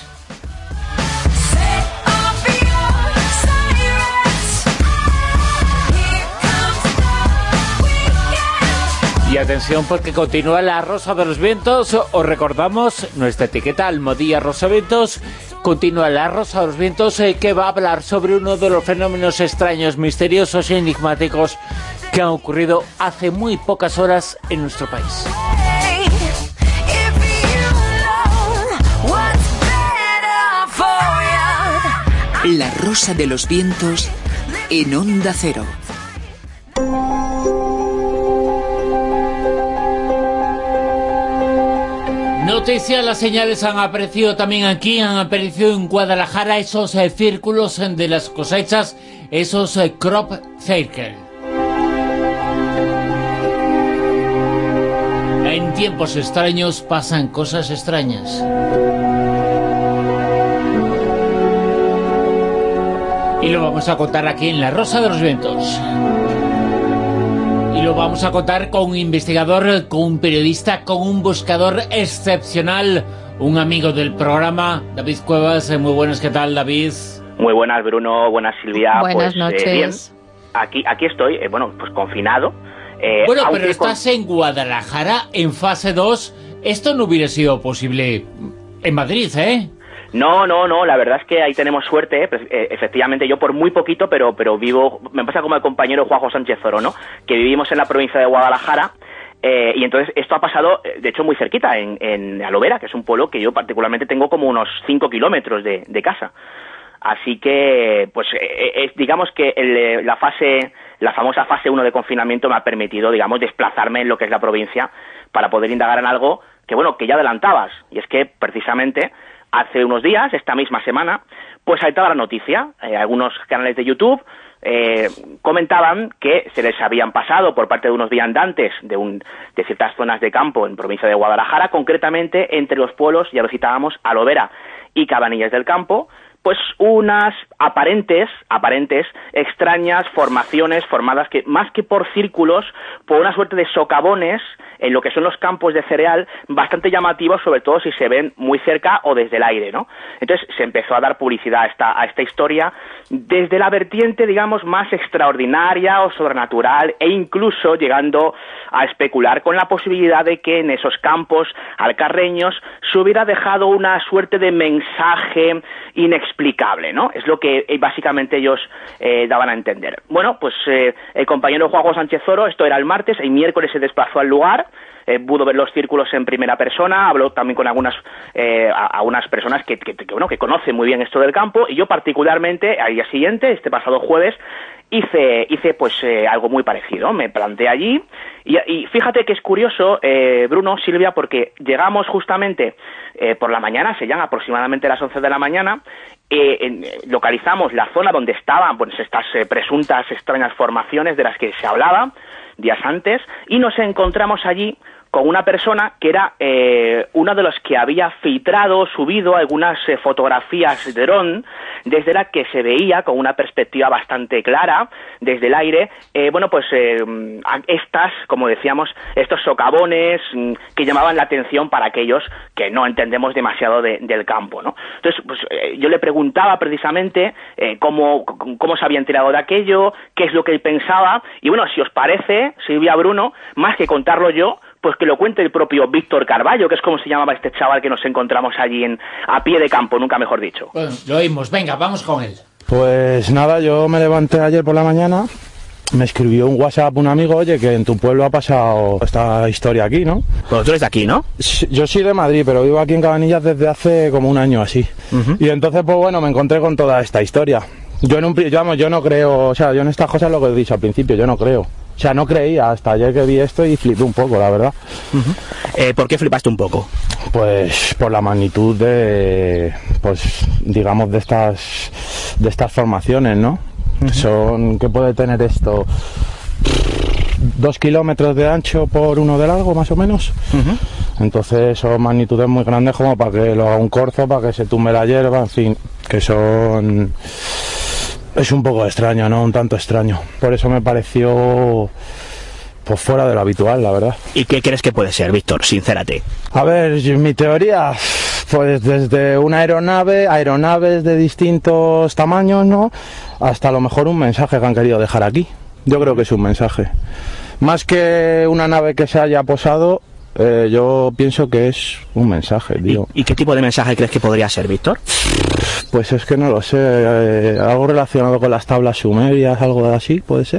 Y atención, porque continúa la Rosa de los Vientos. Os recordamos nuestra etiqueta Almohadilla Rosa Vientos. Continúa la Rosa de los Vientos, eh, que va a hablar sobre uno de los fenómenos extraños, misteriosos y enigmáticos que han ocurrido hace muy pocas horas en nuestro país. La Rosa de los Vientos en Onda Cero. Noticia, las señales han aparecido también aquí, han aparecido en Guadalajara esos eh, círculos de las cosechas, esos eh, crop circle. En tiempos extraños pasan cosas extrañas. Y lo vamos a contar aquí en La Rosa de los Vientos. Y lo vamos a contar con un investigador, con un periodista, con un buscador excepcional, un amigo del programa, David Cuevas. Muy buenas, ¿qué tal, David? Muy buenas, Bruno. Buenas, Silvia. Buenas pues, noches. Eh, bien, aquí, aquí estoy, eh, bueno, pues confinado. Eh, bueno, pero estás con... en Guadalajara, en fase dos. Esto no hubiera sido posible en Madrid, ¿eh? No, no, no, la verdad es que ahí tenemos suerte, ¿eh? Pues, eh, efectivamente yo por muy poquito, pero pero vivo, me pasa como el compañero Juanjo Sánchez Oro, ¿no? Que vivimos en la provincia de Guadalajara, eh, y entonces esto ha pasado, de hecho, muy cerquita, en, en Alovera, que es un pueblo que yo particularmente tengo como unos cinco kilómetros de, de casa. Así que, pues, eh, eh, digamos que el, la fase, la famosa fase uno de confinamiento me ha permitido, digamos, desplazarme en lo que es la provincia para poder indagar en algo que, bueno, que ya adelantabas, y es que precisamente hace unos días, esta misma semana, pues saltaba la noticia. Eh, algunos canales de YouTube eh, comentaban que se les habían pasado por parte de unos viandantes de, un, de ciertas zonas de campo en provincia de Guadalajara, concretamente entre los pueblos, ya lo citábamos, Alovera y Cabanillas del Campo, pues unas aparentes, aparentes, extrañas formaciones formadas que, más que por círculos, por una suerte de socavones en lo que son los campos de cereal, bastante llamativos, sobre todo si se ven muy cerca o desde el aire, ¿no? Entonces se empezó a dar publicidad a esta, a esta historia desde la vertiente, digamos, más extraordinaria o sobrenatural, e incluso llegando a especular con la posibilidad de que en esos campos alcarreños se hubiera dejado una suerte de mensaje inexplicable, ¿no? Es lo que eh, básicamente ellos eh, daban a entender. Bueno, pues eh, el compañero Juanjo Sánchez Oro, esto era el martes, el miércoles se desplazó al lugar, eh, pudo ver los círculos en primera persona, habló también con algunas eh, a, a unas personas que, que, que, bueno, que conocen muy bien esto del campo, y yo particularmente al día siguiente, este pasado jueves, hice hice pues eh, algo muy parecido. Me planté allí y, y fíjate que es curioso, eh, Bruno, Silvia, porque llegamos justamente eh, por la mañana, se llaman aproximadamente las once de la mañana, eh, en, eh, localizamos la zona donde estaban pues estas eh, presuntas extrañas formaciones de las que se hablaba días antes, y nos encontramos allí con una persona que era eh, uno de los que había filtrado, subido algunas eh, fotografías de dron, desde la que se veía con una perspectiva bastante clara, desde el aire, eh, bueno, pues eh, estas, como decíamos, estos socavones mm, que llamaban la atención para aquellos que no entendemos demasiado de, del campo, ¿no? Entonces, pues eh, yo le preguntaba precisamente eh, cómo, cómo se había enterado de aquello, qué es lo que él pensaba, y bueno, si os parece, Silvia, Bruno, más que contarlo yo, pues que lo cuente el propio Víctor Carballo, que es como se llamaba este chaval que nos encontramos allí en a pie de campo, nunca mejor dicho. Bueno, lo oímos, venga, vamos con él. Pues nada, yo me levanté ayer por la mañana, me escribió un WhatsApp un amigo, oye, que en tu pueblo ha pasado esta historia aquí, ¿no? Pues tú eres de aquí, ¿no? Yo soy de Madrid, pero vivo aquí en Cabanillas desde hace como un año así. Uh-huh. Y entonces, pues bueno, me encontré con toda esta historia. Yo, en un, yo, vamos, yo no creo, o sea, yo en estas cosas lo que he dicho al principio, yo no creo. O sea, no creía hasta ayer que vi esto y flipé un poco, la verdad. Uh-huh. Eh, ¿Por qué flipaste un poco? Pues por la magnitud de, pues digamos, de estas, de estas formaciones, ¿no? Uh-huh. Son, ¿qué puede tener esto? Dos kilómetros de ancho por uno de largo, más o menos. Uh-huh. Entonces son magnitudes muy grandes como para que lo haga un corzo, para que se tumbe la hierba, en fin, que son... Es un poco extraño, ¿no? Un tanto extraño. Por eso me pareció pues fuera de lo habitual, la verdad. ¿Y qué crees que puede ser, Víctor? Sincérate. A ver, mi teoría, pues desde una aeronave, aeronaves de distintos tamaños, ¿no? Hasta a lo mejor un mensaje que han querido dejar aquí. Yo creo que es un mensaje. Más que una nave que se haya posado, eh, yo pienso que es un mensaje, tío. ¿Y, ¿Y qué tipo de mensaje crees que podría ser, Víctor? Pues es que no lo sé, eh, algo relacionado con las tablas sumerias, algo así, ¿puede ser?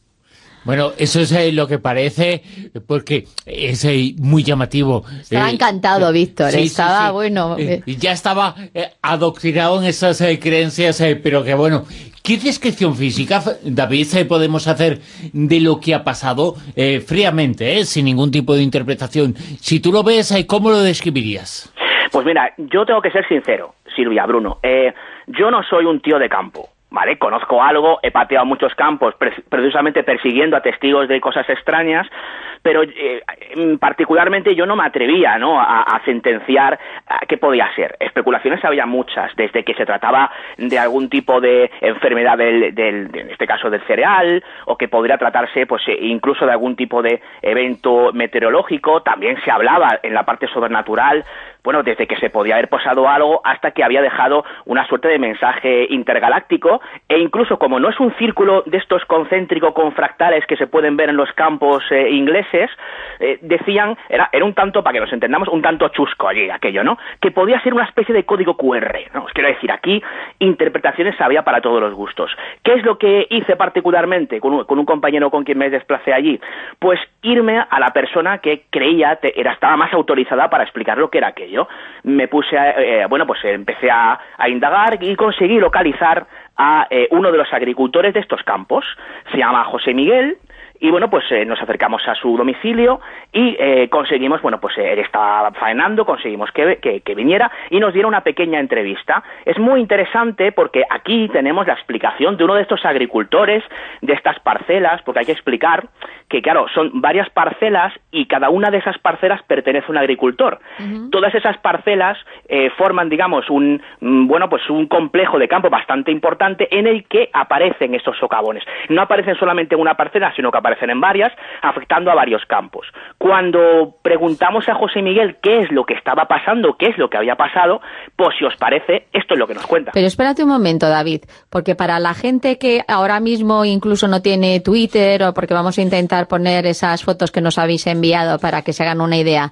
Bueno, eso es eh, lo que parece, porque es eh, muy llamativo. Estaba eh, encantado, Víctor, sí, estaba, sí, sí. bueno... Eh, ya estaba eh, adoctrinado en esas eh, creencias, eh, pero que bueno... ¿Qué descripción física, David, eh, podemos hacer de lo que ha pasado eh, fríamente, eh, sin ningún tipo de interpretación? Si tú lo ves, eh, ¿cómo lo describirías? Pues mira, yo tengo que ser sincero, Silvia, Bruno. Eh, yo no soy un tío de campo. ¿Vale? Conozco algo, he pateado muchos campos pre precisamente persiguiendo a testigos de cosas extrañas, pero eh, particularmente yo no me atrevía, ¿no?, a, a sentenciar a qué podía ser. Especulaciones había muchas, desde que se trataba de algún tipo de enfermedad del, del, de, en este caso del cereal, o que podría tratarse pues incluso de algún tipo de evento meteorológico. También se hablaba en la parte sobrenatural, bueno, desde que se podía haber posado algo hasta que había dejado una suerte de mensaje intergaláctico, e incluso como no es un círculo de estos concéntrico con fractales que se pueden ver en los campos eh, ingleses, eh, decían, era, era un tanto, para que nos entendamos, un tanto chusco allí aquello, ¿no?, que podía ser una especie de código cu erre, ¿no? Os quiero decir, aquí interpretaciones había para todos los gustos. ¿Qué es lo que hice particularmente con un, con un compañero con quien me desplacé allí? Pues irme a la persona que creía te, era, estaba más autorizada para explicar lo que era aquello. Me puse, a, eh, bueno, pues empecé a, a indagar y conseguí localizar a eh, uno de los agricultores de estos campos. Se llama José Miguel. Y bueno, pues eh, nos acercamos a su domicilio y eh, conseguimos, bueno, pues eh, él estaba faenando, conseguimos que, que, que viniera y nos diera una pequeña entrevista. Es muy interesante porque aquí tenemos la explicación de uno de estos agricultores de estas parcelas, porque hay que explicar que, claro, son varias parcelas y cada una de esas parcelas pertenece a un agricultor. Uh-huh. Todas esas parcelas eh, forman, digamos, un, bueno, pues un complejo de campo bastante importante en el que aparecen estos socavones. No aparecen solamente en una parcela, sino que aparecen en varias, afectando a varios campos. Cuando preguntamos a José Miguel qué es lo que estaba pasando, qué es lo que había pasado, pues si os parece, esto es lo que nos cuenta. Pero espérate un momento, David, porque para la gente que ahora mismo incluso no tiene Twitter, o porque vamos a intentar poner esas fotos que nos habéis enviado para que se hagan una idea,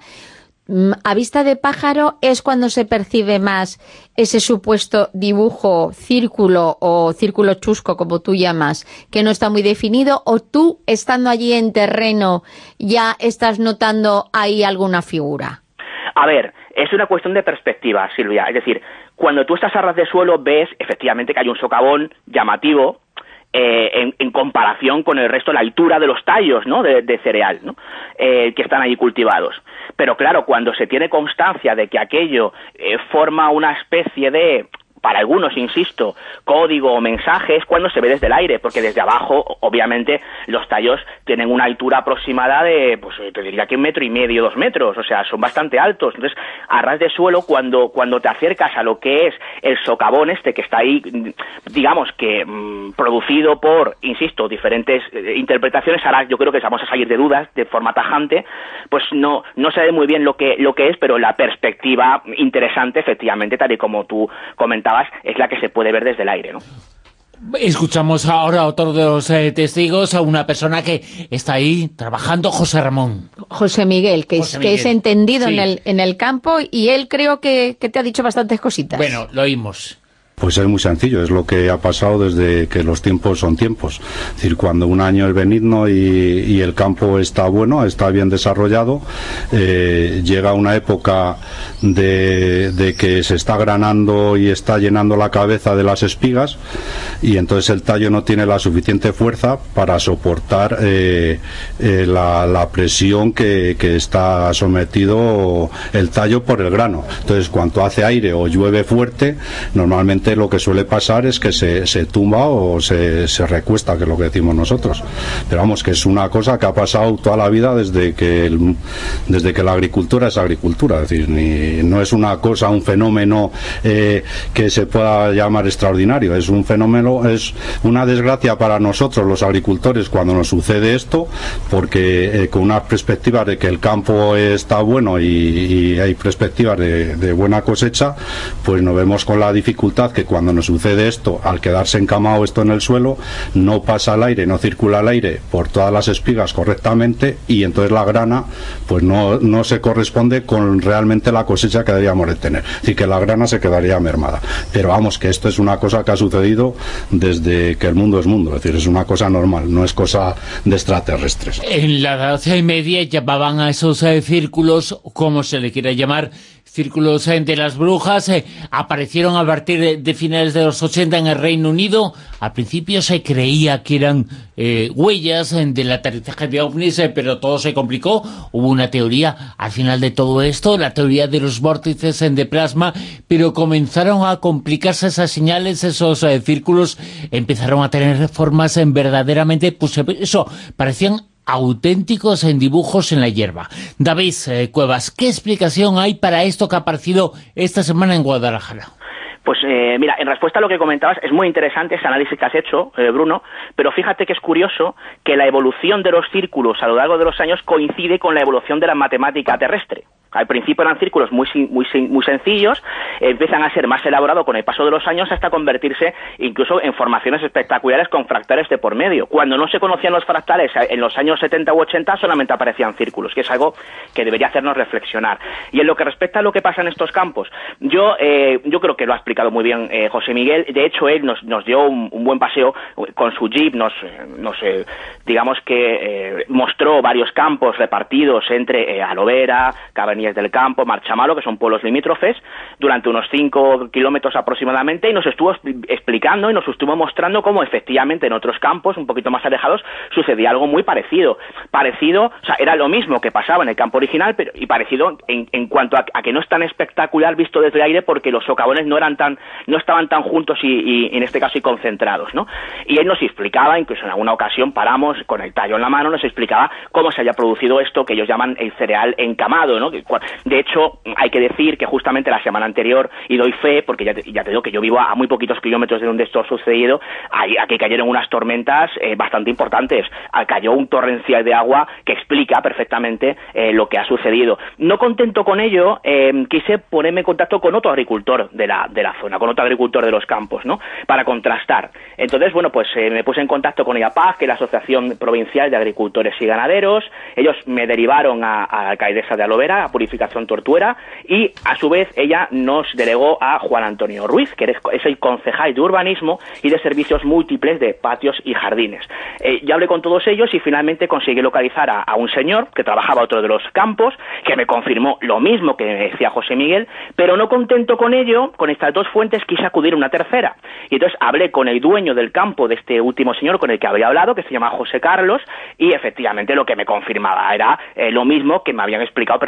a vista de pájaro es cuando se percibe más ese supuesto dibujo, círculo o círculo chusco, como tú llamas, que no está muy definido, o tú, estando allí en terreno, ya estás notando ahí alguna figura. A ver, es una cuestión de perspectiva, Silvia. Es decir, cuando tú estás a ras de suelo ves efectivamente que hay un socavón llamativo, Eh, en, en comparación con el resto de la altura de los tallos, ¿no?, de, de cereal, ¿no?, eh, que están allí cultivados. Pero claro, cuando se tiene constancia de que aquello eh, forma una especie de para algunos, insisto, código o mensajes cuando se ve desde el aire, porque desde abajo, obviamente, los tallos tienen una altura aproximada de, pues te diría que un metro y medio, dos metros, o sea, son bastante altos. Entonces, a ras de suelo, cuando, cuando te acercas a lo que es el socavón este que está ahí, digamos que mmm, producido por, insisto, diferentes eh, interpretaciones, ahora yo creo que vamos a salir de dudas de forma tajante, pues no, no se ve muy bien lo que, lo que es, pero la perspectiva interesante, efectivamente, tal y como tú comentabas, es la que se puede ver desde el aire, ¿no? Escuchamos ahora a otro de los eh, testigos, a una persona que está ahí trabajando, José Ramón. José Miguel, que, José es, Miguel. que es entendido Sí. en, el, en el campo, y él creo que, que te ha dicho bastantes cositas. Bueno, lo oímos. Pues es muy sencillo, es lo que ha pasado desde que los tiempos son tiempos. Es decir, cuando un año es benigno y, y el campo está bueno, está bien desarrollado, eh, llega una época de, de que se está granando y está llenando la cabeza de las espigas, y entonces el tallo no tiene la suficiente fuerza para soportar eh, eh, la, la presión que, que está sometido el tallo por el grano. Entonces, cuando hace aire o llueve fuerte, normalmente lo que suele pasar es que se, se tumba o se, se recuesta, que es lo que decimos nosotros. Pero vamos, que es una cosa que ha pasado toda la vida desde que el, desde que la agricultura es agricultura. Es decir, ni, no es una cosa, un fenómeno eh, que se pueda llamar extraordinario. Es un fenómeno, es una desgracia para nosotros los agricultores cuando nos sucede esto, porque eh, con unas perspectivas de que el campo está bueno y, y hay perspectivas de, de buena cosecha, pues nos vemos con la dificultad que cuando nos sucede esto, al quedarse encamado esto en el suelo, no pasa el aire, no circula el aire por todas las espigas correctamente, y entonces la grana pues no, no se corresponde con realmente la cosecha que deberíamos de tener. Es decir, que la grana se quedaría mermada. Pero vamos, que esto es una cosa que ha sucedido desde que el mundo es mundo. Es decir, es una cosa normal, no es cosa de extraterrestres. En la Edad Media llamaban a esos eh, círculos, como se le quiera llamar, círculos eh, de las brujas, eh, aparecieron a partir de, de finales de los ochenta en el Reino Unido. Al principio se creía que eran eh, huellas eh, del aterrizaje de ovnis, eh, pero todo se complicó. Hubo una teoría al final de todo esto, la teoría de los vórtices eh, de plasma, pero comenzaron a complicarse esas señales, esos eh, círculos empezaron a tener formas eh, verdaderamente, pues eso, parecían auténticos en dibujos en la hierba. David eh, Cuevas, ¿qué explicación hay para esto que ha aparecido esta semana en Guadalajara? Pues eh, mira, en respuesta a lo que comentabas, es muy interesante ese análisis que has hecho, eh, Bruno, pero fíjate que es curioso que la evolución de los círculos a lo largo de los años coincide con la evolución de la matemática terrestre. Al principio eran círculos muy muy muy sencillos, empiezan a ser más elaborados con el paso de los años hasta convertirse incluso en formaciones espectaculares con fractales de por medio. Cuando no se conocían los fractales en los años setenta u ochenta solamente aparecían círculos, que es algo que debería hacernos reflexionar. Y en lo que respecta a lo que pasa en estos campos, yo eh, yo creo que lo ha explicado muy bien eh, José Miguel. De hecho, él nos, nos dio un, un buen paseo con su jeep, nos, nos eh, digamos que eh, mostró varios campos repartidos entre eh, Alovera, Cabanillas del Campo, Marchamalo, que son pueblos limítrofes, durante unos cinco kilómetros aproximadamente, y nos estuvo explicando y nos estuvo mostrando cómo efectivamente en otros campos, un poquito más alejados, sucedía algo muy parecido. Parecido, o sea, era lo mismo que pasaba en el campo original, pero y parecido en, en cuanto a, a que no es tan espectacular visto desde el aire, porque los socavones no eran tan, no estaban tan juntos y, y en este caso y concentrados, ¿no? Y él nos explicaba, incluso en alguna ocasión paramos con el tallo en la mano, nos explicaba cómo se había producido esto que ellos llaman el cereal encamado, ¿no? De hecho, hay que decir que justamente la semana anterior, y doy fe, porque ya te, ya te digo que yo vivo a muy poquitos kilómetros de donde esto ha sucedido, ahí, aquí cayeron unas tormentas eh, bastante importantes. Cayó un torrencial de agua que explica perfectamente eh, lo que ha sucedido. No contento con ello, eh, quise ponerme en contacto con otro agricultor de la, de la zona, con otro agricultor de los campos, ¿no? Para contrastar. Entonces, bueno, pues eh, me puse en contacto con IAPAG, que es la Asociación Provincial de Agricultores y Ganaderos. Ellos me derivaron a, a la alcaldesa de Alovera, a Purificación Tortuera, y a su vez ella nos delegó a Juan Antonio Ruiz, que es el concejal de urbanismo y de servicios múltiples de patios y jardines. Eh, ya hablé con todos ellos y finalmente conseguí localizar a, a un señor que trabajaba otro de los campos, que me confirmó lo mismo que me decía José Miguel, pero no contento con ello, con estas dos fuentes quise acudir a una tercera. Y entonces hablé con el dueño del campo de este último señor con el que había hablado, que se llama José Carlos, y efectivamente lo que me confirmaba era eh, lo mismo que me habían explicado perfectamente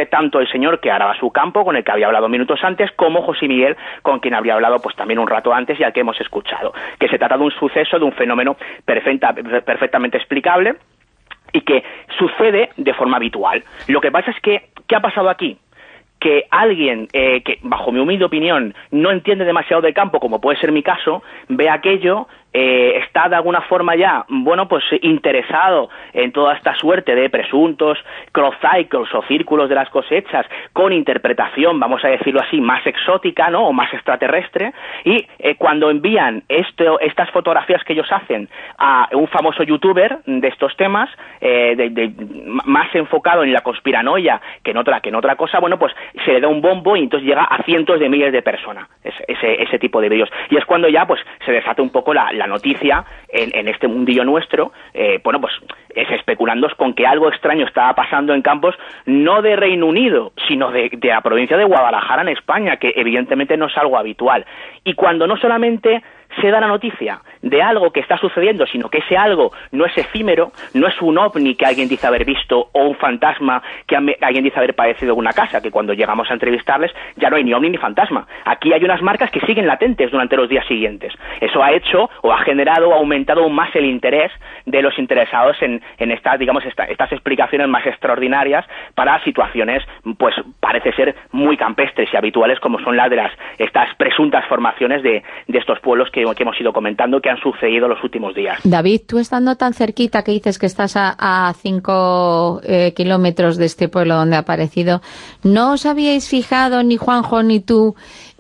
Efectivamente, tanto el señor que araba su campo, con el que había hablado minutos antes, como José Miguel, con quien habría hablado pues también un rato antes y al que hemos escuchado. Que se trata de un suceso, de un fenómeno perfecta, perfectamente explicable y que sucede de forma habitual. Lo que pasa es que, ¿qué ha pasado aquí? Que alguien eh, que, bajo mi humilde opinión, no entiende demasiado de campo, como puede ser mi caso, ve aquello, eh, está de alguna forma ya, bueno, pues interesado en toda esta suerte de presuntos cross cycles o círculos de las cosechas con interpretación, vamos a decirlo así, más exótica, ¿no?, o más extraterrestre, y eh, cuando envían esto, estas fotografías que ellos hacen a un famoso youtuber de estos temas, eh, de, de, más enfocado en la conspiranoia que en otra, que en otra cosa, bueno, pues se le da un bombo y entonces llega a cientos de miles de personas, ese, ese, ese tipo de vídeos. Y es cuando ya pues se desata un poco la, la noticia en, en este mundillo nuestro, eh, bueno, pues es especulando con que algo extraño estaba pasando en campos no de Reino Unido, sino de, de la provincia de Guadalajara en España, que evidentemente no es algo habitual. Y cuando no solamente se da la noticia de algo que está sucediendo, sino que ese algo no es efímero, no es un ovni que alguien dice haber visto o un fantasma que alguien dice haber padecido en una casa, que cuando llegamos a entrevistarles ya no hay ni ovni ni fantasma. Aquí hay unas marcas que siguen latentes durante los días siguientes. Eso ha hecho o ha generado o ha aumentado aún más el interés de los interesados en, en estas, digamos, esta, estas explicaciones más extraordinarias para situaciones, pues parece ser muy campestres y habituales, como son las de las estas presuntas formaciones de, de estos pueblos que que hemos ido comentando que han sucedido los últimos días. David, tú estando tan cerquita que dices que estás a, a cinco eh, kilómetros de este pueblo donde ha aparecido, ¿no os habíais fijado ni Juanjo ni tú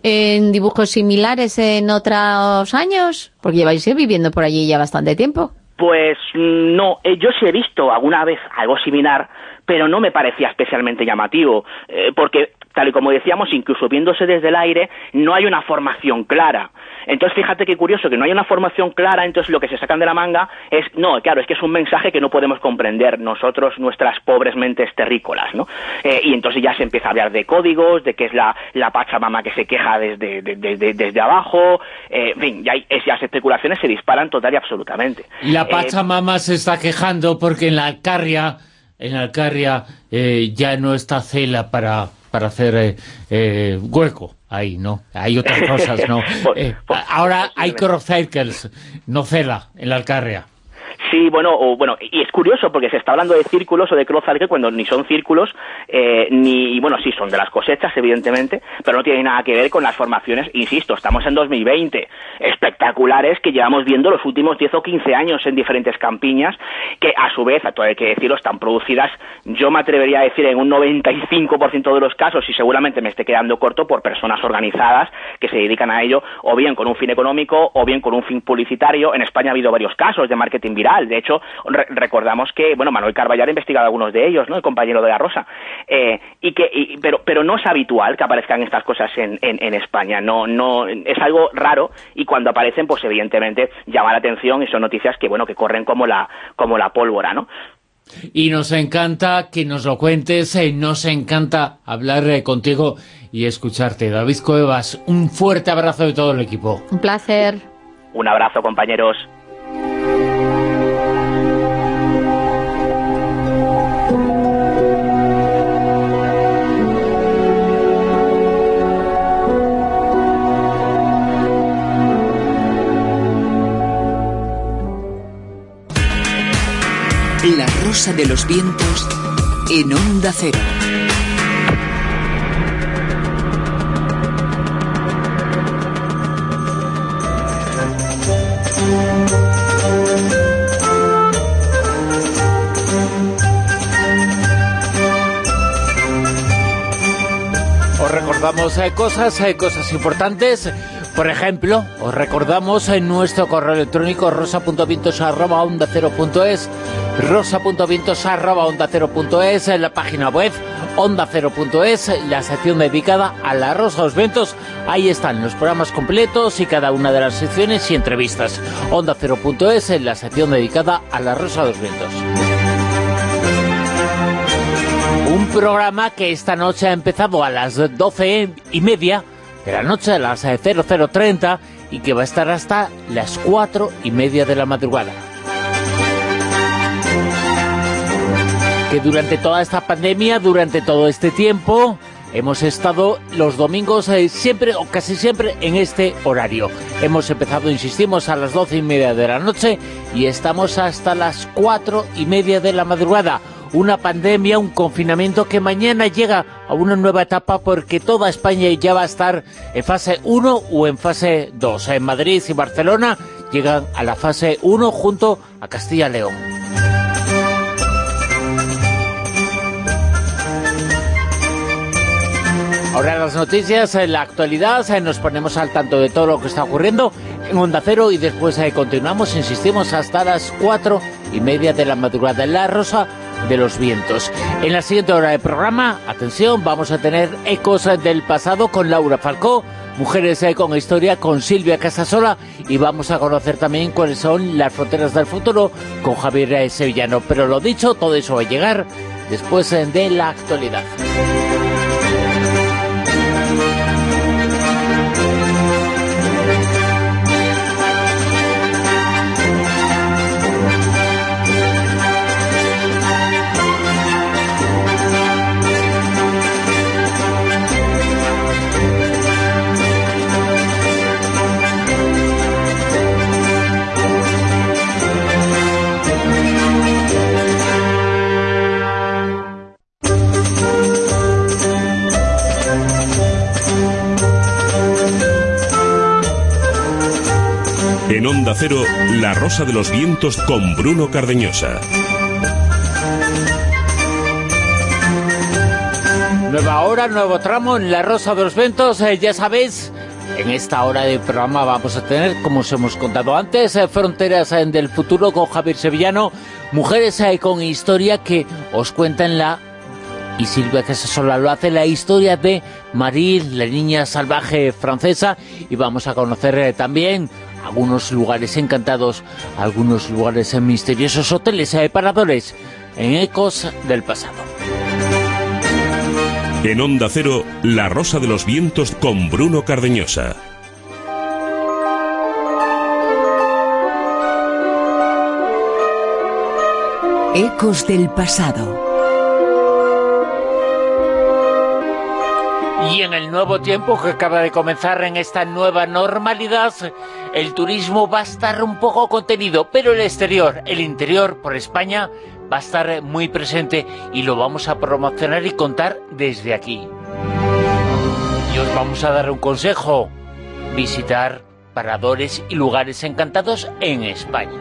en dibujos similares en otros años? Porque lleváis viviendo por allí ya bastante tiempo. Pues no, eh, yo sí he visto alguna vez algo similar, pero no me parecía especialmente llamativo, eh, porque tal y como decíamos, incluso viéndose desde el aire, no hay una formación clara. Entonces, fíjate qué curioso, que no hay una formación clara, entonces lo que se sacan de la manga es, no, claro, es que es un mensaje que no podemos comprender nosotros, nuestras pobres mentes terrícolas, ¿no? Eh, y entonces ya se empieza a hablar de códigos, de que es la, la Pachamama que se queja desde, de, de, de, desde abajo, eh, en fin, ya hay, esas especulaciones se disparan total y absolutamente. La Pachamama eh, se está quejando porque en la Alcarria, en la Alcarria eh, ya no está Cela para... para hacer eh, eh, hueco ahí, ¿no? Hay otras cosas, ¿no? Eh, ahora hay cross cycles, no Cela, en la Alcarria. Sí, bueno, o, bueno, y es curioso porque se está hablando de círculos o de cross cycles cuando ni son círculos, eh, ni, bueno, sí son de las cosechas, evidentemente, pero no tiene nada que ver con las formaciones, insisto, estamos en dos mil veinte, espectaculares que llevamos viendo los últimos diez o quince años en diferentes campiñas, que a su vez, a todo hay que decirlo, están producidas, yo me atrevería a decir en un noventa y cinco por ciento de los casos, y seguramente me esté quedando corto, por personas organizadas que se dedican a ello, o bien con un fin económico, o bien con un fin publicitario. En España ha habido varios casos de marketing viral. De hecho, re recordamos que, bueno, Manuel Carballar ha investigado algunos de ellos, ¿no?, el compañero de La Rosa, eh, y que, y, pero, pero no es habitual que aparezcan estas cosas en, en, en España, no, no, es algo raro, y cuando aparecen, pues evidentemente llama la atención y son noticias que, bueno, que corren como la, como la pólvora, ¿no? Y nos encanta que nos lo cuentes, eh, nos encanta hablar eh, contigo y escucharte. David Cuevas, un fuerte abrazo de todo el equipo. Un placer. Un abrazo, compañeros. La Rosa de los Vientos en Onda Cero. Os recordamos eh, cosas, eh, cosas importantes. Por ejemplo, os recordamos en nuestro correo electrónico rosa punto vientos arroba onda cero punto es, rosa punto vientos arroba onda cero punto es, en la página web onda cero punto es, la sección dedicada a la Rosa de los Vientos. Ahí están los programas completos y cada una de las secciones y entrevistas. onda cero punto es, en la sección dedicada a la Rosa de los Vientos. Un programa que esta noche ha empezado a las doce y media de la noche, a las cero cero treinta, y que va a estar hasta las cuatro y media de la madrugada. que durante toda esta pandemia, durante todo este tiempo, hemos estado los domingos eh, siempre o casi siempre en este horario. Hemos empezado, insistimos, a las doce y media de la noche y estamos hasta las cuatro y media de la madrugada. Una pandemia, un confinamiento que mañana llega a una nueva etapa porque toda España ya va a estar en fase uno o en fase dos. En Madrid y Barcelona llegan a la fase uno junto a Castilla y León. Ahora las noticias, en la actualidad, nos ponemos al tanto de todo lo que está ocurriendo en Onda Cero y después eh, continuamos, insistimos, hasta las cuatro y media de la madrugada en La Rosa de los Vientos. En la siguiente hora del programa, atención, vamos a tener Ecos del Pasado con Laura Falcó, Mujeres eh, con Historia con Silvia Casasola y vamos a conocer también cuáles son las fronteras del futuro con Javier eh, Sevillano. Pero lo dicho, todo eso va a llegar después eh, de la actualidad. En Onda Cero, La Rosa de los Vientos con Bruno Cardeñosa. Nueva hora, nuevo tramo en La Rosa de los Vientos. Eh, ya sabéis, en esta hora del programa vamos a tener, como os hemos contado antes, eh, Fronteras eh, del Futuro con Javier Sevillano, Mujeres eh, con Historia, que os cuentan la... y Silvia Casasola lo hace, la historia de Marie, la niña salvaje francesa, y vamos a conocer eh, también algunos lugares encantados, algunos lugares en misteriosos, hoteles y paradores en Ecos del Pasado. En Onda Cero, La Rosa de los Vientos con Bruno Cardeñosa. Ecos del Pasado. Y en el nuevo tiempo que acaba de comenzar, en esta nueva normalidad, el turismo va a estar un poco contenido, pero el exterior, el interior por España va a estar muy presente y lo vamos a promocionar y contar desde aquí. Y os vamos a dar un consejo: visitar paradores y lugares encantados en España.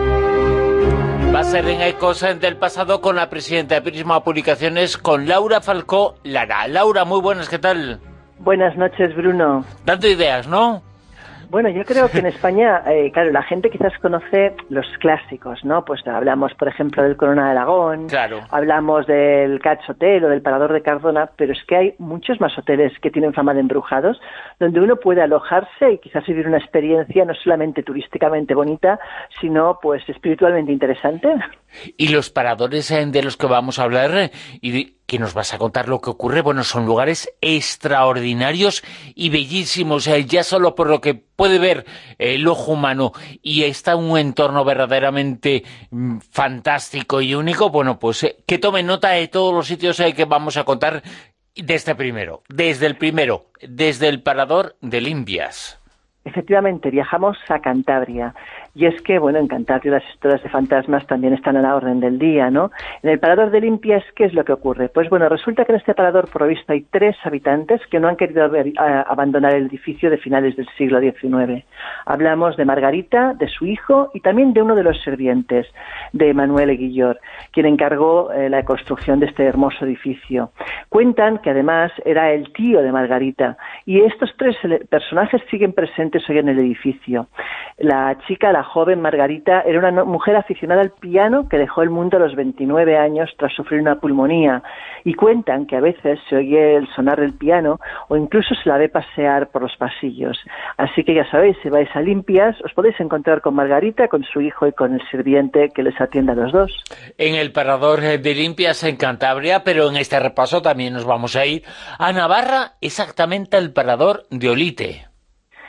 Va a ser en Ecos del Pasado con la presidenta de Prisma Publicaciones, con Laura Falcó Lara. Laura, muy buenas, ¿qué tal? Buenas noches, Bruno. Dando ideas, ¿no? Bueno, yo creo que en España, eh, claro, la gente quizás conoce los clásicos, ¿no? Pues hablamos, por ejemplo, del Corona de Aragón, claro. Hablamos del Catch Hotel o del Parador de Cardona, pero es que hay muchos más hoteles que tienen fama de embrujados, donde uno puede alojarse y quizás vivir una experiencia no solamente turísticamente bonita, sino pues espiritualmente interesante. Y los paradores de los que vamos a hablar, y que nos vas a contar lo que ocurre, bueno, son lugares extraordinarios y bellísimos, eh, ya solo por lo que puede ver eh, el ojo humano, y está un entorno verdaderamente mm, fantástico y único. Bueno, pues eh, que tomen nota de todos los sitios eh, que vamos a contar desde primero, desde el primero, desde el Parador de Limpias. Efectivamente, viajamos a Cantabria. Y es que, bueno, en Cantabria las historias de fantasmas también están a la orden del día, ¿no? En el Parador de Limpias, ¿qué es lo que ocurre? Pues bueno, resulta que en este parador, por lo visto, hay tres habitantes que no han querido ver, a, abandonar el edificio de finales del siglo diecinueve. Hablamos de Margarita, de su hijo y también de uno de los sirvientes, de Manuel Eguillor, quien encargó eh, la construcción de este hermoso edificio. Cuentan que además era el tío de Margarita, y estos tres personajes siguen presentes hoy en el edificio. La chica, la joven Margarita, era una mujer aficionada al piano que dejó el mundo a los veintinueve años tras sufrir una pulmonía, y cuentan que a veces se oye el sonar del piano o incluso se la ve pasear por los pasillos. Así que ya sabéis, si vais a Limpias, os podéis encontrar con Margarita, con su hijo y con el sirviente que les atiende a los dos. En el Parador de Limpias en Cantabria, pero en este repaso también nos vamos a ir a Navarra, exactamente al Parador de Olite.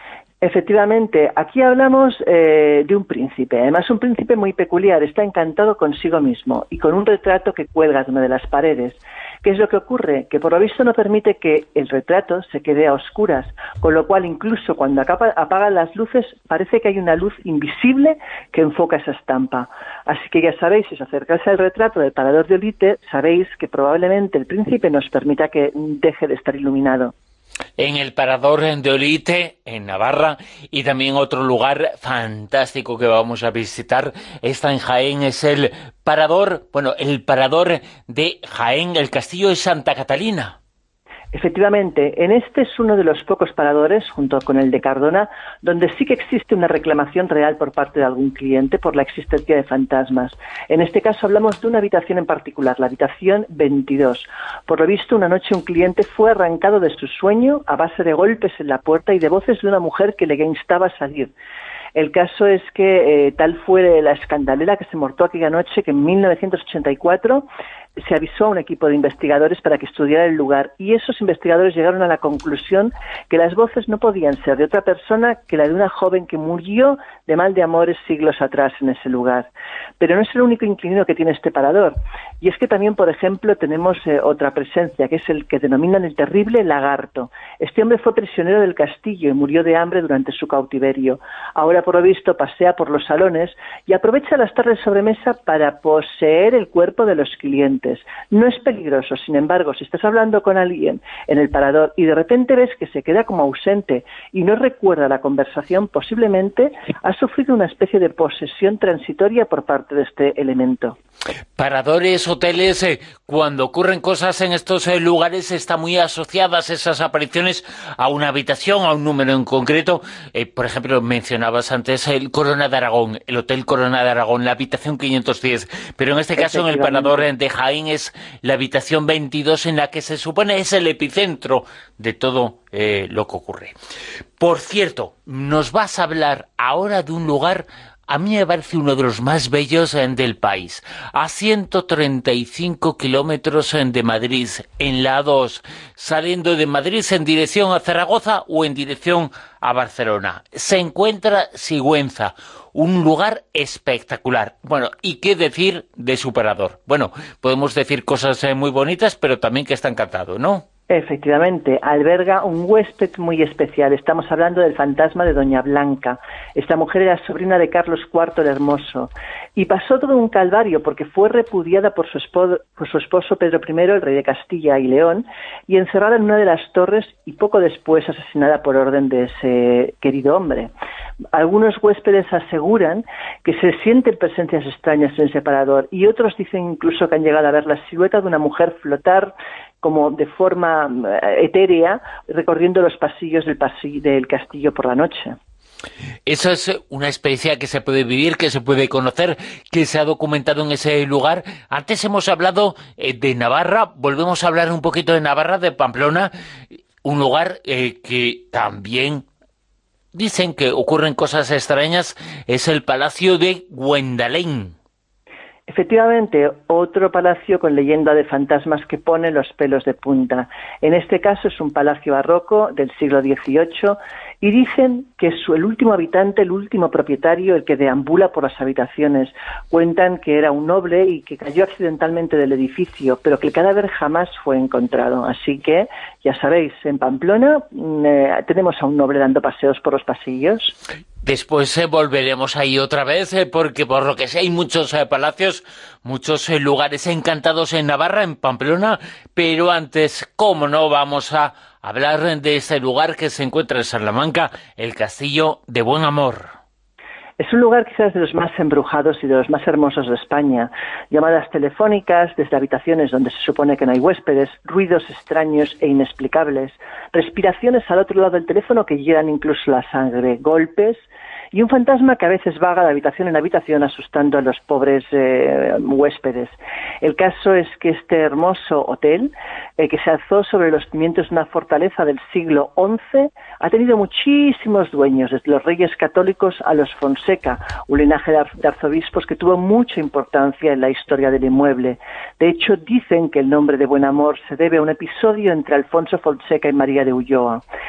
Efectivamente, aquí hablamos eh, de un príncipe, además un príncipe muy peculiar, está encantado consigo mismo y con un retrato que cuelga de una de las paredes. ¿Qué es lo que ocurre? Que por lo visto no permite que el retrato se quede a oscuras, con lo cual incluso cuando acaba, apagan las luces parece que hay una luz invisible que enfoca esa estampa. Así que ya sabéis, si os acercáis al retrato del Parador de Olite, sabéis que probablemente el príncipe nos permita que deje de estar iluminado. En el Parador de Olite, en Navarra, y también otro lugar fantástico que vamos a visitar, está en Jaén, es el Parador, bueno, el Parador de Jaén, el Castillo de Santa Catalina. Efectivamente, en este es uno de los pocos paradores, junto con el de Cardona, donde sí que existe una reclamación real por parte de algún cliente por la existencia de fantasmas. En este caso hablamos de una habitación en particular, la habitación veintidós. Por lo visto, una noche un cliente fue arrancado de su sueño a base de golpes en la puerta y de voces de una mujer que le instaba a salir. El caso es que eh, tal fue la escandalera que se montó aquella noche que en mil novecientos ochenta y cuatro se avisó a un equipo de investigadores para que estudiara el lugar y esos investigadores llegaron a la conclusión que las voces no podían ser de otra persona que la de una joven que murió de mal de amores siglos atrás en ese lugar. Pero no es el único inquilino que tiene este parador, y es que también, por ejemplo, tenemos eh, otra presencia, que es el que denominan el terrible lagarto. Este hombre fue prisionero del castillo y murió de hambre durante su cautiverio. Ahora, por lo visto, pasea por los salones y aprovecha las tardes de sobremesa para poseer el cuerpo de los clientes. No es peligroso, sin embargo, si estás hablando con alguien en el parador y de repente ves que se queda como ausente y no recuerda la conversación, posiblemente ha sufrido una especie de posesión transitoria por parte de este elemento. Paradores, hoteles, eh, cuando ocurren cosas en estos eh, lugares están muy asociadas esas apariciones a una habitación, a un número en concreto. Eh, por ejemplo, mencionabas antes el Corona de Aragón, el Hotel Corona de Aragón, la habitación quinientos diez, pero en este caso en el Parador de Jaén es la habitación veintidós, en la que se supone es el epicentro de todo eh, lo que ocurre. Por cierto, nos vas a hablar ahora de un lugar, a mí me parece uno de los más bellos eh, del país, a ciento treinta y cinco kilómetros eh, de Madrid, en la A dos, saliendo de Madrid en dirección a Zaragoza o en dirección a Barcelona. Se encuentra Sigüenza, un lugar espectacular. Bueno, ¿y qué decir de su parador? Bueno, podemos decir cosas eh, muy bonitas, pero también que está encantado, ¿no? Efectivamente, alberga un huésped muy especial. Estamos hablando del fantasma de Doña Blanca. Esta mujer era sobrina de Carlos cuarto el Hermoso y pasó todo un calvario porque fue repudiada por su, esposo, por su esposo Pedro primero, el rey de Castilla y León, y encerrada en una de las torres y poco después asesinada por orden de ese querido hombre. Algunos huéspedes aseguran que se sienten presencias extrañas en ese parador y otros dicen incluso que han llegado a ver la silueta de una mujer flotar como de forma etérea, recorriendo los pasillos del, pasillo, del castillo por la noche. Esa es una experiencia que se puede vivir, que se puede conocer, que se ha documentado en ese lugar. Antes hemos hablado eh, de Navarra, volvemos a hablar un poquito de Navarra, de Pamplona, un lugar eh, que también dicen que ocurren cosas extrañas, es el Palacio de Gwendalén. Efectivamente, otro palacio con leyenda de fantasmas que pone los pelos de punta. En este caso es un palacio barroco del siglo dieciocho y dicen que es el último habitante, el último propietario, el que deambula por las habitaciones. Cuentan que era un noble y que cayó accidentalmente del edificio, pero que el cadáver jamás fue encontrado. Así que, ya sabéis, en Pamplona eh, tenemos a un noble dando paseos por los pasillos. Después eh, volveremos ahí otra vez, eh, porque por lo que sé hay muchos eh, palacios, muchos eh, lugares encantados en Navarra, en Pamplona, pero antes, cómo no, vamos a hablar de ese lugar que se encuentra en Salamanca, el Castillo de Buen Amor. Es un lugar quizás de los más embrujados y de los más hermosos de España. Llamadas telefónicas desde habitaciones donde se supone que no hay huéspedes, ruidos extraños e inexplicables, respiraciones al otro lado del teléfono que llenan incluso la sangre, golpes y un fantasma que a veces vaga de habitación en habitación asustando a los pobres eh, huéspedes. El caso es que este hermoso hotel, eh, que se alzó sobre los cimientos de una fortaleza del siglo once, ha tenido muchísimos dueños, desde los reyes católicos a los Fonseca, un linaje de arzobispos que tuvo mucha importancia en la historia del inmueble. De hecho, dicen que el nombre de Buen Amor se debe a un episodio entre Alfonso Fonseca y María de Ulloa.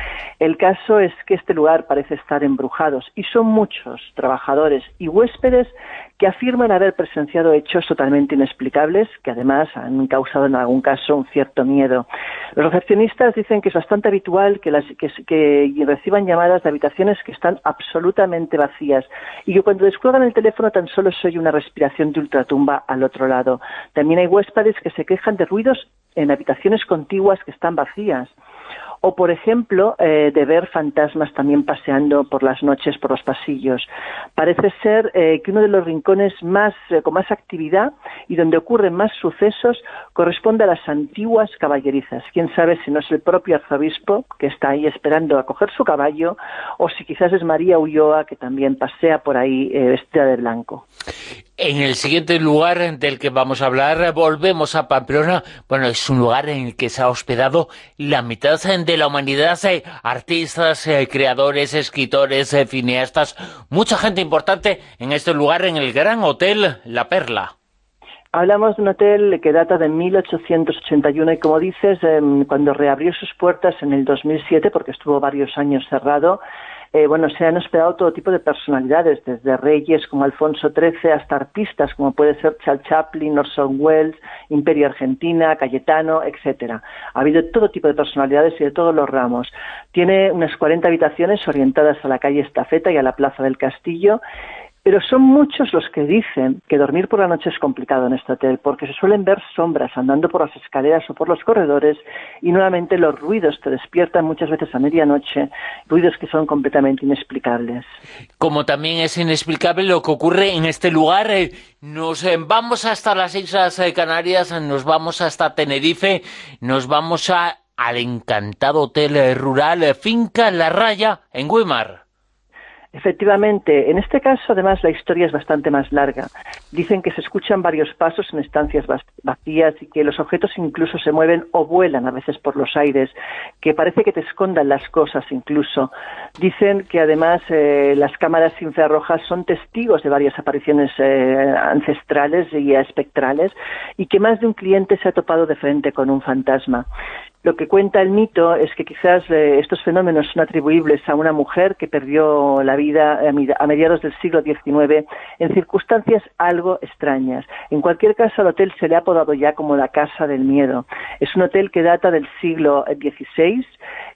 El caso es que este lugar parece estar embrujado y son muchos trabajadores y huéspedes que afirman haber presenciado hechos totalmente inexplicables que además han causado en algún caso un cierto miedo. Los recepcionistas dicen que es bastante habitual que, las, que, que reciban llamadas de habitaciones que están absolutamente vacías y que cuando descuelgan el teléfono tan solo se oye una respiración de ultratumba al otro lado. También hay huéspedes que se quejan de ruidos en habitaciones contiguas que están vacías. O, por ejemplo, eh, de ver fantasmas también paseando por las noches por los pasillos. Parece ser eh, que uno de los rincones más eh, con más actividad y donde ocurren más sucesos corresponde a las antiguas caballerizas. Quién sabe si no es el propio arzobispo que está ahí esperando a coger su caballo o si quizás es María Ulloa que también pasea por ahí eh, vestida de blanco. En el siguiente lugar del que vamos a hablar, volvemos a Pamplona. Bueno, es un lugar en el que se ha hospedado la mitad de la humanidad, eh, artistas, eh, creadores, escritores, eh, cineastas, mucha gente importante en este lugar, en el Gran Hotel La Perla. Hablamos de un hotel que data de mil ochocientos ochenta y uno y, como dices, eh, cuando reabrió sus puertas en el dos mil siete, porque estuvo varios años cerrado, Eh, bueno, se han hospedado todo tipo de personalidades, desde reyes como Alfonso trece hasta artistas como puede ser Charles Chaplin, Orson Welles, Imperio Argentina, Cayetano, etcétera. Ha habido todo tipo de personalidades y de todos los ramos. Tiene unas cuarenta habitaciones orientadas a la calle Estafeta y a la Plaza del Castillo. Pero son muchos los que dicen que dormir por la noche es complicado en este hotel, porque se suelen ver sombras andando por las escaleras o por los corredores, y nuevamente los ruidos te despiertan muchas veces a medianoche, ruidos que son completamente inexplicables. Como también es inexplicable lo que ocurre en este lugar, eh, nos eh, vamos hasta las Islas eh, Canarias, nos vamos hasta Tenerife, nos vamos a, al encantado hotel eh, rural eh, Finca La Raya en Güímar. Efectivamente, en este caso además la historia es bastante más larga. Dicen que se escuchan varios pasos en estancias vacías y que los objetos incluso se mueven o vuelan a veces por los aires, que parece que te escondan las cosas incluso. Dicen que además eh, las cámaras infrarrojas son testigos de varias apariciones eh, ancestrales y espectrales y que más de un cliente se ha topado de frente con un fantasma. Lo que cuenta el mito es que quizás eh, estos fenómenos son atribuibles a una mujer que perdió la vida a mediados del siglo diecinueve en circunstancias algo extrañas. En cualquier caso, al hotel se le ha apodado ya como la Casa del Miedo. Es un hotel que data del siglo dieciséis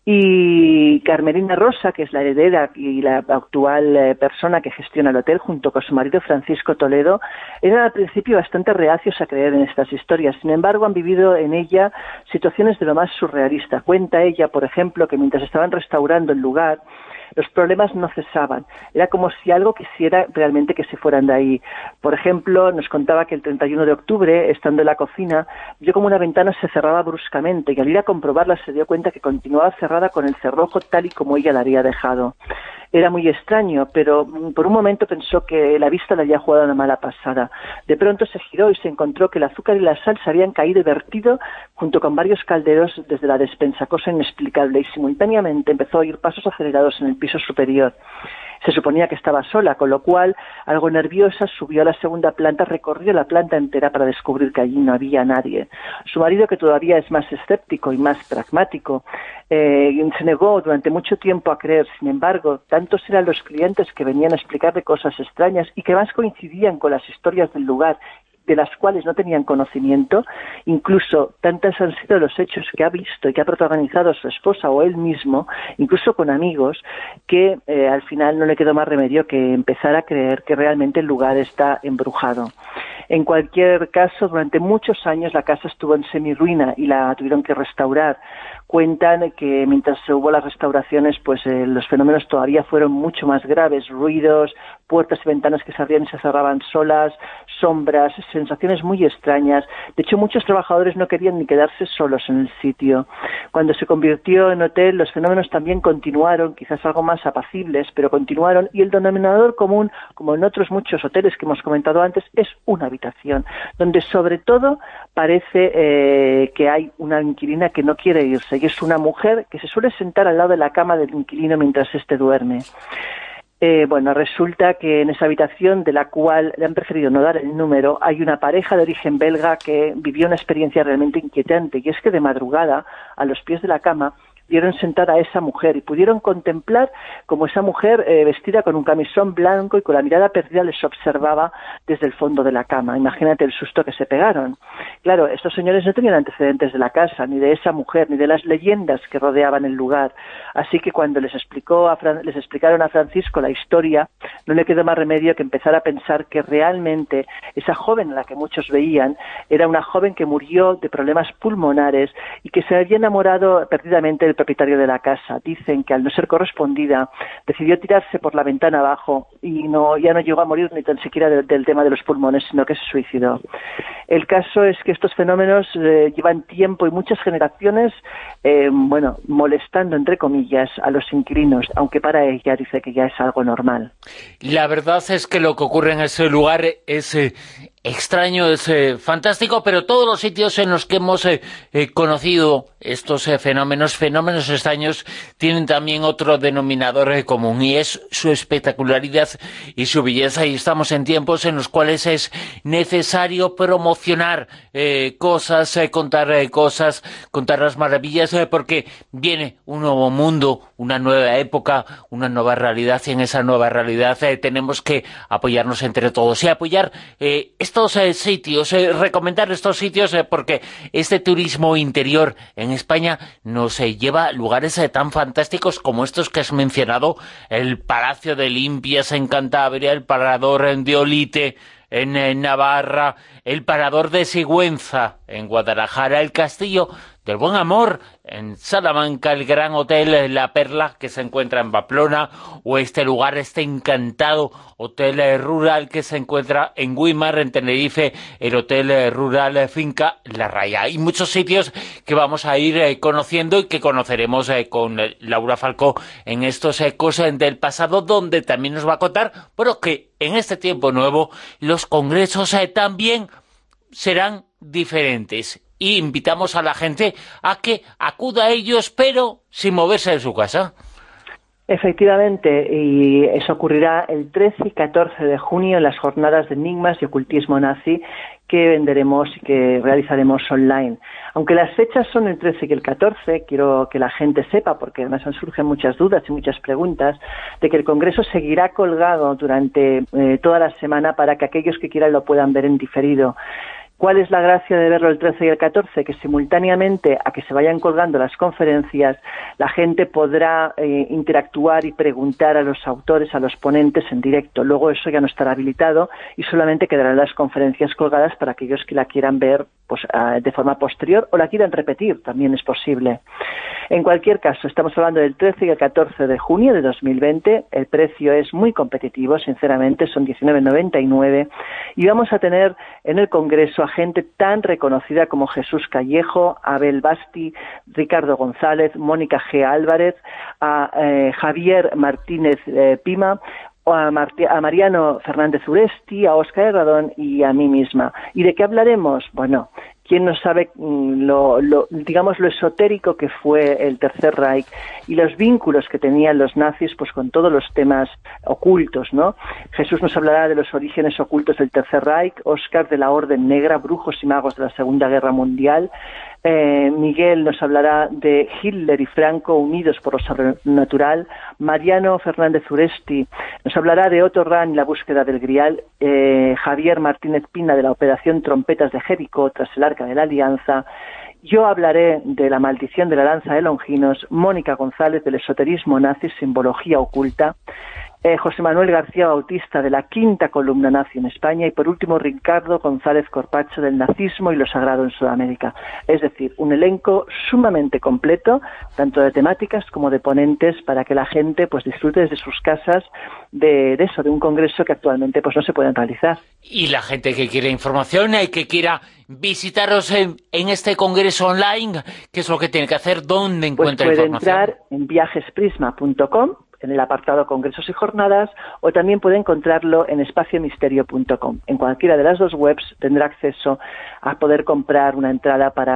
y Carmelina Rosa, que es la heredera y la actual eh, persona que gestiona el hotel, junto con su marido Francisco Toledo, eran al principio bastante reacios a creer en estas historias. Sin embargo, han vivido en ella situaciones de lo más surrealista. Cuenta ella, por ejemplo, que mientras estaban restaurando el lugar, los problemas no cesaban. Era como si algo quisiera realmente que se fueran de ahí. Por ejemplo, nos contaba que el treinta y uno de octubre, estando en la cocina, vio como una ventana se cerraba bruscamente y al ir a comprobarla se dio cuenta que continuaba cerrada con el cerrojo tal y como ella la había dejado. Era muy extraño, pero por un momento pensó que la vista le había jugado una mala pasada. De pronto se giró y se encontró que el azúcar y la sal se habían caído y vertido junto con varios calderos desde la despensa, cosa inexplicable, y simultáneamente empezó a oír pasos acelerados en el piso superior. Se suponía que estaba sola, con lo cual, algo nerviosa, subió a la segunda planta, recorrió la planta entera para descubrir que allí no había nadie. Su marido, que todavía es más escéptico y más pragmático, eh, se negó durante mucho tiempo a creer. Sin embargo, tantos eran los clientes que venían a explicarle cosas extrañas y que más coincidían con las historias del lugar, de las cuales no tenían conocimiento, incluso tantos han sido los hechos que ha visto y que ha protagonizado su esposa o él mismo, incluso con amigos, que eh, al final no le quedó más remedio que empezar a creer que realmente el lugar está embrujado. En cualquier caso, durante muchos años la casa estuvo en semirruina y la tuvieron que restaurar. Cuentan que mientras hubo las restauraciones, pues eh, los fenómenos todavía fueron mucho más graves, ruidos, puertas y ventanas que se abrían y se cerraban solas, sombras, sensaciones muy extrañas. De hecho, muchos trabajadores no querían ni quedarse solos en el sitio. Cuando se convirtió en hotel, los fenómenos también continuaron, quizás algo más apacibles, pero continuaron, y el denominador común, como en otros muchos hoteles que hemos comentado antes, es una habitación, donde sobre todo parece eh, que hay una inquilina que no quiere irse, y es una mujer que se suele sentar al lado de la cama del inquilino mientras éste duerme. Eh, bueno, resulta que en esa habitación, de la cual le han preferido no dar el número, hay una pareja de origen belga que vivió una experiencia realmente inquietante, y es que de madrugada, a los pies de la cama, vieron sentada a esa mujer y pudieron contemplar como esa mujer eh, vestida con un camisón blanco y con la mirada perdida les observaba desde el fondo de la cama. Imagínate el susto que se pegaron. Claro, estos señores no tenían antecedentes de la casa, ni de esa mujer, ni de las leyendas que rodeaban el lugar. Así que cuando les explicó a Fran- les explicaron a Francisco la historia, no le quedó más remedio que empezar a pensar que realmente esa joven a la que muchos veían era una joven que murió de problemas pulmonares y que se había enamorado perdidamente del propietario de la casa. Dicen que al no ser correspondida decidió tirarse por la ventana abajo y no ya no llegó a morir ni tan siquiera de, del tema de los pulmones, sino que se suicidó. El caso es que estos fenómenos eh, llevan tiempo y muchas generaciones eh, bueno, molestando entre comillas a los inquilinos, aunque para ella dice que ya es algo normal. La verdad es que lo que ocurre en ese lugar es eh, extraño, es eh, fantástico, pero todos los sitios en los que hemos eh, eh, conocido estos eh, fenómenos, fenómenos extraños, tienen también otro denominador eh, común, y es su espectacularidad y su belleza, y estamos en tiempos en los cuales es necesario promocionar eh, cosas, eh, contar eh, cosas, contar las maravillas, eh, porque viene un nuevo mundo, una nueva época, una nueva realidad, y en esa nueva realidad eh, tenemos que apoyarnos entre todos y apoyar eh, estos eh, sitios, eh, recomendar estos sitios, eh, porque este turismo interior en España nos eh, lleva a lugares eh, tan fantásticos como estos que has mencionado, el Palacio de Limpias en Cantabria, el Parador de Olite en, en Navarra, el Parador de Sigüenza en Guadalajara, el Castillo del Buen Amor en Salamanca, el Gran Hotel La Perla que se encuentra en Pamplona, o este lugar, este encantado Hotel Rural que se encuentra en Güímar, en Tenerife, el Hotel Rural Finca La Raya. Hay muchos sitios que vamos a ir eh, conociendo y que conoceremos eh, con eh, Laura Falcó en estos ecos eh, del pasado, donde también nos va a contar, pero que en este tiempo nuevo los congresos eh, también serán diferentes. Y invitamos a la gente a que acuda a ellos, pero sin moverse de su casa. Efectivamente, y eso ocurrirá el trece y catorce de junio en las jornadas de enigmas y ocultismo nazi que venderemos y que realizaremos online. Aunque las fechas son el trece y el catorce, quiero que la gente sepa, porque además surgen muchas dudas y muchas preguntas, de que el Congreso seguirá colgado durante eh, toda la semana para que aquellos que quieran lo puedan ver en diferido. ¿Cuál es la gracia de verlo el trece y el catorce? Que simultáneamente a que se vayan colgando las conferencias, la gente podrá eh, interactuar y preguntar a los autores, a los ponentes en directo. Luego eso ya no estará habilitado y solamente quedarán las conferencias colgadas para aquellos que la quieran ver pues uh, de forma posterior o la quieran repetir, también es posible. En cualquier caso, estamos hablando del trece y el catorce de junio de dos mil veinte, el precio es muy competitivo, sinceramente, son diecinueve noventa y nueve, y vamos a tener en el Congreso a gente tan reconocida como Jesús Callejo, Abel Basti, Ricardo González, Mónica G. Álvarez, a eh, Javier Martínez eh, Pima, a, Marti a Mariano Fernández Uresti, a Óscar Herradón y a mí misma. ¿Y de qué hablaremos? Bueno, ¿quién no sabe lo, lo, digamos, lo esotérico que fue el Tercer Reich y los vínculos que tenían los nazis pues con todos los temas ocultos, ¿no? Jesús nos hablará de los orígenes ocultos del Tercer Reich, Óscar de la Orden Negra, brujos y magos de la Segunda Guerra Mundial, eh, Miguel nos hablará de Hitler y Franco unidos por lo sobrenatural, Mariano Fernández Uresti nos hablará de Otto Rahn y la búsqueda del Grial, eh, Javier Martínez Pina de la Operación Trompetas de Jericó tras el Arca de la Alianza. Yo hablaré de la maldición de la lanza de Longinos, Mónica González del esoterismo nazi, simbología oculta, eh, José Manuel García Bautista de la quinta columna nazi en España y por último Ricardo González Corpacho del nazismo y lo sagrado en Sudamérica. Es decir, un elenco sumamente completo, tanto de temáticas como de ponentes, para que la gente pues disfrute desde sus casas de, de eso, de un congreso que actualmente pues no se pueden realizar. Y la gente que quiera información y que quiera visitaros en, en este congreso online, ¿qué es lo que tiene que hacer? ¿Dónde encuentra pues información? Puede entrar en viajesprisma punto com, en el apartado Congresos y Jornadas, o también puede encontrarlo en espacio misterio punto com. En cualquiera de las dos webs tendrá acceso a poder comprar una entrada para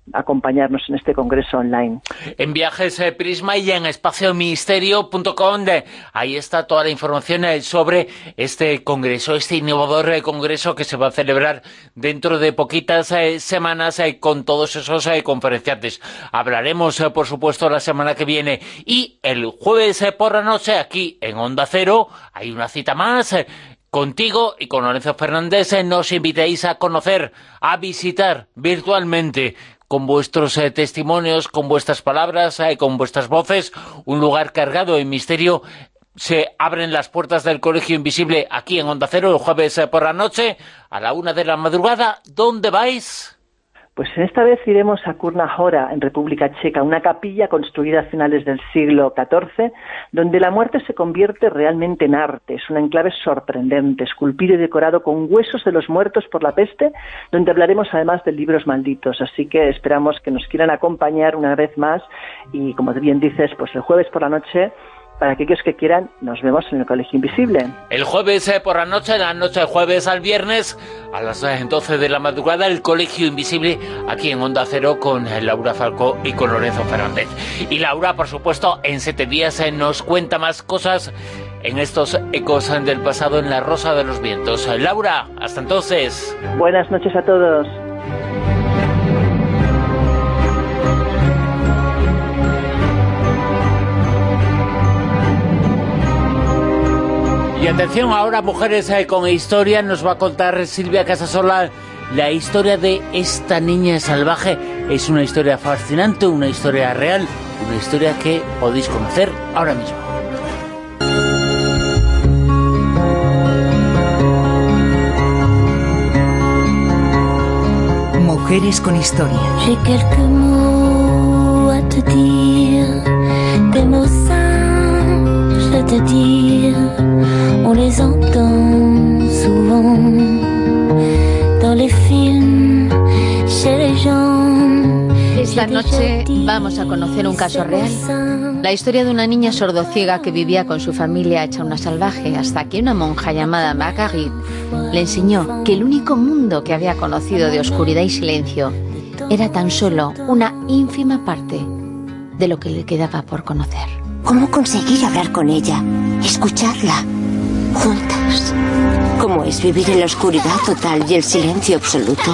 acompañarnos en este congreso online. En Viajes eh, Prisma y en espacio ministerio punto com, de, ahí está toda la información eh, sobre este congreso, este innovador eh, congreso que se va a celebrar dentro de poquitas eh, semanas eh, con todos esos eh, conferenciantes. Hablaremos, eh, por supuesto, la semana que viene, y el jueves eh, por la noche aquí en Onda Cero hay una cita más eh, contigo y con Lorenzo Fernández. Eh, nos invitéis a conocer, a visitar virtualmente, con vuestros eh, testimonios, con vuestras palabras, eh, con vuestras voces, un lugar cargado en misterio. Se abren las puertas del Colegio Invisible aquí en Onda Cero el jueves eh, por la noche a la una de la madrugada. ¿Dónde vais? Pues esta vez iremos a Kurna Hora, en República Checa, una capilla construida a finales del siglo catorce, donde la muerte se convierte realmente en arte. Es un enclave sorprendente, esculpido y decorado con huesos de los muertos por la peste, donde hablaremos además de libros malditos. Así que esperamos que nos quieran acompañar una vez más y, como bien dices, pues el jueves por la noche, para aquellos que quieran, nos vemos en el Colegio Invisible. El jueves eh, por la noche, la noche de jueves al viernes, a las doce de la madrugada, el Colegio Invisible, aquí en Onda Cero, con eh, Laura Falcó y con Lorenzo Fernández. Y Laura, por supuesto, en siete días eh, nos cuenta más cosas en estos ecos del pasado en La Rosa de los Vientos. Eh, Laura, hasta entonces. Buenas noches a todos. Y atención, ahora Mujeres eh, con Historia, nos va a contar Silvia Casasola la historia de esta niña salvaje. Es una historia fascinante, una historia real, una historia que podéis conocer ahora mismo. Mujeres con Historia. J'ai quelques mots à te dire, des mots simples à te dire. On les entend souvent dans les films, chez les gens. Esta noche vamos a conocer un caso real. La historia de una niña sordociega que vivía con su familia hecha una salvaje, hasta que una monja llamada Marguerite le enseñó que el único mundo que había conocido de oscuridad y silencio era tan solo una ínfima parte de lo que le quedaba por conocer. ¿Cómo conseguir hablar con ella? Escucharla. Juntas. ¿Cómo es vivir en la oscuridad total y el silencio absoluto?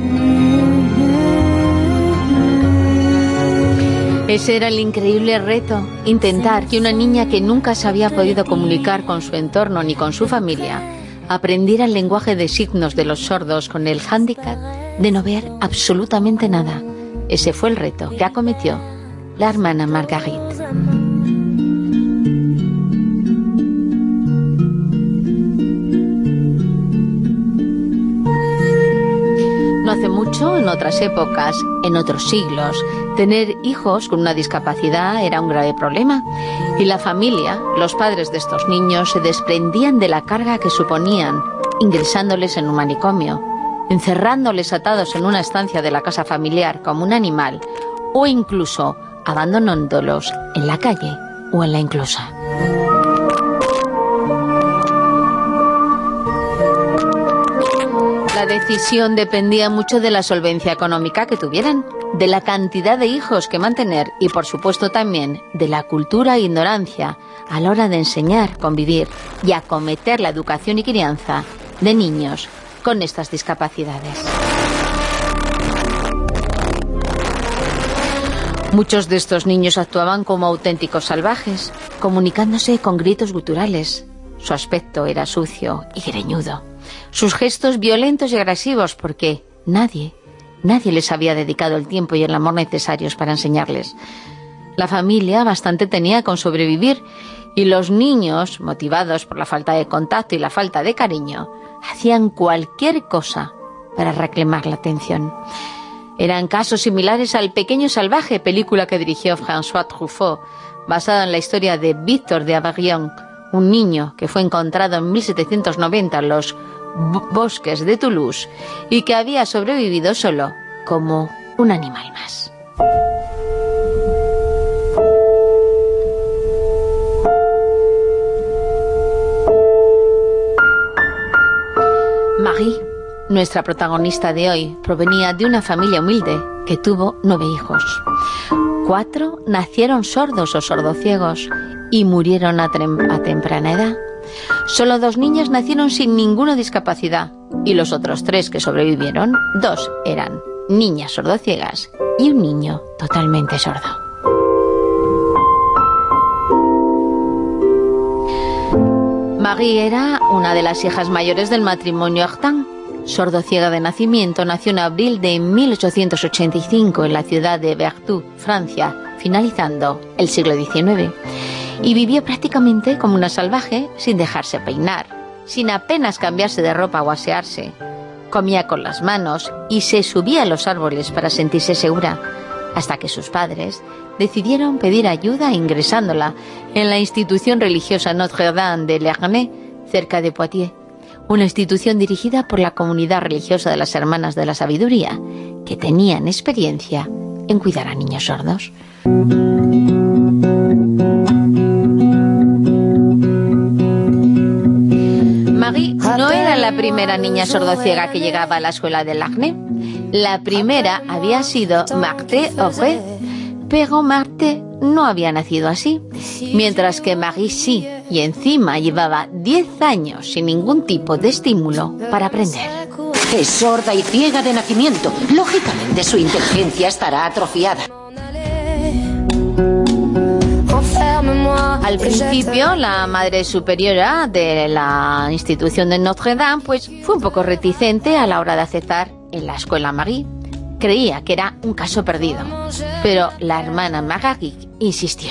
Ese era el increíble reto, intentar que una niña que nunca se había podido comunicar con su entorno ni con su familia aprendiera el lenguaje de signos de los sordos con el hándicap de no ver absolutamente nada. Ese fue el reto que acometió la hermana Marguerite. No hace mucho, en otras épocas, en otros siglos, tener hijos con una discapacidad era un grave problema. Y la familia, los padres de estos niños, se desprendían de la carga que suponían, ingresándoles en un manicomio, encerrándoles atados en una estancia de la casa familiar como un animal, o incluso abandonándolos en la calle o en la inclusa. La decisión dependía mucho de la solvencia económica que tuvieran, de la cantidad de hijos que mantener y, por supuesto, también de la cultura e ignorancia a la hora de enseñar, convivir y acometer la educación y crianza de niños con estas discapacidades. Muchos de estos niños actuaban como auténticos salvajes, comunicándose con gritos guturales. Su aspecto era sucio y greñudo. Sus gestos violentos y agresivos, porque nadie, nadie les había dedicado el tiempo y el amor necesarios para enseñarles. La familia bastante tenía con sobrevivir, y los niños, motivados por la falta de contacto y la falta de cariño, hacían cualquier cosa para reclamar la atención. Eran casos similares al Pequeño Salvaje, película que dirigió François Truffaut, basada en la historia de Víctor de Aveyron, un niño que fue encontrado en mil setecientos noventa en los bosques de Toulouse y que había sobrevivido solo como un animal más. Marie, nuestra protagonista de hoy, provenía de una familia humilde, que tuvo nueve hijos. Cuatro nacieron sordos o sordociegos y murieron a, a temprana edad. Solo dos niñas nacieron sin ninguna discapacidad y los otros tres que sobrevivieron, dos eran niñas sordociegas y un niño totalmente sordo. Marie era una de las hijas mayores del matrimonio Artin. Sordociega de nacimiento, nació en abril de mil ochocientos ochenta y cinco en la ciudad de Vertou, Francia, finalizando el siglo diecinueve. Y vivió prácticamente como una salvaje, sin dejarse peinar, sin apenas cambiarse de ropa o asearse. Comía con las manos y se subía a los árboles para sentirse segura, hasta que sus padres decidieron pedir ayuda ingresándola en la institución religiosa Notre-Dame de Lernay, cerca de Poitiers, una institución dirigida por la comunidad religiosa de las Hermanas de la Sabiduría, que tenían experiencia en cuidar a niños sordos. Marie no era la primera niña sordociega que llegaba a la escuela de Lernay. La primera había sido Marthe Aubry, pero Marthe no había nacido así, mientras que Marie sí, y encima llevaba diez años sin ningún tipo de estímulo para aprender. Es sorda y ciega de nacimiento. Lógicamente su inteligencia estará atrofiada. Al principio, la madre superiora de la institución de Notre-Dame pues, fue un poco reticente a la hora de aceptar en la escuela Marie. Creía que era un caso perdido, pero la hermana Marguerite insistió.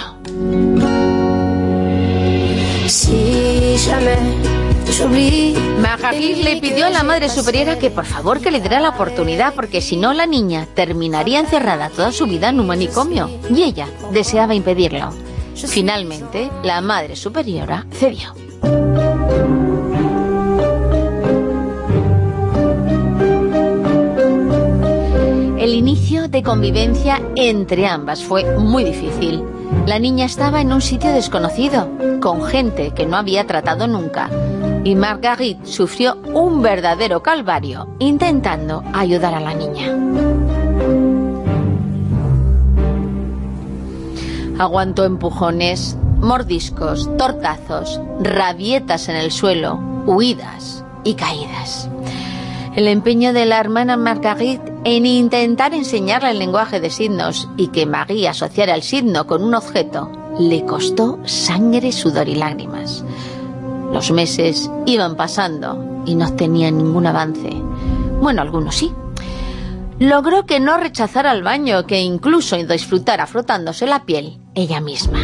Marguerite le pidió a la madre superiora que por favor que le diera la oportunidad, porque si no la niña terminaría encerrada toda su vida en un manicomio, y ella deseaba impedirlo. Finalmente, la madre superiora cedió. El inicio de convivencia entre ambas fue muy difícil. La niña estaba en un sitio desconocido, con gente que no había tratado nunca, y Marguerite sufrió un verdadero calvario intentando ayudar a la niña. Aguantó empujones, mordiscos, tortazos, rabietas en el suelo, huidas y caídas. El empeño de la hermana Marguerite en intentar enseñarle el lenguaje de signos y que Marie asociara el signo con un objeto le costó sangre, sudor y lágrimas. Los meses iban pasando y no tenían ningún avance. Bueno, algunos sí. Logró que no rechazara el baño, que incluso disfrutara frotándose la piel ella misma.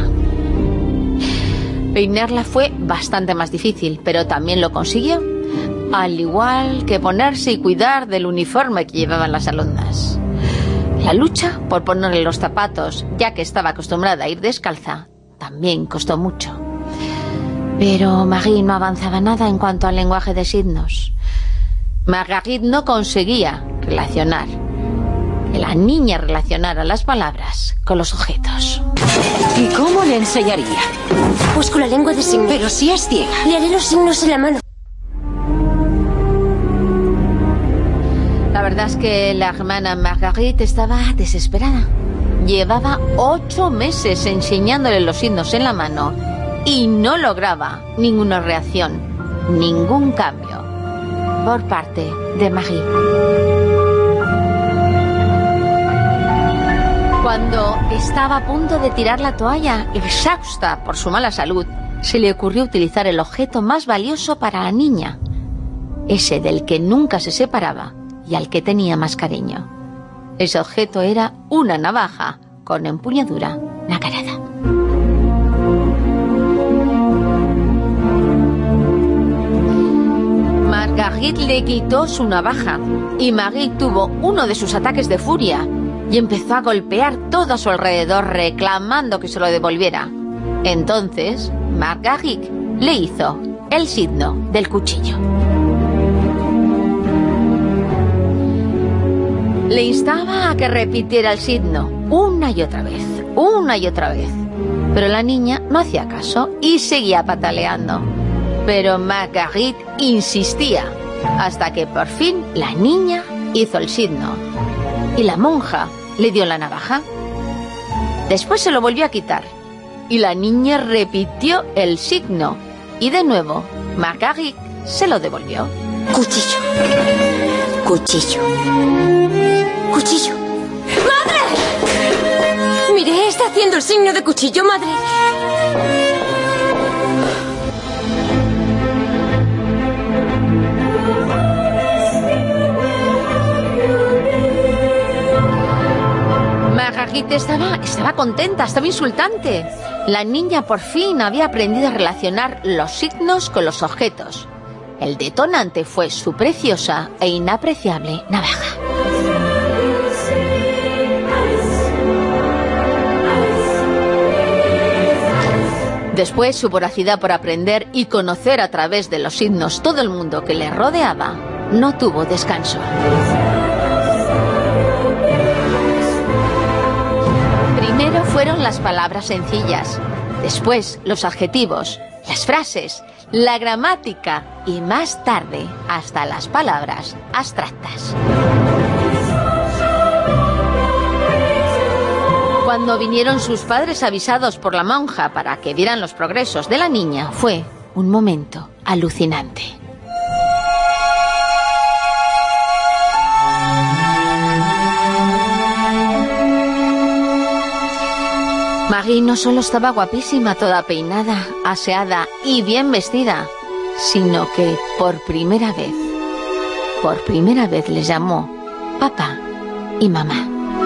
Peinarla fue bastante más difícil, pero también lo consiguió, al igual que ponerse y cuidar del uniforme que llevaban las alumnas. La lucha por ponerle los zapatos, ya que estaba acostumbrada a ir descalza, también costó mucho. Pero Marie no avanzaba nada en cuanto al lenguaje de signos. Marguerite no conseguía relacionar, que la niña relacionara las palabras con los objetos. ¿Y cómo le enseñaría? Pues con la lengua de signos. Pero si es ciega. Le haré los signos en la mano. La verdad es que la hermana Marguerite estaba desesperada. Llevaba ocho meses enseñándole los signos en la mano y no lograba ninguna reacción, ningún cambio por parte de Marie. Cuando estaba a punto de tirar la toalla, exhausta por su mala salud, se le ocurrió utilizar el objeto más valioso para la niña, ese del que nunca se separaba y al que tenía más cariño. Ese objeto era una navaja con empuñadura nacarada. Marguerite le quitó su navaja y Marie tuvo uno de sus ataques de furia y empezó a golpear todo a su alrededor reclamando que se lo devolviera. Entonces Marguerite le hizo el signo del cuchillo. Le instaba a que repitiera el signo una y otra vez, una y otra vez. Pero la niña no hacía caso y seguía pataleando. Pero Marguerite insistía hasta que por fin la niña hizo el signo. Y la monja le dio la navaja. Después se lo volvió a quitar y la niña repitió el signo y de nuevo Marguerite se lo devolvió. Cuchillo. Cuchillo. Cuchillo. ¡Madre! Mire, está haciendo el signo de cuchillo, madre. Marguerite estaba, estaba contenta, estaba insultante. La niña por fin había aprendido a relacionar los signos con los objetos. El detonante fue su preciosa e inapreciable navaja. Después, su voracidad por aprender y conocer a través de los signos todo el mundo que le rodeaba no tuvo descanso. Primero fueron las palabras sencillas, después los adjetivos, las frases, la gramática y más tarde hasta las palabras abstractas. Cuando vinieron sus padres avisados por la monja para que vieran los progresos de la niña, fue un momento alucinante. Marie no solo estaba guapísima, toda peinada, aseada y bien vestida, sino que por primera vez, por primera vez les llamó papá y mamá.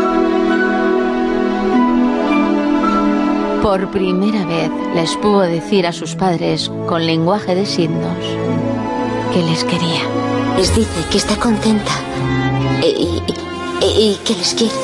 Por primera vez les pudo decir a sus padres con lenguaje de signos que les quería. Les dice que está contenta y, y, y que les quiere.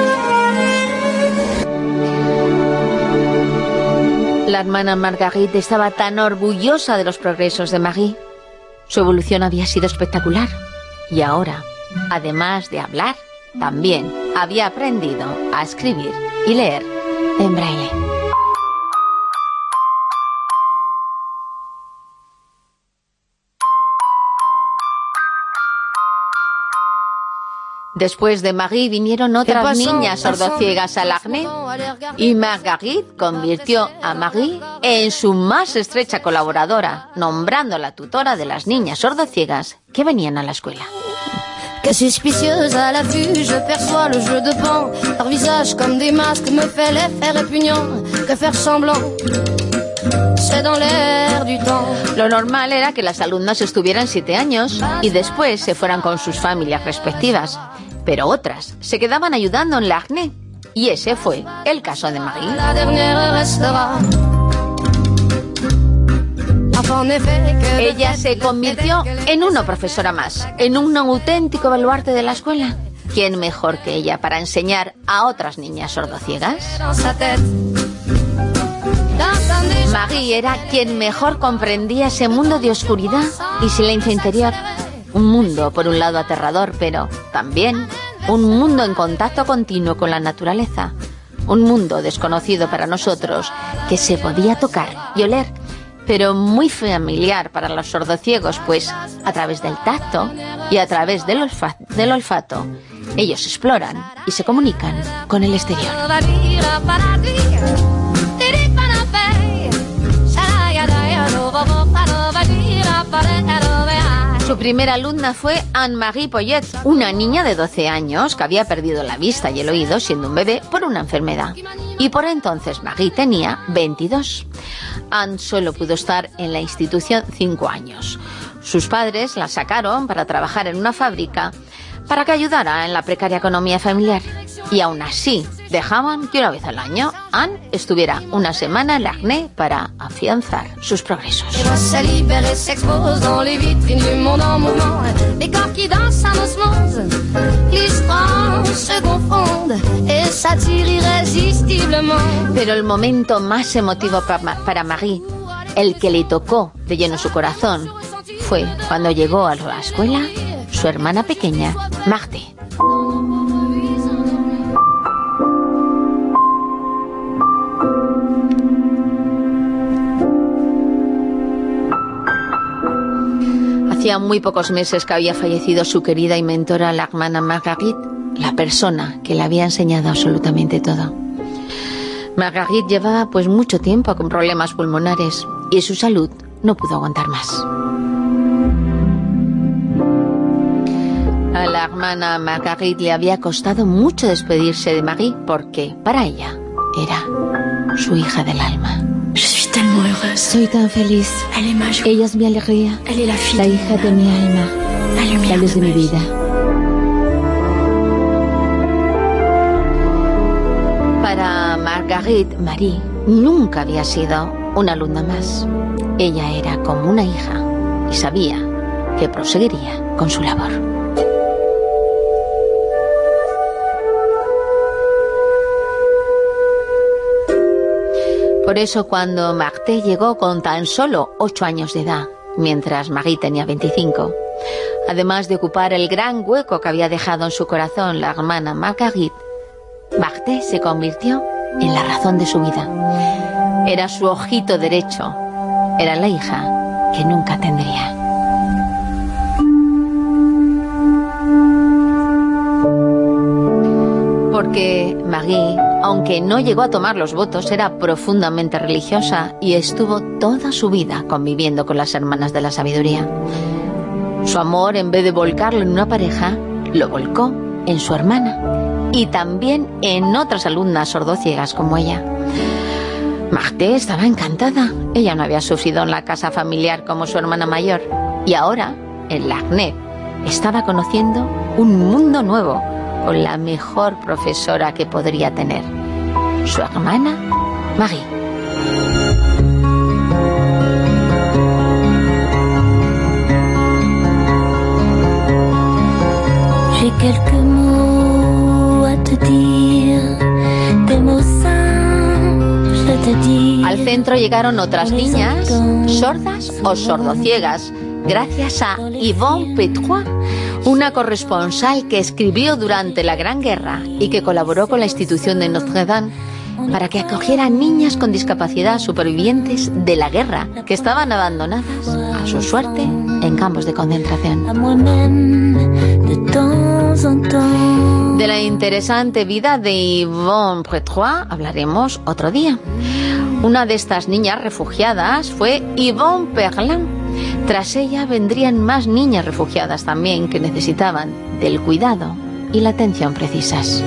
La hermana Marguerite estaba tan orgullosa de los progresos de Marie. Su evolución había sido espectacular. Y ahora, además de hablar, también había aprendido a escribir y leer en braille. Después de Marie vinieron otras niñas sordociegas a Lagny y Marguerite convirtió a Marie en su más estrecha colaboradora, nombrándola tutora de las niñas sordociegas que venían a la escuela. Que suspicieuse à la vue, je perçois le jeu de pan. Leur visage comme des masques me fait l'effet répugnant. Que faire semblant, c'est dans l'air du temps. Lo normal era que las alumnas estuvieran siete años y después se fueran con sus familias respectivas. Pero otras se quedaban ayudando en Lagny. Y ese fue el caso de Marie. La dernière restera. Ella se convirtió en una profesora más, en un auténtico baluarte de la escuela. ¿Quién mejor que ella para enseñar a otras niñas sordociegas? Marie era quien mejor comprendía ese mundo de oscuridad y silencio interior. Un mundo, por un lado, aterrador, pero también un mundo en contacto continuo con la naturaleza. Un mundo desconocido para nosotros, que se podía tocar y oler, pero muy familiar para los sordociegos, pues a través del tacto y a través del, olfa- del olfato, ellos exploran y se comunican con el exterior. Su primera alumna fue Anne-Marie Poyet, una niña de doce años que había perdido la vista y el oído siendo un bebé por una enfermedad. Y por entonces Marie tenía veintidós. Anne solo pudo estar en la institución cinco años. Sus padres la sacaron para trabajar en una fábrica para que ayudara en la precaria economía familiar. Y aún así dejaban que una vez al año Anne estuviera una semana en Lagny para afianzar sus progresos. Pero el momento más emotivo para Marie, el que le tocó de lleno su corazón, fue cuando llegó a la escuela su hermana pequeña, Marthe. Hacía muy pocos meses que había fallecido su querida y mentora, la hermana Marguerite, la persona que le había enseñado absolutamente todo. Marguerite llevaba pues mucho tiempo con problemas pulmonares y su salud no pudo aguantar más. A la hermana Marguerite le había costado mucho despedirse de Marie porque para ella era su hija del alma. Soy tan feliz. Ella es mi alegría, la hija de mi alma, la luz de mi vida. Para Marguerite, Marie nunca había sido una alumna más. Ella era como una hija y sabía que proseguiría con su labor. Por eso cuando Marthe llegó con tan solo ocho años de edad, mientras Marie tenía veinticinco, además de ocupar el gran hueco que había dejado en su corazón la hermana Marguerite, Marthe se convirtió en la razón de su vida. Era su ojito derecho, era la hija que nunca tendría. Porque Marie, aunque no llegó a tomar los votos, era profundamente religiosa y estuvo toda su vida conviviendo con las hermanas de la sabiduría. Su amor, en vez de volcarlo en una pareja, lo volcó en su hermana y también en otras alumnas sordociegas como ella. Marthe estaba encantada. Ella no había sufrido en la casa familiar como su hermana mayor y ahora, en Lagné, estaba conociendo un mundo nuevo con la mejor profesora que podría tener, su hermana Marie. J'ai quelques mots à te dire, des mots simples, je te dis. Al centro llegaron otras niñas, sordas o sordociegas, gracias a Yvonne Petrois, una corresponsal que escribió durante la Gran Guerra y que colaboró con la institución de Notre Dame para que acogiera a niñas con discapacidad supervivientes de la guerra que estaban abandonadas a su suerte en campos de concentración. De la interesante vida de Yvonne Petrois hablaremos otro día. Una de estas niñas refugiadas fue Yvonne Perlin. Tras ella vendrían más niñas refugiadas también que necesitaban del cuidado y la atención precisas.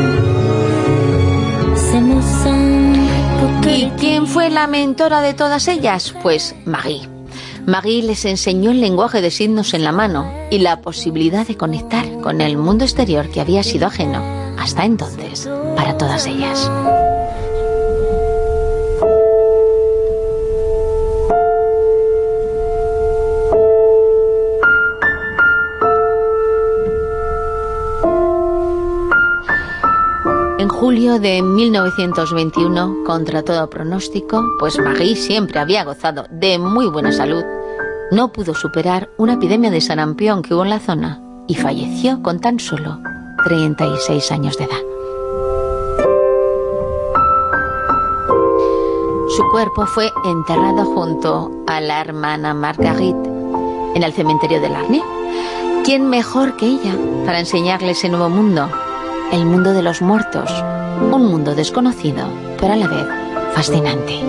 ¿Y quién fue la mentora de todas ellas? Pues Marie. Marie les enseñó el lenguaje de signos en la mano y la posibilidad de conectar con el mundo exterior que había sido ajeno hasta entonces para todas ellas. En julio de mil novecientos veintiuno, contra todo pronóstico, pues Marie siempre había gozado de muy buena salud, no pudo superar una epidemia de sarampión que hubo en la zona y falleció con tan solo treinta y seis años de edad. Su cuerpo fue enterrado junto a la hermana Marguerite en el cementerio de Lagné. ¿Quién mejor que ella para enseñarle ese nuevo mundo? El mundo de los muertos, un mundo desconocido, pero a la vez fascinante.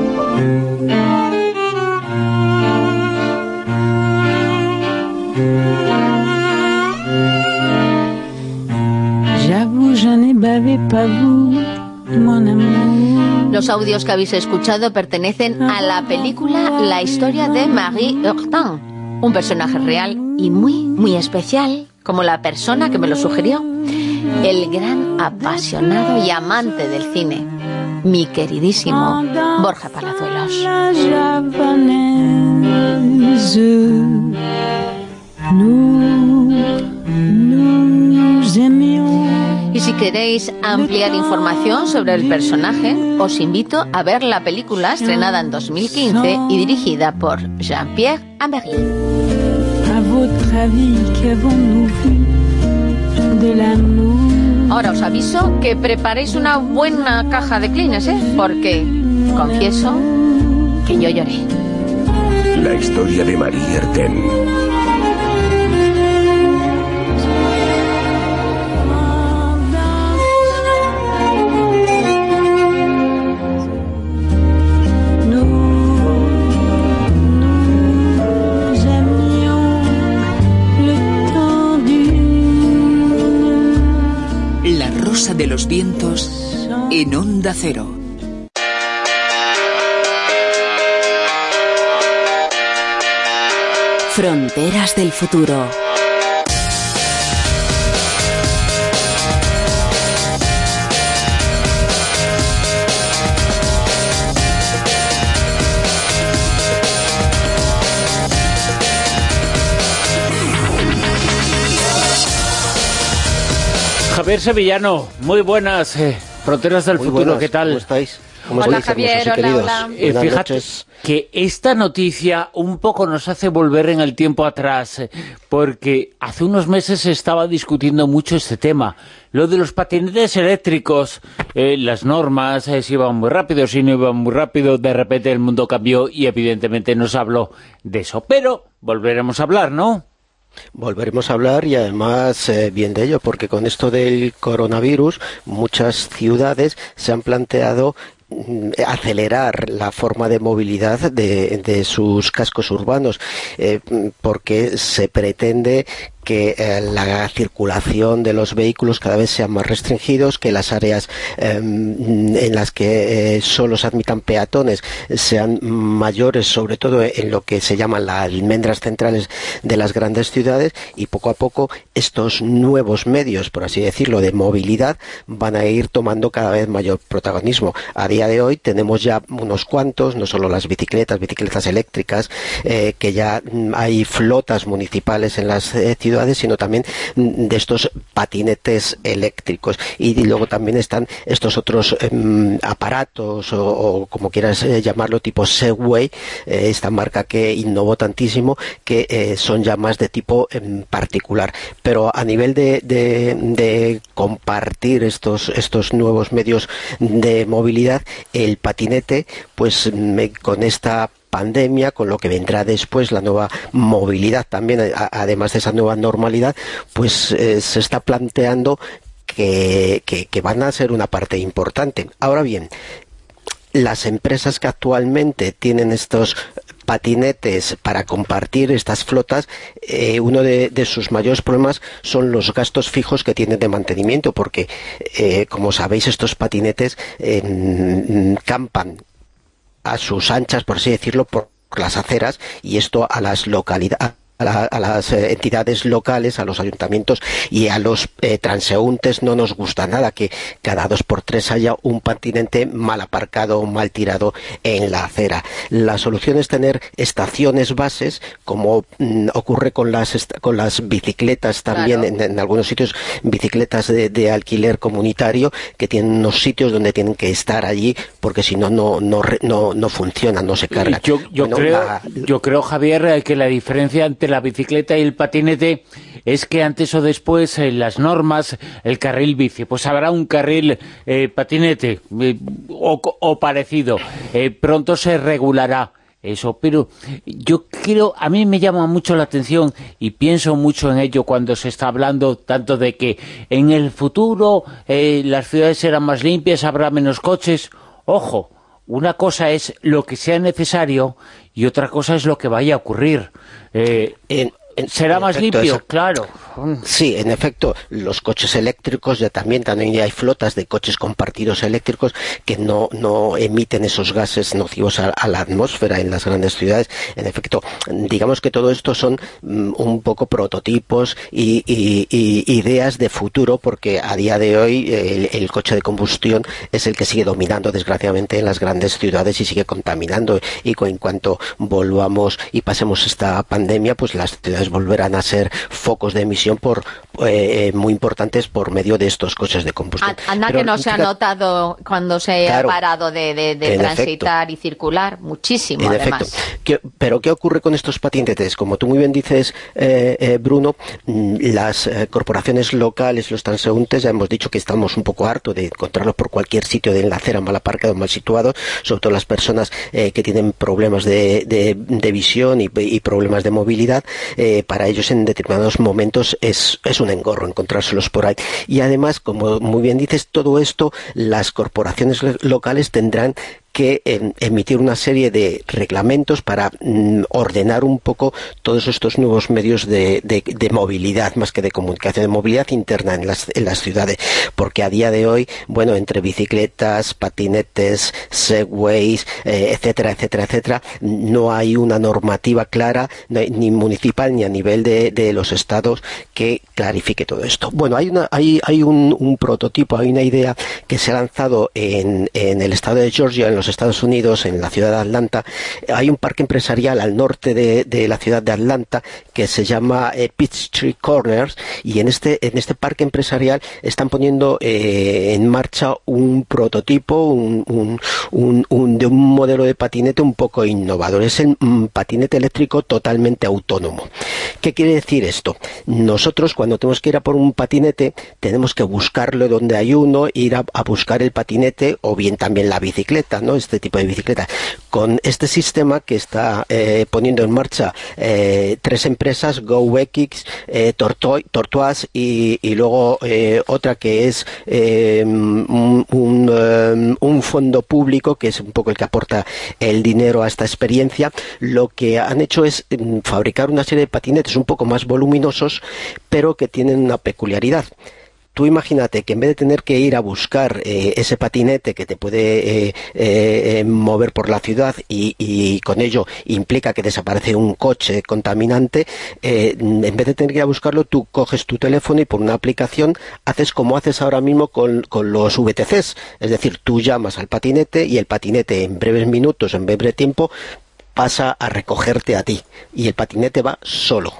Los audios que habéis escuchado pertenecen a la película La historia de Marie Hortin, un personaje real y muy, muy especial, como la persona que me lo sugirió, el gran apasionado y amante del cine, mi queridísimo Borja Palazuelos. Y si queréis ampliar información sobre el personaje, os invito a ver la película estrenada en dos mil quince y dirigida por Jean-Pierre Ambéry. Ahora os aviso que preparéis una buena caja de Kleenex, ¿eh? Porque confieso que yo lloré. La historia de Marie Hortin. En Onda Cero. Fronteras del futuro. Javier Sevillano, muy buenas. Eh, Fronteras del muy futuro, buenas. ¿qué tal? ¿Cómo estáis? ¿Cómo hola, estáis, Javier, hermosos y hola, queridos? hola. Eh, Buenas fíjate noches. que esta noticia un poco nos hace volver en el tiempo atrás, eh, porque hace unos meses se estaba discutiendo mucho este tema, lo de los patinetes eléctricos, eh, las normas, eh, si iban muy rápido, si no iban muy rápido, de repente el mundo cambió y evidentemente nos habló de eso, pero volveremos a hablar, ¿no? Volveremos a hablar y además eh, bien de ello, porque con esto del coronavirus muchas ciudades se han planteado acelerar la forma de movilidad de, de sus cascos urbanos, eh, porque se pretende que eh, la circulación de los vehículos cada vez sean más restringidos, que las áreas eh, en las que eh, solo se admitan peatones sean mayores, sobre todo en lo que se llaman las almendras centrales de las grandes ciudades, y poco a poco estos nuevos medios, por así decirlo, de movilidad van a ir tomando cada vez mayor protagonismo. A día de hoy tenemos ya unos cuantos, no solo las bicicletas, bicicletas eléctricas, eh, que ya hay flotas municipales en las eh, ciudades, sino también de estos patinetes eléctricos, y, y luego también están estos otros eh, aparatos o, o como quieras eh, llamarlo, tipo Segway, eh, esta marca que innovó tantísimo, que eh, son ya más de tipo eh, particular, pero a nivel de, de, de compartir estos, estos nuevos medios de movilidad, el patinete, pues me, con esta pandemia, con lo que vendrá después, la nueva movilidad también, a, además de esa nueva normalidad, pues eh, se está planteando que, que, que van a ser una parte importante. Ahora bien, las empresas que actualmente tienen estos patinetes para compartir estas flotas, eh, uno de, de sus mayores problemas son los gastos fijos que tienen de mantenimiento, porque eh, como sabéis, estos patinetes eh, campan a sus anchas, por así decirlo, por las aceras, y esto a las localidades, a, la, a las eh, entidades locales, a los ayuntamientos y a los eh, transeúntes no nos gusta nada que cada dos por tres haya un patinete mal aparcado o mal tirado en la acera. La solución es tener estaciones bases, como mm, ocurre con las con las bicicletas también, claro. en, en algunos sitios, bicicletas de, de alquiler comunitario, que tienen unos sitios donde tienen que estar allí, porque si no, no, no, no, no funcionan, no se cargan. Yo, yo, bueno, creo, la... yo creo, Javier, que la diferencia entre la bicicleta y el patinete es que antes o después eh, las normas, el carril bici, pues habrá un carril eh, patinete eh, o, o parecido, eh, pronto se regulará eso, pero yo creo, a mí me llama mucho la atención y pienso mucho en ello cuando se está hablando tanto de que en el futuro eh, las ciudades serán más limpias, habrá menos coches. Ojo, una cosa es lo que sea necesario y otra cosa es lo que vaya a ocurrir. Eh, en, en, ¿Será en más efecto, limpio? Esa... Claro. Sí, en efecto, los coches eléctricos, ya también, también ya hay flotas de coches compartidos eléctricos que no, no emiten esos gases nocivos a, a la atmósfera en las grandes ciudades. En efecto, digamos que todo esto son um, un poco prototipos y, y, y ideas de futuro, porque a día de hoy el, el coche de combustión es el que sigue dominando, desgraciadamente, en las grandes ciudades y sigue contaminando, y en cuanto volvamos y pasemos esta pandemia, pues las ciudades volverán a ser focos de emisión por eh, muy importantes por medio de estos coches de combustión. Anda Pero, que no se ha notado cuando se claro, ha parado de, de, de transitar efecto. y circular, muchísimo en además. Efecto. ¿Qué, pero ¿qué ocurre con estos patinetes? Como tú muy bien dices, eh, eh, Bruno, las eh, corporaciones locales, los transeúntes, ya hemos dicho que estamos un poco hartos de encontrarlos por cualquier sitio de la acera, mal aparcados, mal situados, sobre todo las personas eh, que tienen problemas de, de, de visión y, y problemas de movilidad. Eh, para ellos en determinados momentos es, es un engorro encontrárselos por ahí. Y además, como muy bien dices, todo esto las corporaciones locales tendrán que eh, emitir una serie de reglamentos para mm, ordenar un poco todos estos nuevos medios de, de, de movilidad, más que de comunicación, de movilidad interna en las, en las ciudades, porque a día de hoy, bueno, entre bicicletas, patinetes, segways, eh, etcétera, etcétera, etcétera, no hay una normativa clara, no hay, ni municipal ni a nivel de, de los estados, que clarifique todo esto. Bueno, hay una, hay, hay un, un prototipo, hay una idea que se ha lanzado en, en el estado de Georgia, en los Estados Unidos, en la ciudad de Atlanta. Hay un parque empresarial al norte de, de la ciudad de Atlanta que se llama eh, Peachtree Corners, y en este, en este parque empresarial están poniendo eh, en marcha un prototipo un, un, un, un, de un modelo de patinete un poco innovador. Es el um, patinete eléctrico totalmente autónomo. ¿Qué quiere decir esto? Nosotros, cuando tenemos que ir a por un patinete, tenemos que buscarlo donde hay uno, ir a, a buscar el patinete, o bien también la bicicleta, ¿no? Este tipo de bicicleta. Con este sistema que está eh, poniendo en marcha eh, tres empresas, GoWeX, eh, Tortoise y, y luego eh, otra que es eh, un, un, um, un fondo público, que es un poco el que aporta el dinero a esta experiencia, lo que han hecho es um, fabricar una serie de patinetes un poco más voluminosos, pero que tienen una peculiaridad. Tú imagínate que en vez de tener que ir a buscar eh, ese patinete que te puede eh, eh, mover por la ciudad y, y con ello implica que desaparece un coche contaminante, eh, en vez de tener que ir a buscarlo, tú coges tu teléfono y por una aplicación haces como haces ahora mismo con, con los V T Cs. Es decir, tú llamas al patinete y el patinete en breves minutos, en breve tiempo, pasa a recogerte a ti y el patinete va solo.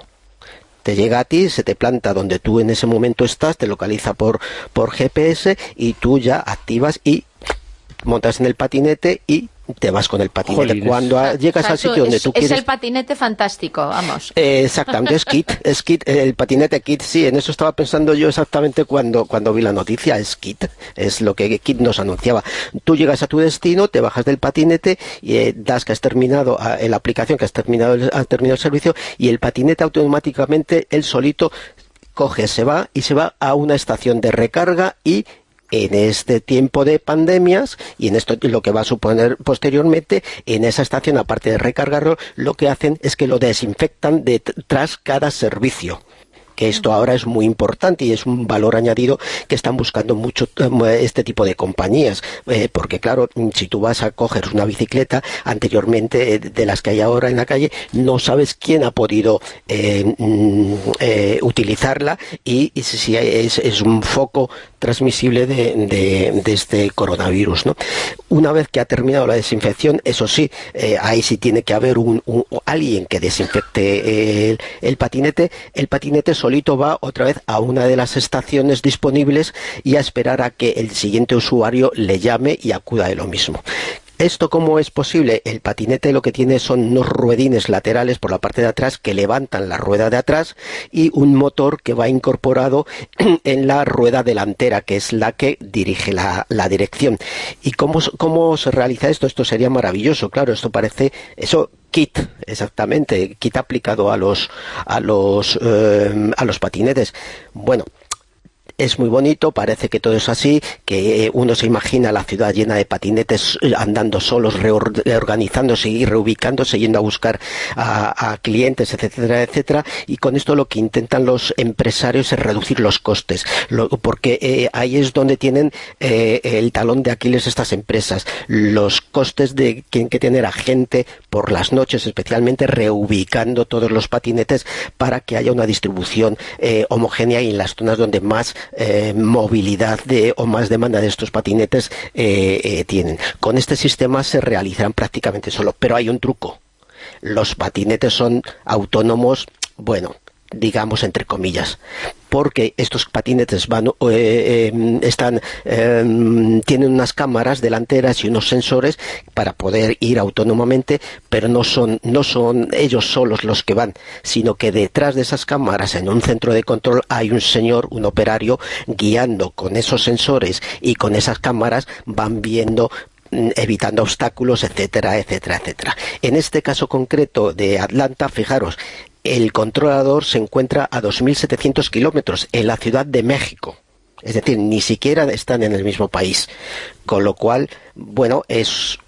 Te llega a ti, se te planta donde tú en ese momento estás, te localiza por, por G P S y tú ya activas y montas en el patinete y te vas con el patinete. Jolines. Cuando a, llegas o sea, al sitio donde es, tú quieres... Es el patinete fantástico, vamos. Eh, exactamente, es Kit, es Kit, el patinete Kit, sí, en eso estaba pensando yo exactamente cuando, cuando vi la noticia, es Kit, es lo que Kit nos anunciaba. Tú llegas a tu destino, te bajas del patinete y eh, das que has terminado en la aplicación, que has terminado, el, has terminado el servicio, y el patinete automáticamente, él solito, coge, se va y se va a una estación de recarga y... En este tiempo de pandemias y en esto lo que va a suponer posteriormente, en esa estación, aparte de recargarlo, lo que hacen es que lo desinfectan de tras cada servicio. Que esto ahora es muy importante y es un valor añadido que están buscando mucho este tipo de compañías, eh, porque claro, si tú vas a coger una bicicleta anteriormente eh, de las que hay ahora en la calle, no sabes quién ha podido eh, eh, utilizarla y, y si es, es un foco transmisible de, de, de este coronavirus, ¿no? Una vez que ha terminado la desinfección, eso sí, eh, ahí sí tiene que haber un, un alguien que desinfecte el, el patinete. El patinete solito va otra vez a una de las estaciones disponibles y a esperar a que el siguiente usuario le llame y acuda de lo mismo. ¿Esto cómo es posible? El patinete lo que tiene son unos ruedines laterales por la parte de atrás que levantan la rueda de atrás y un motor que va incorporado en la rueda delantera, que es la que dirige la, la dirección. ¿Y cómo, cómo se realiza esto? Esto sería maravilloso, claro, esto parece... eso Kit, exactamente, Kit aplicado a los, a los, eh, a los patinetes. Bueno... Es muy bonito, parece que todo es así, que uno se imagina la ciudad llena de patinetes andando solos, reorganizándose y reubicándose, yendo a buscar a, a clientes, etcétera, etcétera, y con esto lo que intentan los empresarios es reducir los costes, lo, porque eh, ahí es donde tienen eh, el talón de Aquiles estas empresas, los costes de que tienen que tener a gente por las noches, especialmente reubicando todos los patinetes para que haya una distribución eh, homogénea y en las zonas donde más Eh, movilidad de, o más demanda de estos patinetes eh, eh, tienen. Con este sistema se realizarán prácticamente solo, pero hay un truco. Los patinetes son autónomos, bueno, digamos entre comillas, porque estos patinetes van, eh, eh, están, eh, tienen unas cámaras delanteras y unos sensores para poder ir autónomamente, pero no son, no son ellos solos los que van, sino que detrás de esas cámaras, en un centro de control, hay un señor, un operario, guiando con esos sensores y con esas cámaras, van viendo, evitando obstáculos, etcétera, etcétera, etcétera. En este caso concreto de Atlanta, fijaros, el controlador se encuentra a dos mil setecientos kilómetros en la Ciudad de México. Es decir, ni siquiera están en el mismo país. Con lo cual, bueno, es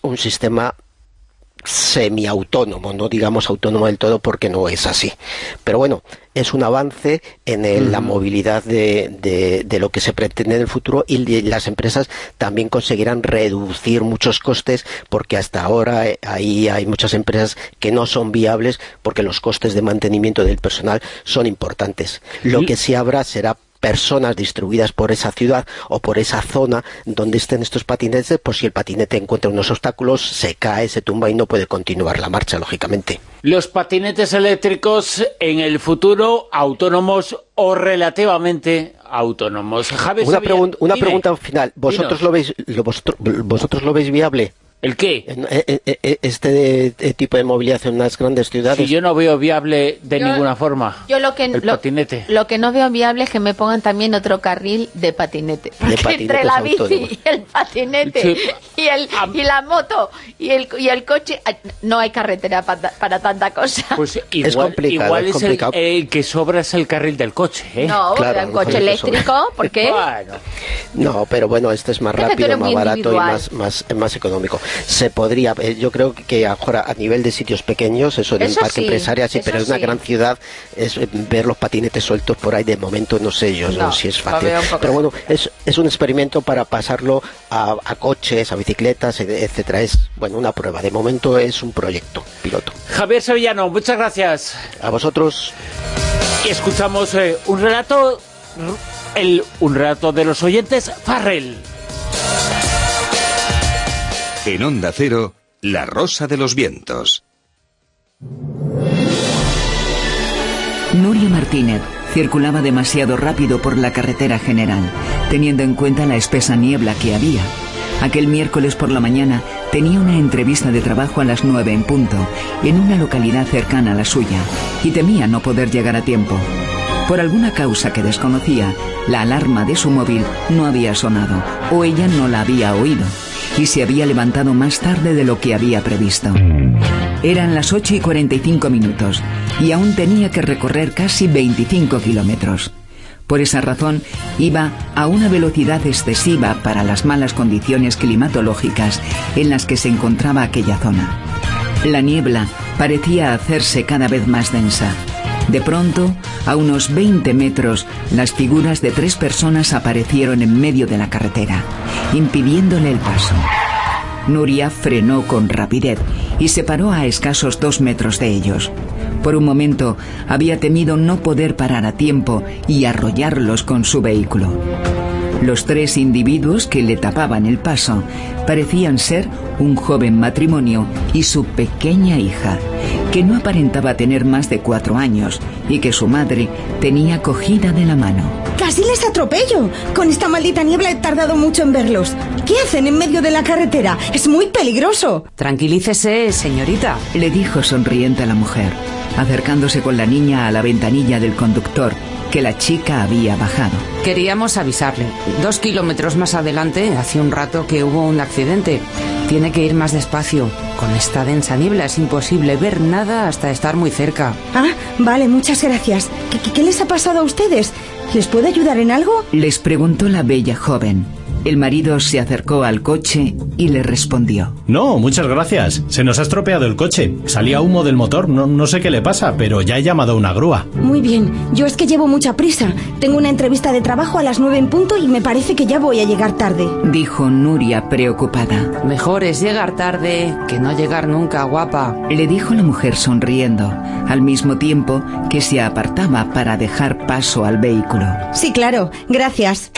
un sistema semiautónomo, no digamos autónomo del todo porque no es así. Pero bueno, es un avance en el, uh-huh. la movilidad de, de, de lo que se pretende en el futuro, y las empresas también conseguirán reducir muchos costes, porque hasta ahora eh, ahí hay muchas empresas que no son viables porque los costes de mantenimiento del personal son importantes. Lo uh-huh. que sí habrá será personas distribuidas por esa ciudad o por esa zona donde estén estos patinetes, por si el patinete encuentra unos obstáculos, se cae, se tumba y no puede continuar la marcha, lógicamente. Los patinetes eléctricos en el futuro, autónomos o relativamente autónomos. Javier una, Sevilla, pregun una dime, pregunta final. ¿Vosotros dinos. lo veis lo, vosotros, vosotros lo veis viable? ¿El qué? Este tipo de movilidad en unas grandes ciudades. Si yo no veo viable de yo, ninguna forma yo lo que, el lo, patinete. Lo que no veo viable es que me pongan también otro carril de patinete. Porque de entre la bici autónomos. y el patinete sí. y, el, y la moto y el, y el coche, no hay carretera para, para tanta cosa. Pues igual es complicado. Igual es es complicado. El, el que sobra es el carril del coche, ¿eh? No, claro, el coche eléctrico, ¿por qué? Bueno. No, pero bueno, este es más es rápido, más barato individual. y más, más, más económico. Se podría, yo creo que ahora a nivel de sitios pequeños, eso de un parque sí, empresarial, sí, pero en una sí. gran ciudad, es ver los patinetes sueltos por ahí, de momento no sé yo no, no si es fácil. Pero bueno, es, es un experimento para pasarlo a, a coches, a bicicletas, etcétera. Es, bueno, una prueba. De momento es un proyecto piloto. Javier Sevillano, muchas gracias. A vosotros. Y escuchamos eh, un relato, el, un relato de los oyentes, Farrell. En Onda Cero, La Rosa de los Vientos. Nuria Martínez circulaba demasiado rápido por la carretera general, teniendo en cuenta la espesa niebla que había. Aquel miércoles por la mañana tenía una entrevista de trabajo a las nueve en punto, en una localidad cercana a la suya, y temía no poder llegar a tiempo. Por alguna causa que desconocía, la alarma de su móvil no había sonado, o ella no la había oído, y se había levantado más tarde de lo que había previsto. Eran las ocho y cuarenta y cinco minutos, y aún tenía que recorrer casi veinticinco kilómetros. Por esa razón, iba a una velocidad excesiva para las malas condiciones climatológicas en las que se encontraba aquella zona. La niebla parecía hacerse cada vez más densa. De pronto, a unos veinte metros, las figuras de tres personas aparecieron en medio de la carretera, impidiéndole el paso. Nuria frenó con rapidez y se paró a escasos dos metros de ellos. Por un momento había temido no poder parar a tiempo y arrollarlos con su vehículo. Los tres individuos que le tapaban el paso parecían ser un joven matrimonio y su pequeña hija, que no aparentaba tener más de cuatro años y que su madre tenía cogida de la mano. ¡Casi les atropello! Con esta maldita niebla he tardado mucho en verlos. ¿Qué hacen en medio de la carretera? ¡Es muy peligroso! Tranquilícese, señorita, le dijo sonriente a la mujer, acercándose con la niña a la ventanilla del conductor, que la chica había bajado. Queríamos avisarle. Dos kilómetros más adelante, hace un rato que hubo un accidente. Tiene que ir más despacio. Con esta densa niebla es imposible ver nada hasta estar muy cerca. Ah, vale, muchas gracias. ¿Qué, qué, qué les ha pasado a ustedes? ¿Les puedo ayudar en algo? Les preguntó la bella joven. El marido se acercó al coche y le respondió. No, muchas gracias. Se nos ha estropeado el coche. Salía humo del motor. No, no sé qué le pasa, pero ya he llamado a una grúa. Muy bien. Yo es que llevo mucha prisa. Tengo una entrevista de trabajo a las nueve en punto y me parece que ya voy a llegar tarde. Dijo Nuria preocupada. Mejor es llegar tarde que no llegar nunca, guapa. Le dijo la mujer sonriendo, al mismo tiempo que se apartaba para dejar paso al vehículo. Sí, claro. Gracias.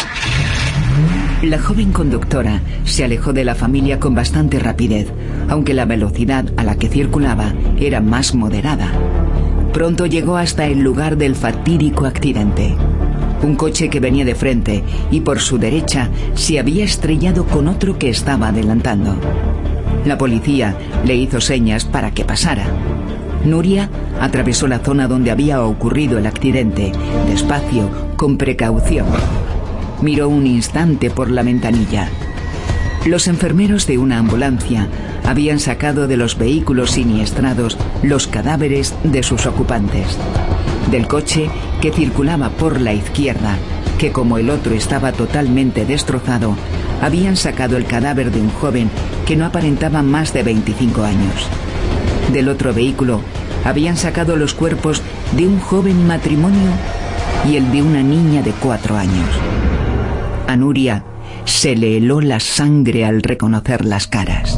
La joven conductora se alejó de la familia con bastante rapidez, aunque la velocidad a la que circulaba era más moderada. Pronto llegó hasta el lugar del fatídico accidente. Un coche que venía de frente y por su derecha se había estrellado con otro que estaba adelantando. La policía le hizo señas para que pasara. Nuria atravesó la zona donde había ocurrido el accidente, despacio, con precaución. Miró un instante por la ventanilla. Los enfermeros de una ambulancia habían sacado de los vehículos siniestrados los cadáveres de sus ocupantes. Del coche, que circulaba por la izquierda, que como el otro estaba totalmente destrozado, habían sacado el cadáver de un joven que no aparentaba más de veinticinco años. Del otro vehículo habían sacado los cuerpos de un joven matrimonio y el de una niña de cuatro años. A Nuria se le heló la sangre al reconocer las caras.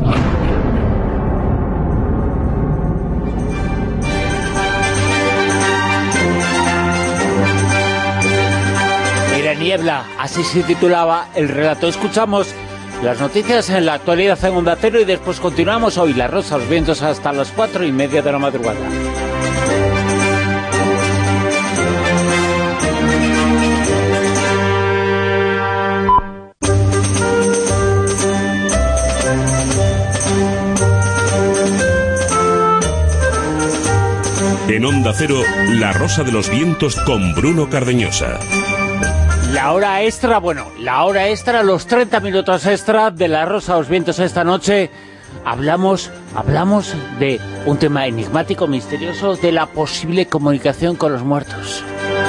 Era niebla, así se titulaba el relato. Escuchamos las noticias en la actualidad en Onda Cero y después continuamos hoy La Rosa de los Vientos hasta las cuatro y media de la madrugada. En Onda Cero, La Rosa de los Vientos con Bruno Cardeñosa. La hora extra, bueno, la hora extra, los treinta minutos extra de La Rosa de los Vientos esta noche. Hablamos, hablamos de un tema enigmático, misterioso, de la posible comunicación con los muertos.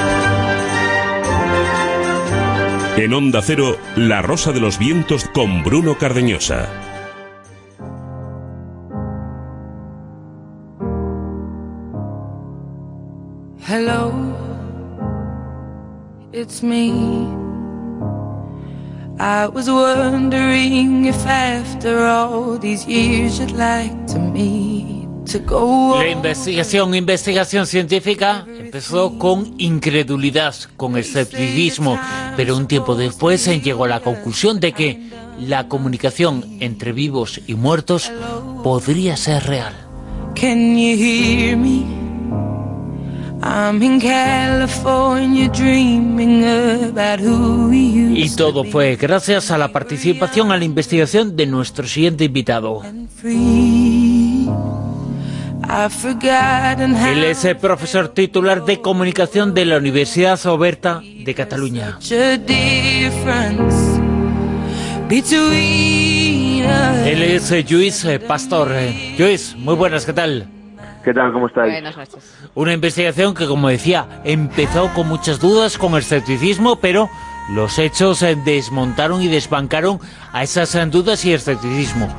En Onda Cero, La Rosa de los Vientos con Bruno Cardeñosa. Hello, it's me. I was wondering if after all these years you'd like to me to go. La investigación, investigación científica empezó con incredulidad, con escepticismo, pero un tiempo después se llegó a la conclusión de que la comunicación entre vivos y muertos podría ser real. Can you hear me? I'm in California dreaming about who we used Y todo fue gracias a la participación, a la investigación de nuestro siguiente invitado. Él es el profesor titular de comunicación de la Universidad Oberta de Cataluña. Él es eh, Lluís eh, Pastor. Eh, Lluís, muy buenas, ¿qué tal? ¿Qué tal? ¿Cómo estáis? Buenas noches. Una investigación que, como decía, empezó con muchas dudas, con escepticismo, pero los hechos eh, desmontaron y desbancaron a esas eh, dudas y escepticismo.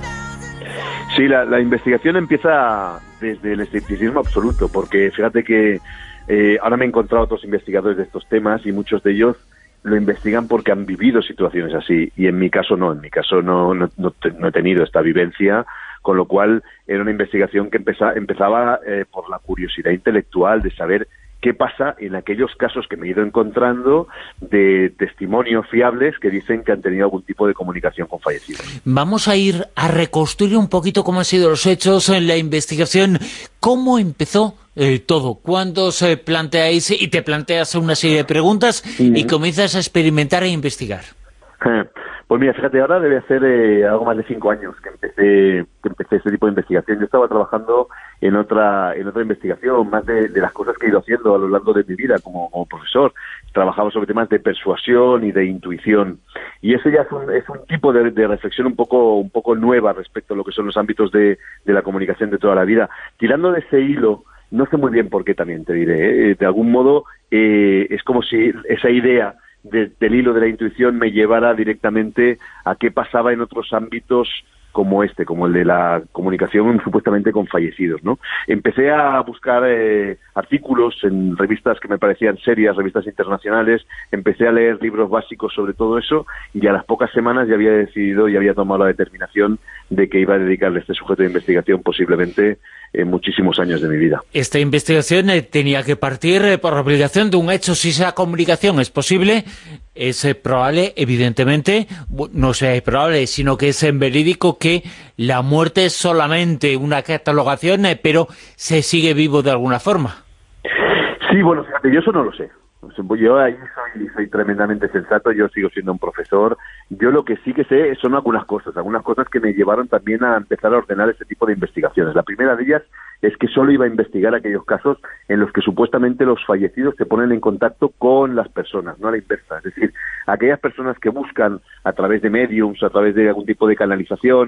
Sí, la, la investigación empieza desde el escepticismo absoluto, porque fíjate que eh, ahora me he encontrado otros investigadores de estos temas y muchos de ellos lo investigan porque han vivido situaciones así, y en mi caso no, en mi caso no, no, no, te, no he tenido esta vivencia, con lo cual era una investigación que empeza, empezaba eh, por la curiosidad intelectual de saber qué pasa en aquellos casos que me he ido encontrando de testimonios fiables que dicen que han tenido algún tipo de comunicación con fallecidos. Vamos a ir a reconstruir un poquito cómo han sido los hechos en la investigación, cómo empezó eh, todo, cuándo se planteáis y te planteas una serie de preguntas uh-huh. y comienzas a experimentar e investigar. Pues mira, fíjate, ahora debe hacer eh, algo más de cinco años que empecé que empecé este tipo de investigación. Yo estaba trabajando en otra en otra investigación, más de, de las cosas que he ido haciendo a lo largo de mi vida como, como profesor. Trabajaba sobre temas de persuasión y de intuición. Y ese ya es un, es un tipo de, de reflexión un poco un poco nueva respecto a lo que son los ámbitos de, de la comunicación de toda la vida. Tirando de ese hilo, no sé muy bien por qué también te diré, ¿eh? De algún modo eh, es como si esa idea de, del hilo de la intuición me llevara directamente a qué pasaba en otros ámbitos como este, como el de la comunicación supuestamente con fallecidos, ¿no? Empecé a buscar eh, artículos en revistas que me parecían serias, revistas internacionales, empecé a leer libros básicos sobre todo eso, y a las pocas semanas ya había decidido y había tomado la determinación de que iba a dedicarle a este sujeto de investigación posiblemente en muchísimos años de mi vida. Esta investigación eh, tenía que partir eh, por obligación de un hecho. Si esa comunicación es posible, es eh, probable, evidentemente, no sea probable, sino que es eh, verídico que la muerte es solamente una catalogación, eh, pero se sigue vivo de alguna forma. Sí, bueno, fíjate, yo eso no lo sé. Yo ahí soy, soy tremendamente sensato, yo sigo siendo un profesor. Yo lo que sí que sé son algunas cosas, algunas cosas que me llevaron también a empezar a ordenar este tipo de investigaciones. La primera de ellas es que solo iba a investigar aquellos casos en los que supuestamente los fallecidos se ponen en contacto con las personas, no a la inversa. Es decir, aquellas personas que buscan a través de mediums, a través de algún tipo de canalización,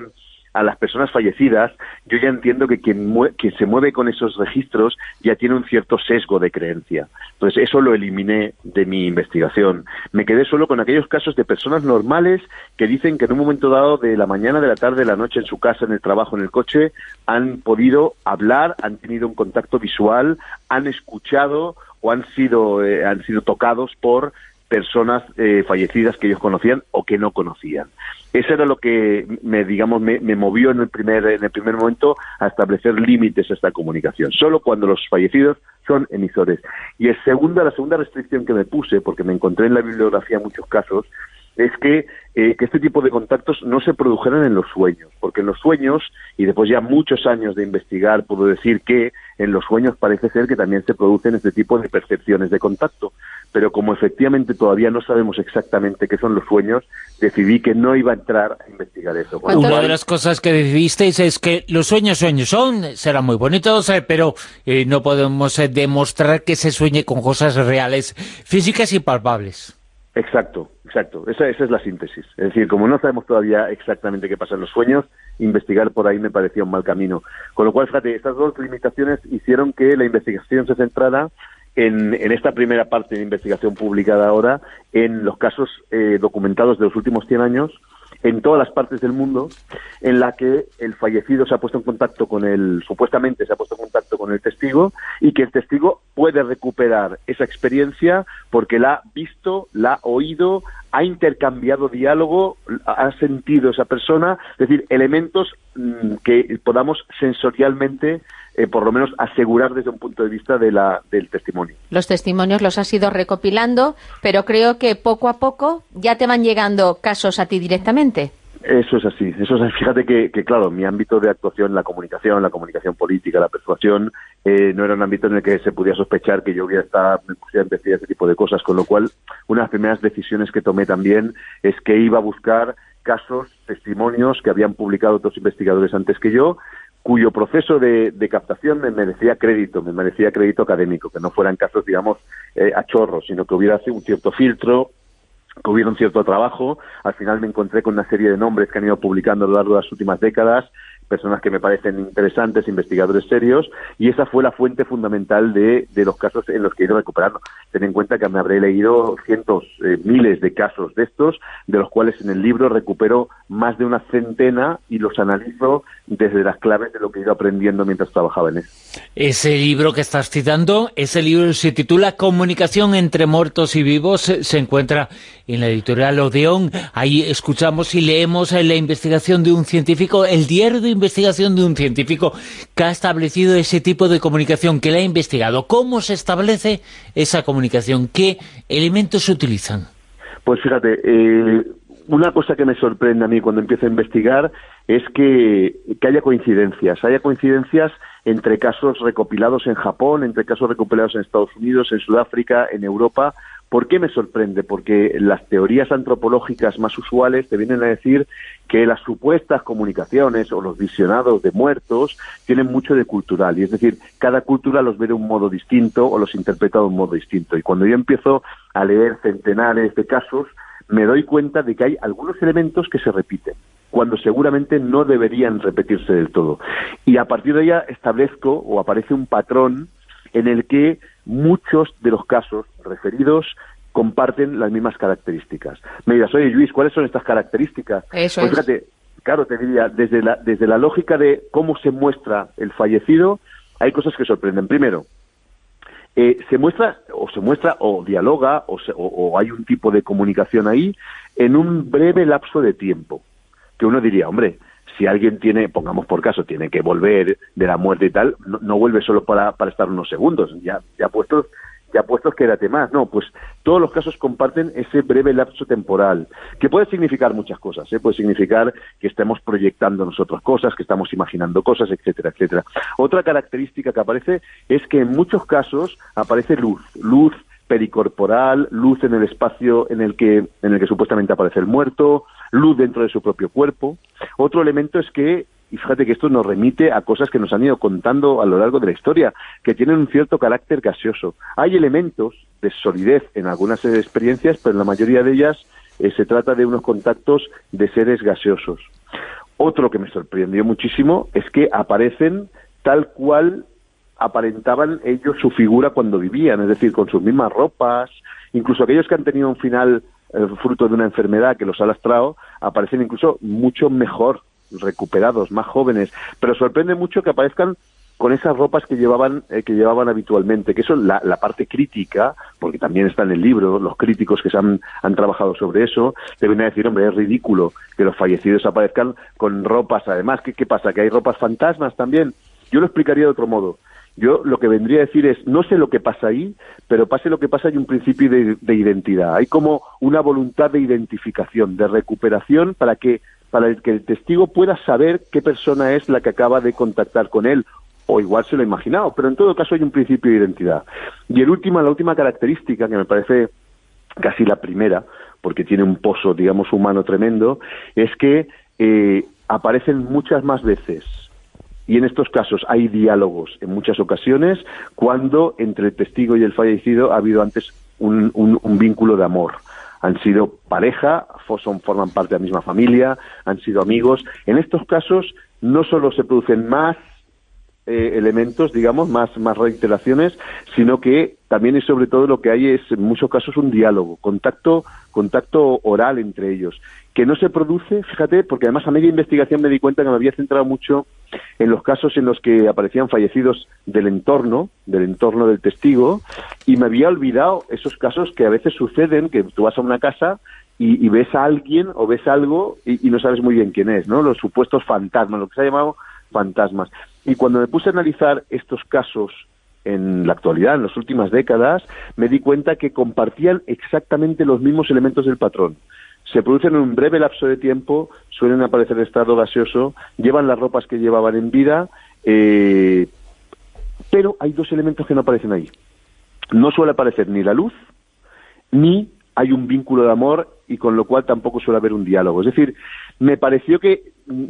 a las personas fallecidas, yo ya entiendo que quien, mue quien se mueve con esos registros ya tiene un cierto sesgo de creencia. Entonces eso lo eliminé de mi investigación. Me quedé solo con aquellos casos de personas normales que dicen que en un momento dado, de la mañana, de la tarde, de la noche, en su casa, en el trabajo, en el coche, han podido hablar, han tenido un contacto visual, han escuchado o han sido, eh, han sido tocados por personas eh, fallecidas que ellos conocían o que no conocían. Eso era lo que me, digamos, me, me movió en el primer en el primer momento a establecer límites a esta comunicación. Solo cuando los fallecidos son emisores. Y el segundo, la segunda restricción que me puse, porque me encontré en la bibliografía muchos casos, es que, eh, que este tipo de contactos no se produjeran en los sueños, porque en los sueños, y después ya muchos años de investigar, puedo decir que en los sueños parece ser que también se producen este tipo de percepciones de contacto, pero como efectivamente todavía no sabemos exactamente qué son los sueños, decidí que no iba a entrar a investigar eso. Una cual... de las cosas que decidisteis es que los sueños sueños son, serán muy bonitos, eh, pero eh, no podemos eh, demostrar que se sueñe con cosas reales, físicas y palpables. Exacto, exacto. Esa, esa es la síntesis. Es decir, como no sabemos todavía exactamente qué pasa en los sueños, investigar por ahí me parecía un mal camino. Con lo cual, fíjate, estas dos limitaciones hicieron que la investigación se centrara en, en esta primera parte de investigación publicada ahora, en los casos eh, documentados de los últimos cien años, en todas las partes del mundo, en la que el fallecido se ha puesto en contacto con el, supuestamente se ha puesto en contacto con el testigo, y que el testigo puede recuperar esa experiencia porque la ha visto, la ha oído, ha intercambiado diálogo, ha sentido esa persona, es decir, elementos mmm, que podamos sensorialmente, eh, por lo menos, asegurar desde un punto de vista de la, del testimonio. Los testimonios los has ido recopilando, pero creo que poco a poco ya te van llegando casos a ti directamente. Eso es así, eso es así. Fíjate que, que, claro, mi ámbito de actuación, la comunicación, la comunicación política, la persuasión, eh, no era un ámbito en el que se pudiera sospechar que yo hubiera estado, me pusiera a investigar ese tipo de cosas, con lo cual, una de las primeras decisiones que tomé también es que iba a buscar casos, testimonios que habían publicado otros investigadores antes que yo, cuyo proceso de, de captación me merecía crédito, me merecía crédito académico, que no fueran casos, digamos, eh, a chorro, sino que hubiera un cierto filtro, que hubiera un cierto trabajo. Al final me encontré con una serie de nombres que han ido publicando a lo largo de las últimas décadas, personas que me parecen interesantes, investigadores serios, y esa fue la fuente fundamental de, de los casos en los que he ido recuperando. Ten en cuenta que me habré leído cientos, eh, miles de casos de estos, de los cuales en el libro recupero más de una centena y los analizo desde las claves de lo que he ido aprendiendo mientras trabajaba en eso. Ese libro que estás citando, ese libro se titula Comunicación entre muertos y vivos, se encuentra en la editorial Odeón. Ahí escuchamos y leemos la investigación de un científico, el diario de investigación de un científico que ha establecido ese tipo de comunicación, que la ha investigado. ¿Cómo se establece esa comunicación? ¿Qué elementos se utilizan? Pues fíjate, eh, una cosa que me sorprende a mí cuando empiezo a investigar es que, que haya coincidencias, haya coincidencias entre casos recopilados en Japón, entre casos recopilados en Estados Unidos, en Sudáfrica, en Europa. ¿Por qué me sorprende? Porque las teorías antropológicas más usuales te vienen a decir que las supuestas comunicaciones o los visionados de muertos tienen mucho de cultural, y es decir, cada cultura los ve de un modo distinto o los interpreta de un modo distinto. Y cuando yo empiezo a leer centenares de casos, me doy cuenta de que hay algunos elementos que se repiten, cuando seguramente no deberían repetirse del todo. Y a partir de ahí establezco o aparece un patrón en el que muchos de los casos referidos comparten las mismas características. Me dirás, oye Luis, ¿cuáles son estas características? Eso pues es. Fíjate, claro, te diría, desde la, desde la lógica de cómo se muestra el fallecido, hay cosas que sorprenden. Primero, eh, se muestra, o se muestra, o dialoga, o, se, o, o hay un tipo de comunicación ahí, en un breve lapso de tiempo, que uno diría, hombre, si alguien tiene, pongamos por caso, tiene que volver de la muerte y tal, no, no vuelve solo para, para estar unos segundos, ya, ya puestos, ya puestos quédate más. No, pues todos los casos comparten ese breve lapso temporal, que puede significar muchas cosas, ¿eh? Puede significar que estemos proyectando nosotros cosas, que estamos imaginando cosas, etcétera, etcétera. Otra característica que aparece es que en muchos casos aparece luz, luz pericorporal, luz en el espacio en el que en el que supuestamente aparece el muerto, luz dentro de su propio cuerpo. Otro elemento es que, y fíjate que esto nos remite a cosas que nos han ido contando a lo largo de la historia, que tienen un cierto carácter gaseoso. Hay elementos de solidez en algunas experiencias, pero en la mayoría de ellas eh, se trata de unos contactos de seres gaseosos. Otro que me sorprendió muchísimo es que aparecen tal cual aparentaban ellos su figura cuando vivían, es decir, con sus mismas ropas. Incluso aquellos que han tenido un final eh, fruto de una enfermedad que los ha lastrado, aparecen incluso mucho mejor, recuperados, más jóvenes. Pero sorprende mucho que aparezcan con esas ropas que llevaban eh, que llevaban habitualmente, que eso es la, la parte crítica, porque también está en el libro, los críticos que se han, han trabajado sobre eso, deben decir, hombre, es ridículo que los fallecidos aparezcan con ropas, además, ¿qué, qué pasa? ¿Que hay ropas fantasmas también? Yo lo explicaría de otro modo. Yo lo que vendría a decir es, no sé lo que pasa ahí, pero pase lo que pasa, hay un principio de, de identidad. Hay como una voluntad de identificación, de recuperación, para que para el que el testigo pueda saber qué persona es la que acaba de contactar con él, o igual se lo ha imaginado, pero en todo caso hay un principio de identidad. Y el último, la última característica, que me parece casi la primera, porque tiene un pozo, digamos, humano tremendo, es que eh, aparecen muchas más veces. Y en estos casos hay diálogos en muchas ocasiones cuando entre el testigo y el fallecido ha habido antes un, un, un vínculo de amor. Han sido pareja, son, forman parte de la misma familia, han sido amigos. En estos casos no solo se producen más eh, elementos, digamos, más, más reiteraciones, sino que también y sobre todo lo que hay es en muchos casos un diálogo, contacto, contacto oral entre ellos, que no se produce, fíjate, porque además a media investigación me di cuenta que me había centrado mucho en los casos en los que aparecían fallecidos del entorno, del entorno del testigo, y me había olvidado esos casos que a veces suceden, que tú vas a una casa y, y ves a alguien o ves algo y, y no sabes muy bien quién es, ¿no? Los supuestos fantasmas, lo que se ha llamado fantasmas. Y cuando me puse a analizar estos casos en la actualidad, en las últimas décadas, me di cuenta que compartían exactamente los mismos elementos del patrón. Se producen en un breve lapso de tiempo, suelen aparecer en estado gaseoso, llevan las ropas que llevaban en vida, eh, pero hay dos elementos que no aparecen ahí. No suele aparecer ni la luz, ni hay un vínculo de amor, y con lo cual tampoco suele haber un diálogo. Es decir, me pareció que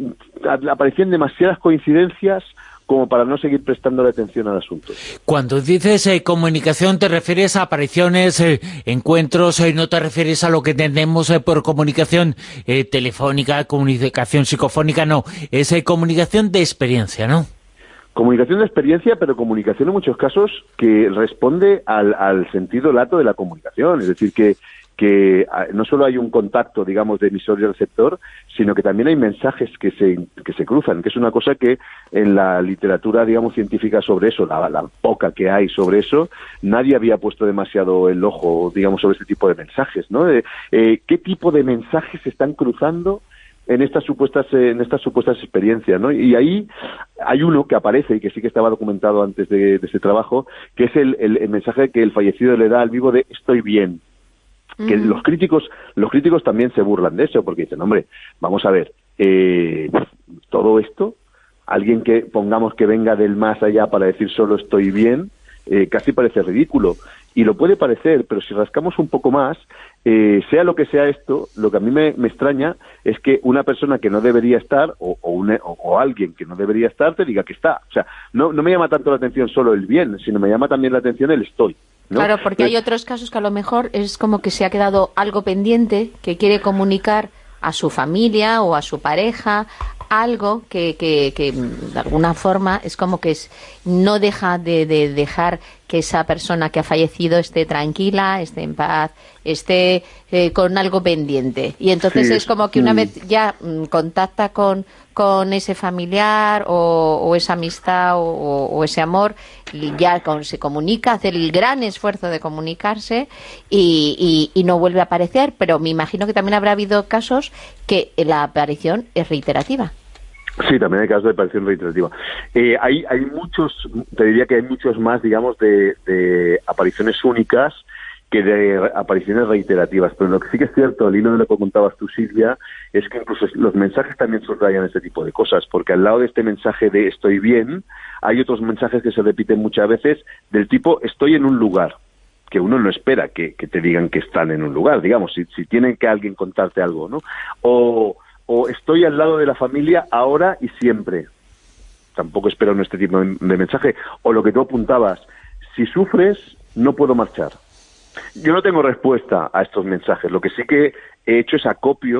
mm, aparecían demasiadas coincidencias como para no seguir prestando atención al asunto. Cuando dices eh, comunicación, ¿te refieres a apariciones, eh, encuentros, eh, no te refieres a lo que entendemos eh, por comunicación eh, telefónica, comunicación psicofónica? No, es eh, comunicación de experiencia, ¿no? Comunicación de experiencia, pero comunicación en muchos casos que responde al, al sentido lato de la comunicación, es decir, que que no solo hay un contacto, digamos, de emisor y receptor, sino que también hay mensajes que se que se cruzan, que es una cosa que en la literatura, digamos, científica sobre eso, la, la poca que hay sobre eso, nadie había puesto demasiado el ojo, digamos, sobre este tipo de mensajes, ¿no? Eh, eh, ¿qué tipo de mensajes se están cruzando en estas supuestas en estas supuestas experiencias, ¿no? Y ahí hay uno que aparece y que sí que estaba documentado antes de, de ese trabajo, que es el, el, el mensaje que el fallecido le da al vivo de estoy bien. Que uh-huh. los críticos los críticos también se burlan de eso, porque dicen, hombre, vamos a ver, eh, todo esto, alguien que pongamos que venga del más allá para decir solo estoy bien, eh, casi parece ridículo. Y lo puede parecer, pero si rascamos un poco más, eh, sea lo que sea esto, lo que a mí me, me extraña es que una persona que no debería estar, o, o, una, o, o alguien que no debería estar, te diga que está. O sea, no, no me llama tanto la atención solo el bien, sino me llama también la atención el estoy, ¿no? Claro, porque hay otros casos que a lo mejor es como que se ha quedado algo pendiente, que quiere comunicar a su familia o a su pareja, algo que, que, que de alguna forma es como que es, no deja de, de dejar que esa persona que ha fallecido esté tranquila, esté en paz, esté eh, con algo pendiente. Y entonces sí, es como que una mm. vez ya mm, contacta con, con ese familiar o, o esa amistad o, o ese amor, y ya con, se comunica, hace el gran esfuerzo de comunicarse y, y, y no vuelve a aparecer, pero me imagino que también habrá habido casos que la aparición es reiterativa. Sí, también hay casos de aparición reiterativa. Eh, hay, hay muchos, te diría que hay muchos más, digamos, de, de apariciones únicas que de apariciones reiterativas. Pero lo que sí que es cierto, al hilo de lo que contabas tú, Silvia, es que incluso los mensajes también subrayan este tipo de cosas, porque al lado de este mensaje de estoy bien, hay otros mensajes que se repiten muchas veces del tipo estoy en un lugar, que uno no espera que, que te digan que están en un lugar, digamos, si, si tienen que alguien contarte algo, ¿no? O... o estoy al lado de la familia ahora y siempre. Tampoco espero en este tipo de, de mensaje. O lo que tú apuntabas, si sufres, no puedo marchar. Yo no tengo respuesta a estos mensajes. Lo que sí que he hecho es acopio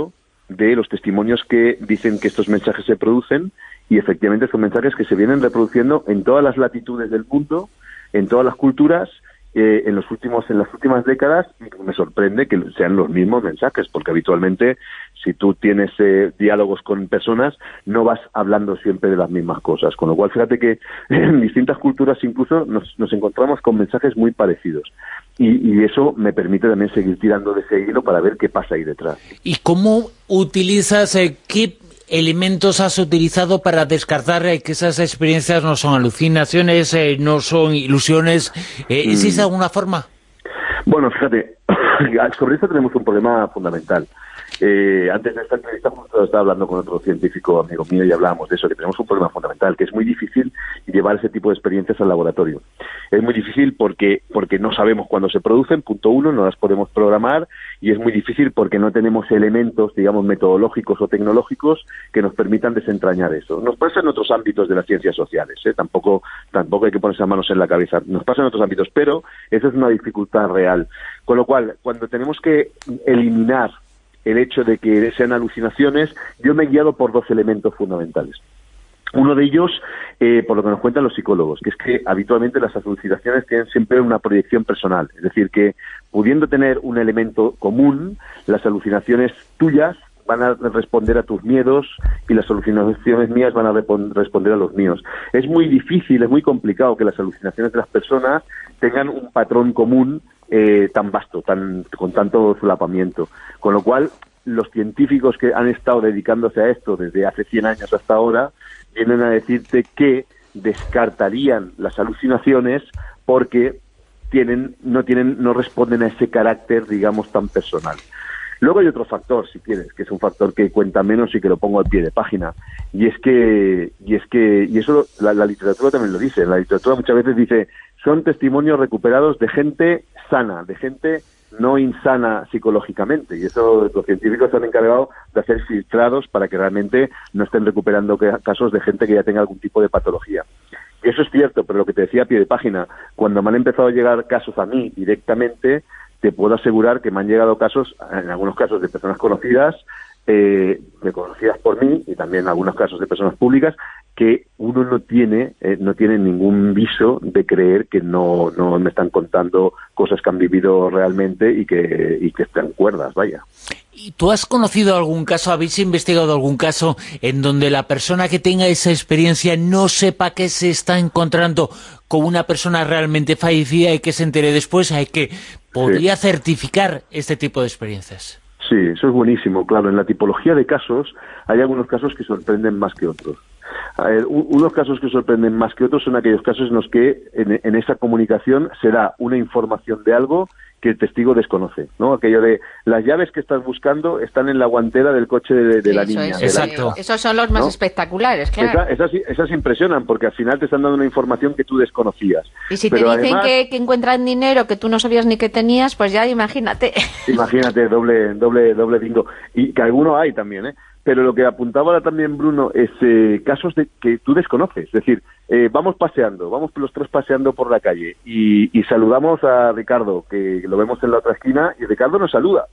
de los testimonios que dicen que estos mensajes se producen, y efectivamente son mensajes que se vienen reproduciendo en todas las latitudes del mundo, en todas las culturas, eh, en los últimos en las últimas décadas, y me sorprende que sean los mismos mensajes, porque habitualmente si tú tienes eh, diálogos con personas, no vas hablando siempre de las mismas cosas, con lo cual fíjate que en distintas culturas incluso nos, nos encontramos con mensajes muy parecidos, y, y eso me permite también seguir tirando de ese hilo para ver qué pasa ahí detrás. ¿Y cómo utilizas, eh, qué elementos has utilizado para descartar eh, que esas experiencias no son alucinaciones, eh, no son ilusiones? Eh, Mm. ¿Existe alguna forma? Bueno, fíjate, sobre esto tenemos un problema fundamental. Eh, antes de esta entrevista justo estaba hablando con otro científico amigo mío y hablábamos de eso, que tenemos un problema fundamental, que es muy difícil llevar ese tipo de experiencias al laboratorio. Es muy difícil porque porque no sabemos cuándo se producen, punto uno, no las podemos programar, y es muy difícil porque no tenemos elementos, digamos, metodológicos o tecnológicos que nos permitan desentrañar eso. Nos pasa en otros ámbitos de las ciencias sociales, ¿eh? tampoco tampoco hay que ponerse las manos en la cabeza, nos pasa en otros ámbitos, pero esa es una dificultad real. Con lo cual, cuando tenemos que eliminar el hecho de que sean alucinaciones, yo me he guiado por dos elementos fundamentales. Uno de ellos, eh, por lo que nos cuentan los psicólogos, que es que habitualmente las alucinaciones tienen siempre una proyección personal. Es decir, que pudiendo tener un elemento común, las alucinaciones tuyas van a responder a tus miedos y las alucinaciones mías van a responder a los míos. Es muy difícil, es muy complicado que las alucinaciones de las personas tengan un patrón común eh, tan vasto, tan con tanto solapamiento. Con lo cual, los científicos que han estado dedicándose a esto desde hace cien años hasta ahora vienen a decirte que descartarían las alucinaciones porque tienen no tienen no responden a ese carácter, digamos, tan personal. Luego hay otro factor, si quieres, que es un factor que cuenta menos y que lo pongo al pie de página, y es que y es que y eso la, la literatura también lo dice. La literatura muchas veces dice son testimonios recuperados de gente sana, de gente no insana psicológicamente, y eso los científicos se han encargado de hacer filtrados para que realmente no estén recuperando casos de gente que ya tenga algún tipo de patología. Y eso es cierto, pero lo que te decía a pie de página, cuando me han empezado a llegar casos a mí directamente, te puedo asegurar que me han llegado casos, en algunos casos de personas conocidas, eh, reconocidas por mí, y también en algunos casos de personas públicas, que uno no tiene eh, no tiene ningún viso de creer que no no me están contando cosas que han vivido realmente y que y que están cuerdas, vaya. ¿Y tú has conocido algún caso, habéis investigado algún caso en donde la persona que tenga esa experiencia no sepa que se está encontrando con una persona realmente fallecida y que se entere después, hay que podría sí. certificar este tipo de experiencias? Sí, eso es buenísimo, claro. En la tipología de casos hay algunos casos que sorprenden más que otros. Eh, unos casos que sorprenden más que otros son aquellos casos en los que en, en esa comunicación se da una información de algo que el testigo desconoce, ¿no? Aquello de las llaves que estás buscando están en la guantera del coche de, de sí, la niña. Es, de exacto. La Esos son los más ¿no? espectaculares, claro. Esa, esas, esas impresionan porque al final te están dando una información que tú desconocías. Y si Pero te dicen además, que, que encuentran dinero que tú no sabías ni que tenías, pues ya imagínate. Imagínate, doble doble doble bingo. Y que alguno hay también, ¿eh? Pero lo que apuntaba ahora también Bruno es eh, casos de que tú desconoces. Es decir, eh, vamos paseando, vamos los tres paseando por la calle y, y saludamos a Ricardo, que lo vemos en la otra esquina, y Ricardo nos saluda.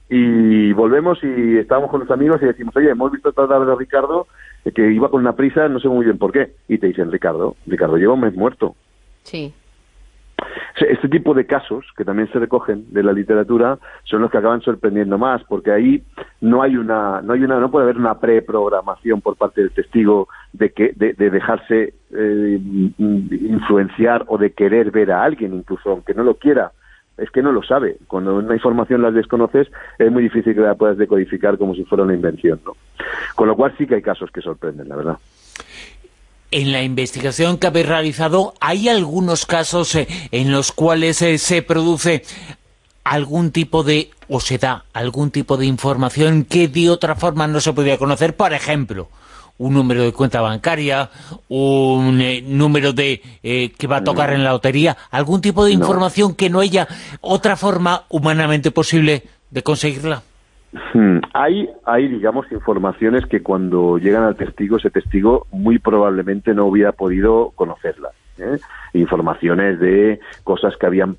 Y volvemos y estamos con los amigos y decimos, oye, hemos visto otra vez a Ricardo eh, que iba con una prisa, no sé muy bien por qué. Y te dicen, Ricardo, Ricardo lleva un mes muerto. Sí. Este tipo de casos, que también se recogen de la literatura, son los que acaban sorprendiendo más, porque ahí no hay una, no hay una, no puede haber una preprogramación por parte del testigo de que, de, de dejarse eh, influenciar o de querer ver a alguien, incluso aunque no lo quiera. Es que no lo sabe. Cuando una información la desconoces, es muy difícil que la puedas decodificar como si fuera una invención, ¿no? Con lo cual sí que hay casos que sorprenden, la verdad. En la investigación que habéis realizado, ¿hay algunos casos eh, en los cuales eh, se produce algún tipo de, o se da algún tipo de información que de otra forma no se podía conocer? Por ejemplo, un número de cuenta bancaria, un eh, número de eh, que va a tocar en la lotería, algún tipo de información no. que no haya otra forma humanamente posible de conseguirla. Hmm. Hay, hay, digamos, informaciones que cuando llegan al testigo, ese testigo muy probablemente no hubiera podido conocerlas, ¿eh? informaciones de cosas que habían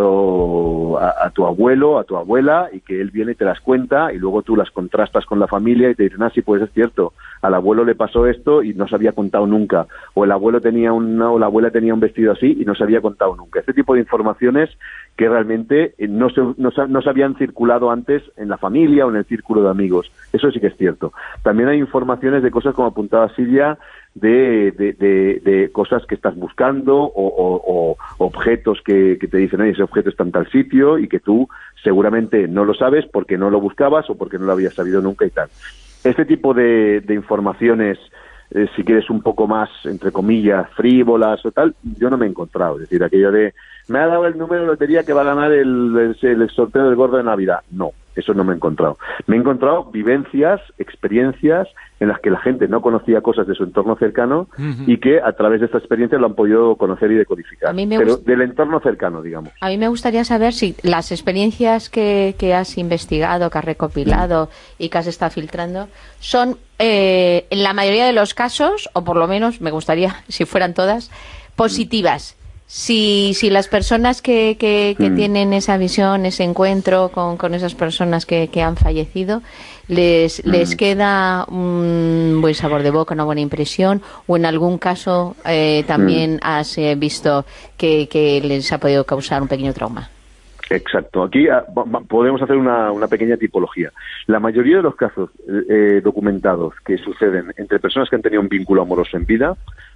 pasado a, a tu abuelo, a tu abuela, y que él viene y te las cuenta, y luego tú las contrastas con la familia y te dicen, ah, sí, pues es cierto, al abuelo le pasó esto y no se había contado nunca, o el abuelo tenía una, o la abuela tenía un vestido así y no se había contado nunca. Este tipo de informaciones que realmente no se, no, se, no se habían circulado antes en la familia o en el círculo de amigos. Eso sí que es cierto. También hay informaciones de cosas, como apuntaba Silvia, de, de, de, de cosas que estás buscando o, o, o objetos que, que te dicen, oye, ese objeto está en tal sitio, y que tú seguramente no lo sabes porque no lo buscabas o porque no lo habías sabido nunca y tal. Este tipo de, de informaciones, eh, si quieres un poco más, entre comillas, frívolas o tal, yo no me he encontrado. Es decir, aquello de, me ha dado el número de lotería que va a ganar el, el, el sorteo del gordo de Navidad. No, eso no me he encontrado. Me he encontrado vivencias, experiencias en las que la gente no conocía cosas de su entorno cercano uh-huh. y que a través de estas experiencias lo han podido conocer y decodificar. A mí me Pero gust- del entorno cercano, digamos. A mí me gustaría saber si las experiencias que, que has investigado, que has recopilado y que has estado filtrando, son, eh, en la mayoría de los casos, o por lo menos me gustaría, si fueran todas, positivas. Si, si las personas que, que, que mm. tienen esa visión, ese encuentro con, con esas personas que, que han fallecido, les, mm. les queda un buen sabor de boca, una buena impresión, o en algún caso eh, también mm. has eh, visto que, que les ha podido causar un pequeño trauma. Exacto. Aquí a, a, podemos hacer una, una pequeña tipología. La mayoría de los casos eh, documentados que suceden entre personas que han tenido un vínculo amoroso en vida,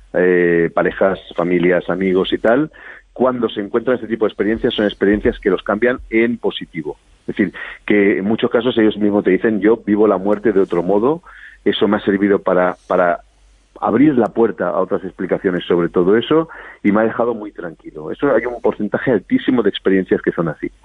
Eh, parejas, familias, amigos y tal, cuando se encuentran este tipo de experiencias, son experiencias que los cambian en positivo. Es decir, que en muchos casos ellos mismos te dicen, yo vivo la muerte de otro modo, eso me ha servido para, para abrir la puerta a otras explicaciones sobre todo eso, y me ha dejado muy tranquilo. Eso, hay un porcentaje altísimo de experiencias que son así.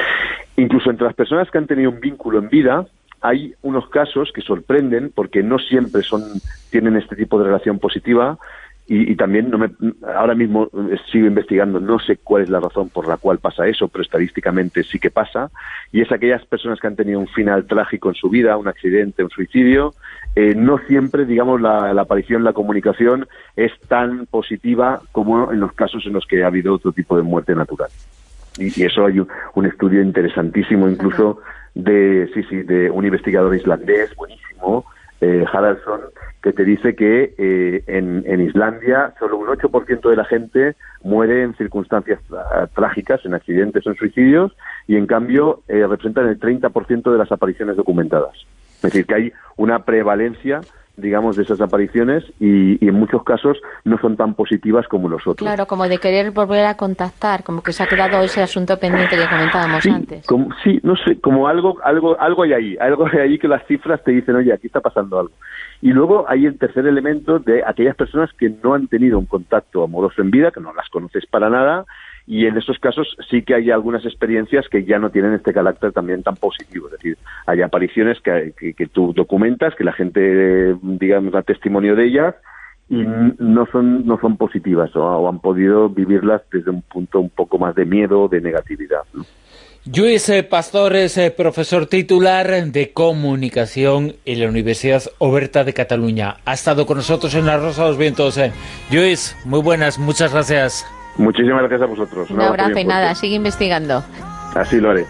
Incluso entre las personas que han tenido un vínculo en vida, hay unos casos que sorprenden porque no siempre son tienen este tipo de relación positiva. Y, y también no me, ahora mismo sigo investigando, no sé cuál es la razón por la cual pasa eso, pero estadísticamente sí que pasa, y es aquellas personas que han tenido un final trágico en su vida, un accidente, un suicidio, eh, no siempre, digamos, la, la aparición, la comunicación es tan positiva como en los casos en los que ha habido otro tipo de muerte natural. Y, y eso hay un, un estudio interesantísimo, incluso de, sí, sí, de un investigador islandés, buenísimo, eh, Haraldsson, que te dice que eh, en, en Islandia solo un ocho por ciento de la gente muere en circunstancias uh, trágicas, en accidentes o en suicidios, y en cambio eh, representan el treinta por ciento de las apariciones documentadas. Es decir, que hay una prevalencia, digamos, de esas apariciones y, y en muchos casos no son tan positivas como los otros. Claro, como de querer volver a contactar, como que se ha quedado ese asunto pendiente que comentábamos sí, antes. Como, sí, no sé, como algo, algo, algo hay ahí, algo hay ahí que las cifras te dicen, oye, aquí está pasando algo. Y luego hay el tercer elemento de aquellas personas que no han tenido un contacto amoroso en vida, que no las conoces para nada, y en esos casos sí que hay algunas experiencias que ya no tienen este carácter también tan positivo. Es decir, hay apariciones que, que, que tú documentas, que la gente, digamos, da testimonio de ellas, y no son no son positivas, o, o han podido vivirlas desde un punto un poco más de miedo, de negatividad, ¿no? Lluís Pastor es eh, profesor titular de Comunicación en la Universidad Oberta de Cataluña. Ha estado con nosotros en La Rosa de los Vientos. Eh. Lluís, muy buenas, muchas gracias. Muchísimas gracias a vosotros. Un abrazo y nada, sigue investigando. Así lo haré.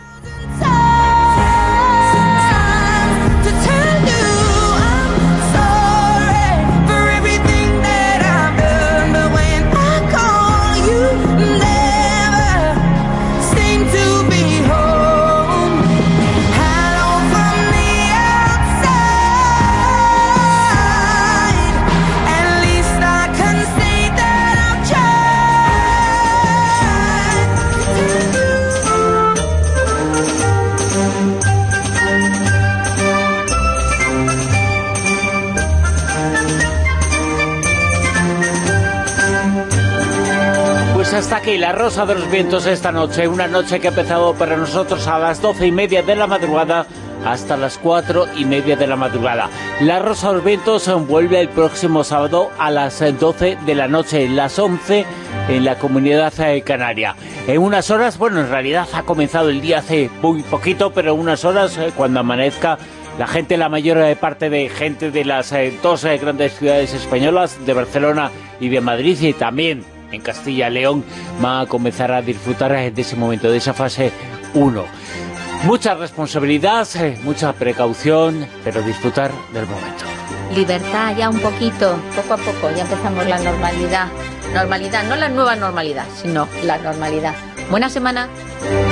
Hasta aquí La Rosa de los Vientos esta noche, una noche que ha empezado para nosotros a las doce y media de la madrugada hasta las cuatro y media de la madrugada. La Rosa de los Vientos vuelve el próximo sábado a las doce de la noche, las once en la Comunidad Canaria. En unas horas, bueno, en realidad ha comenzado el día hace muy poquito, pero en unas horas, cuando amanezca, la gente, la mayor parte de gente de las dos grandes ciudades españolas, de Barcelona y de Madrid, y también en Castilla y León, van a comenzar a disfrutar de ese momento, de esa fase uno. Mucha responsabilidad, mucha precaución, pero disfrutar del momento. Libertad ya un poquito, poco a poco, ya empezamos la normalidad. Normalidad, no la nueva normalidad, sino la normalidad. Buena semana.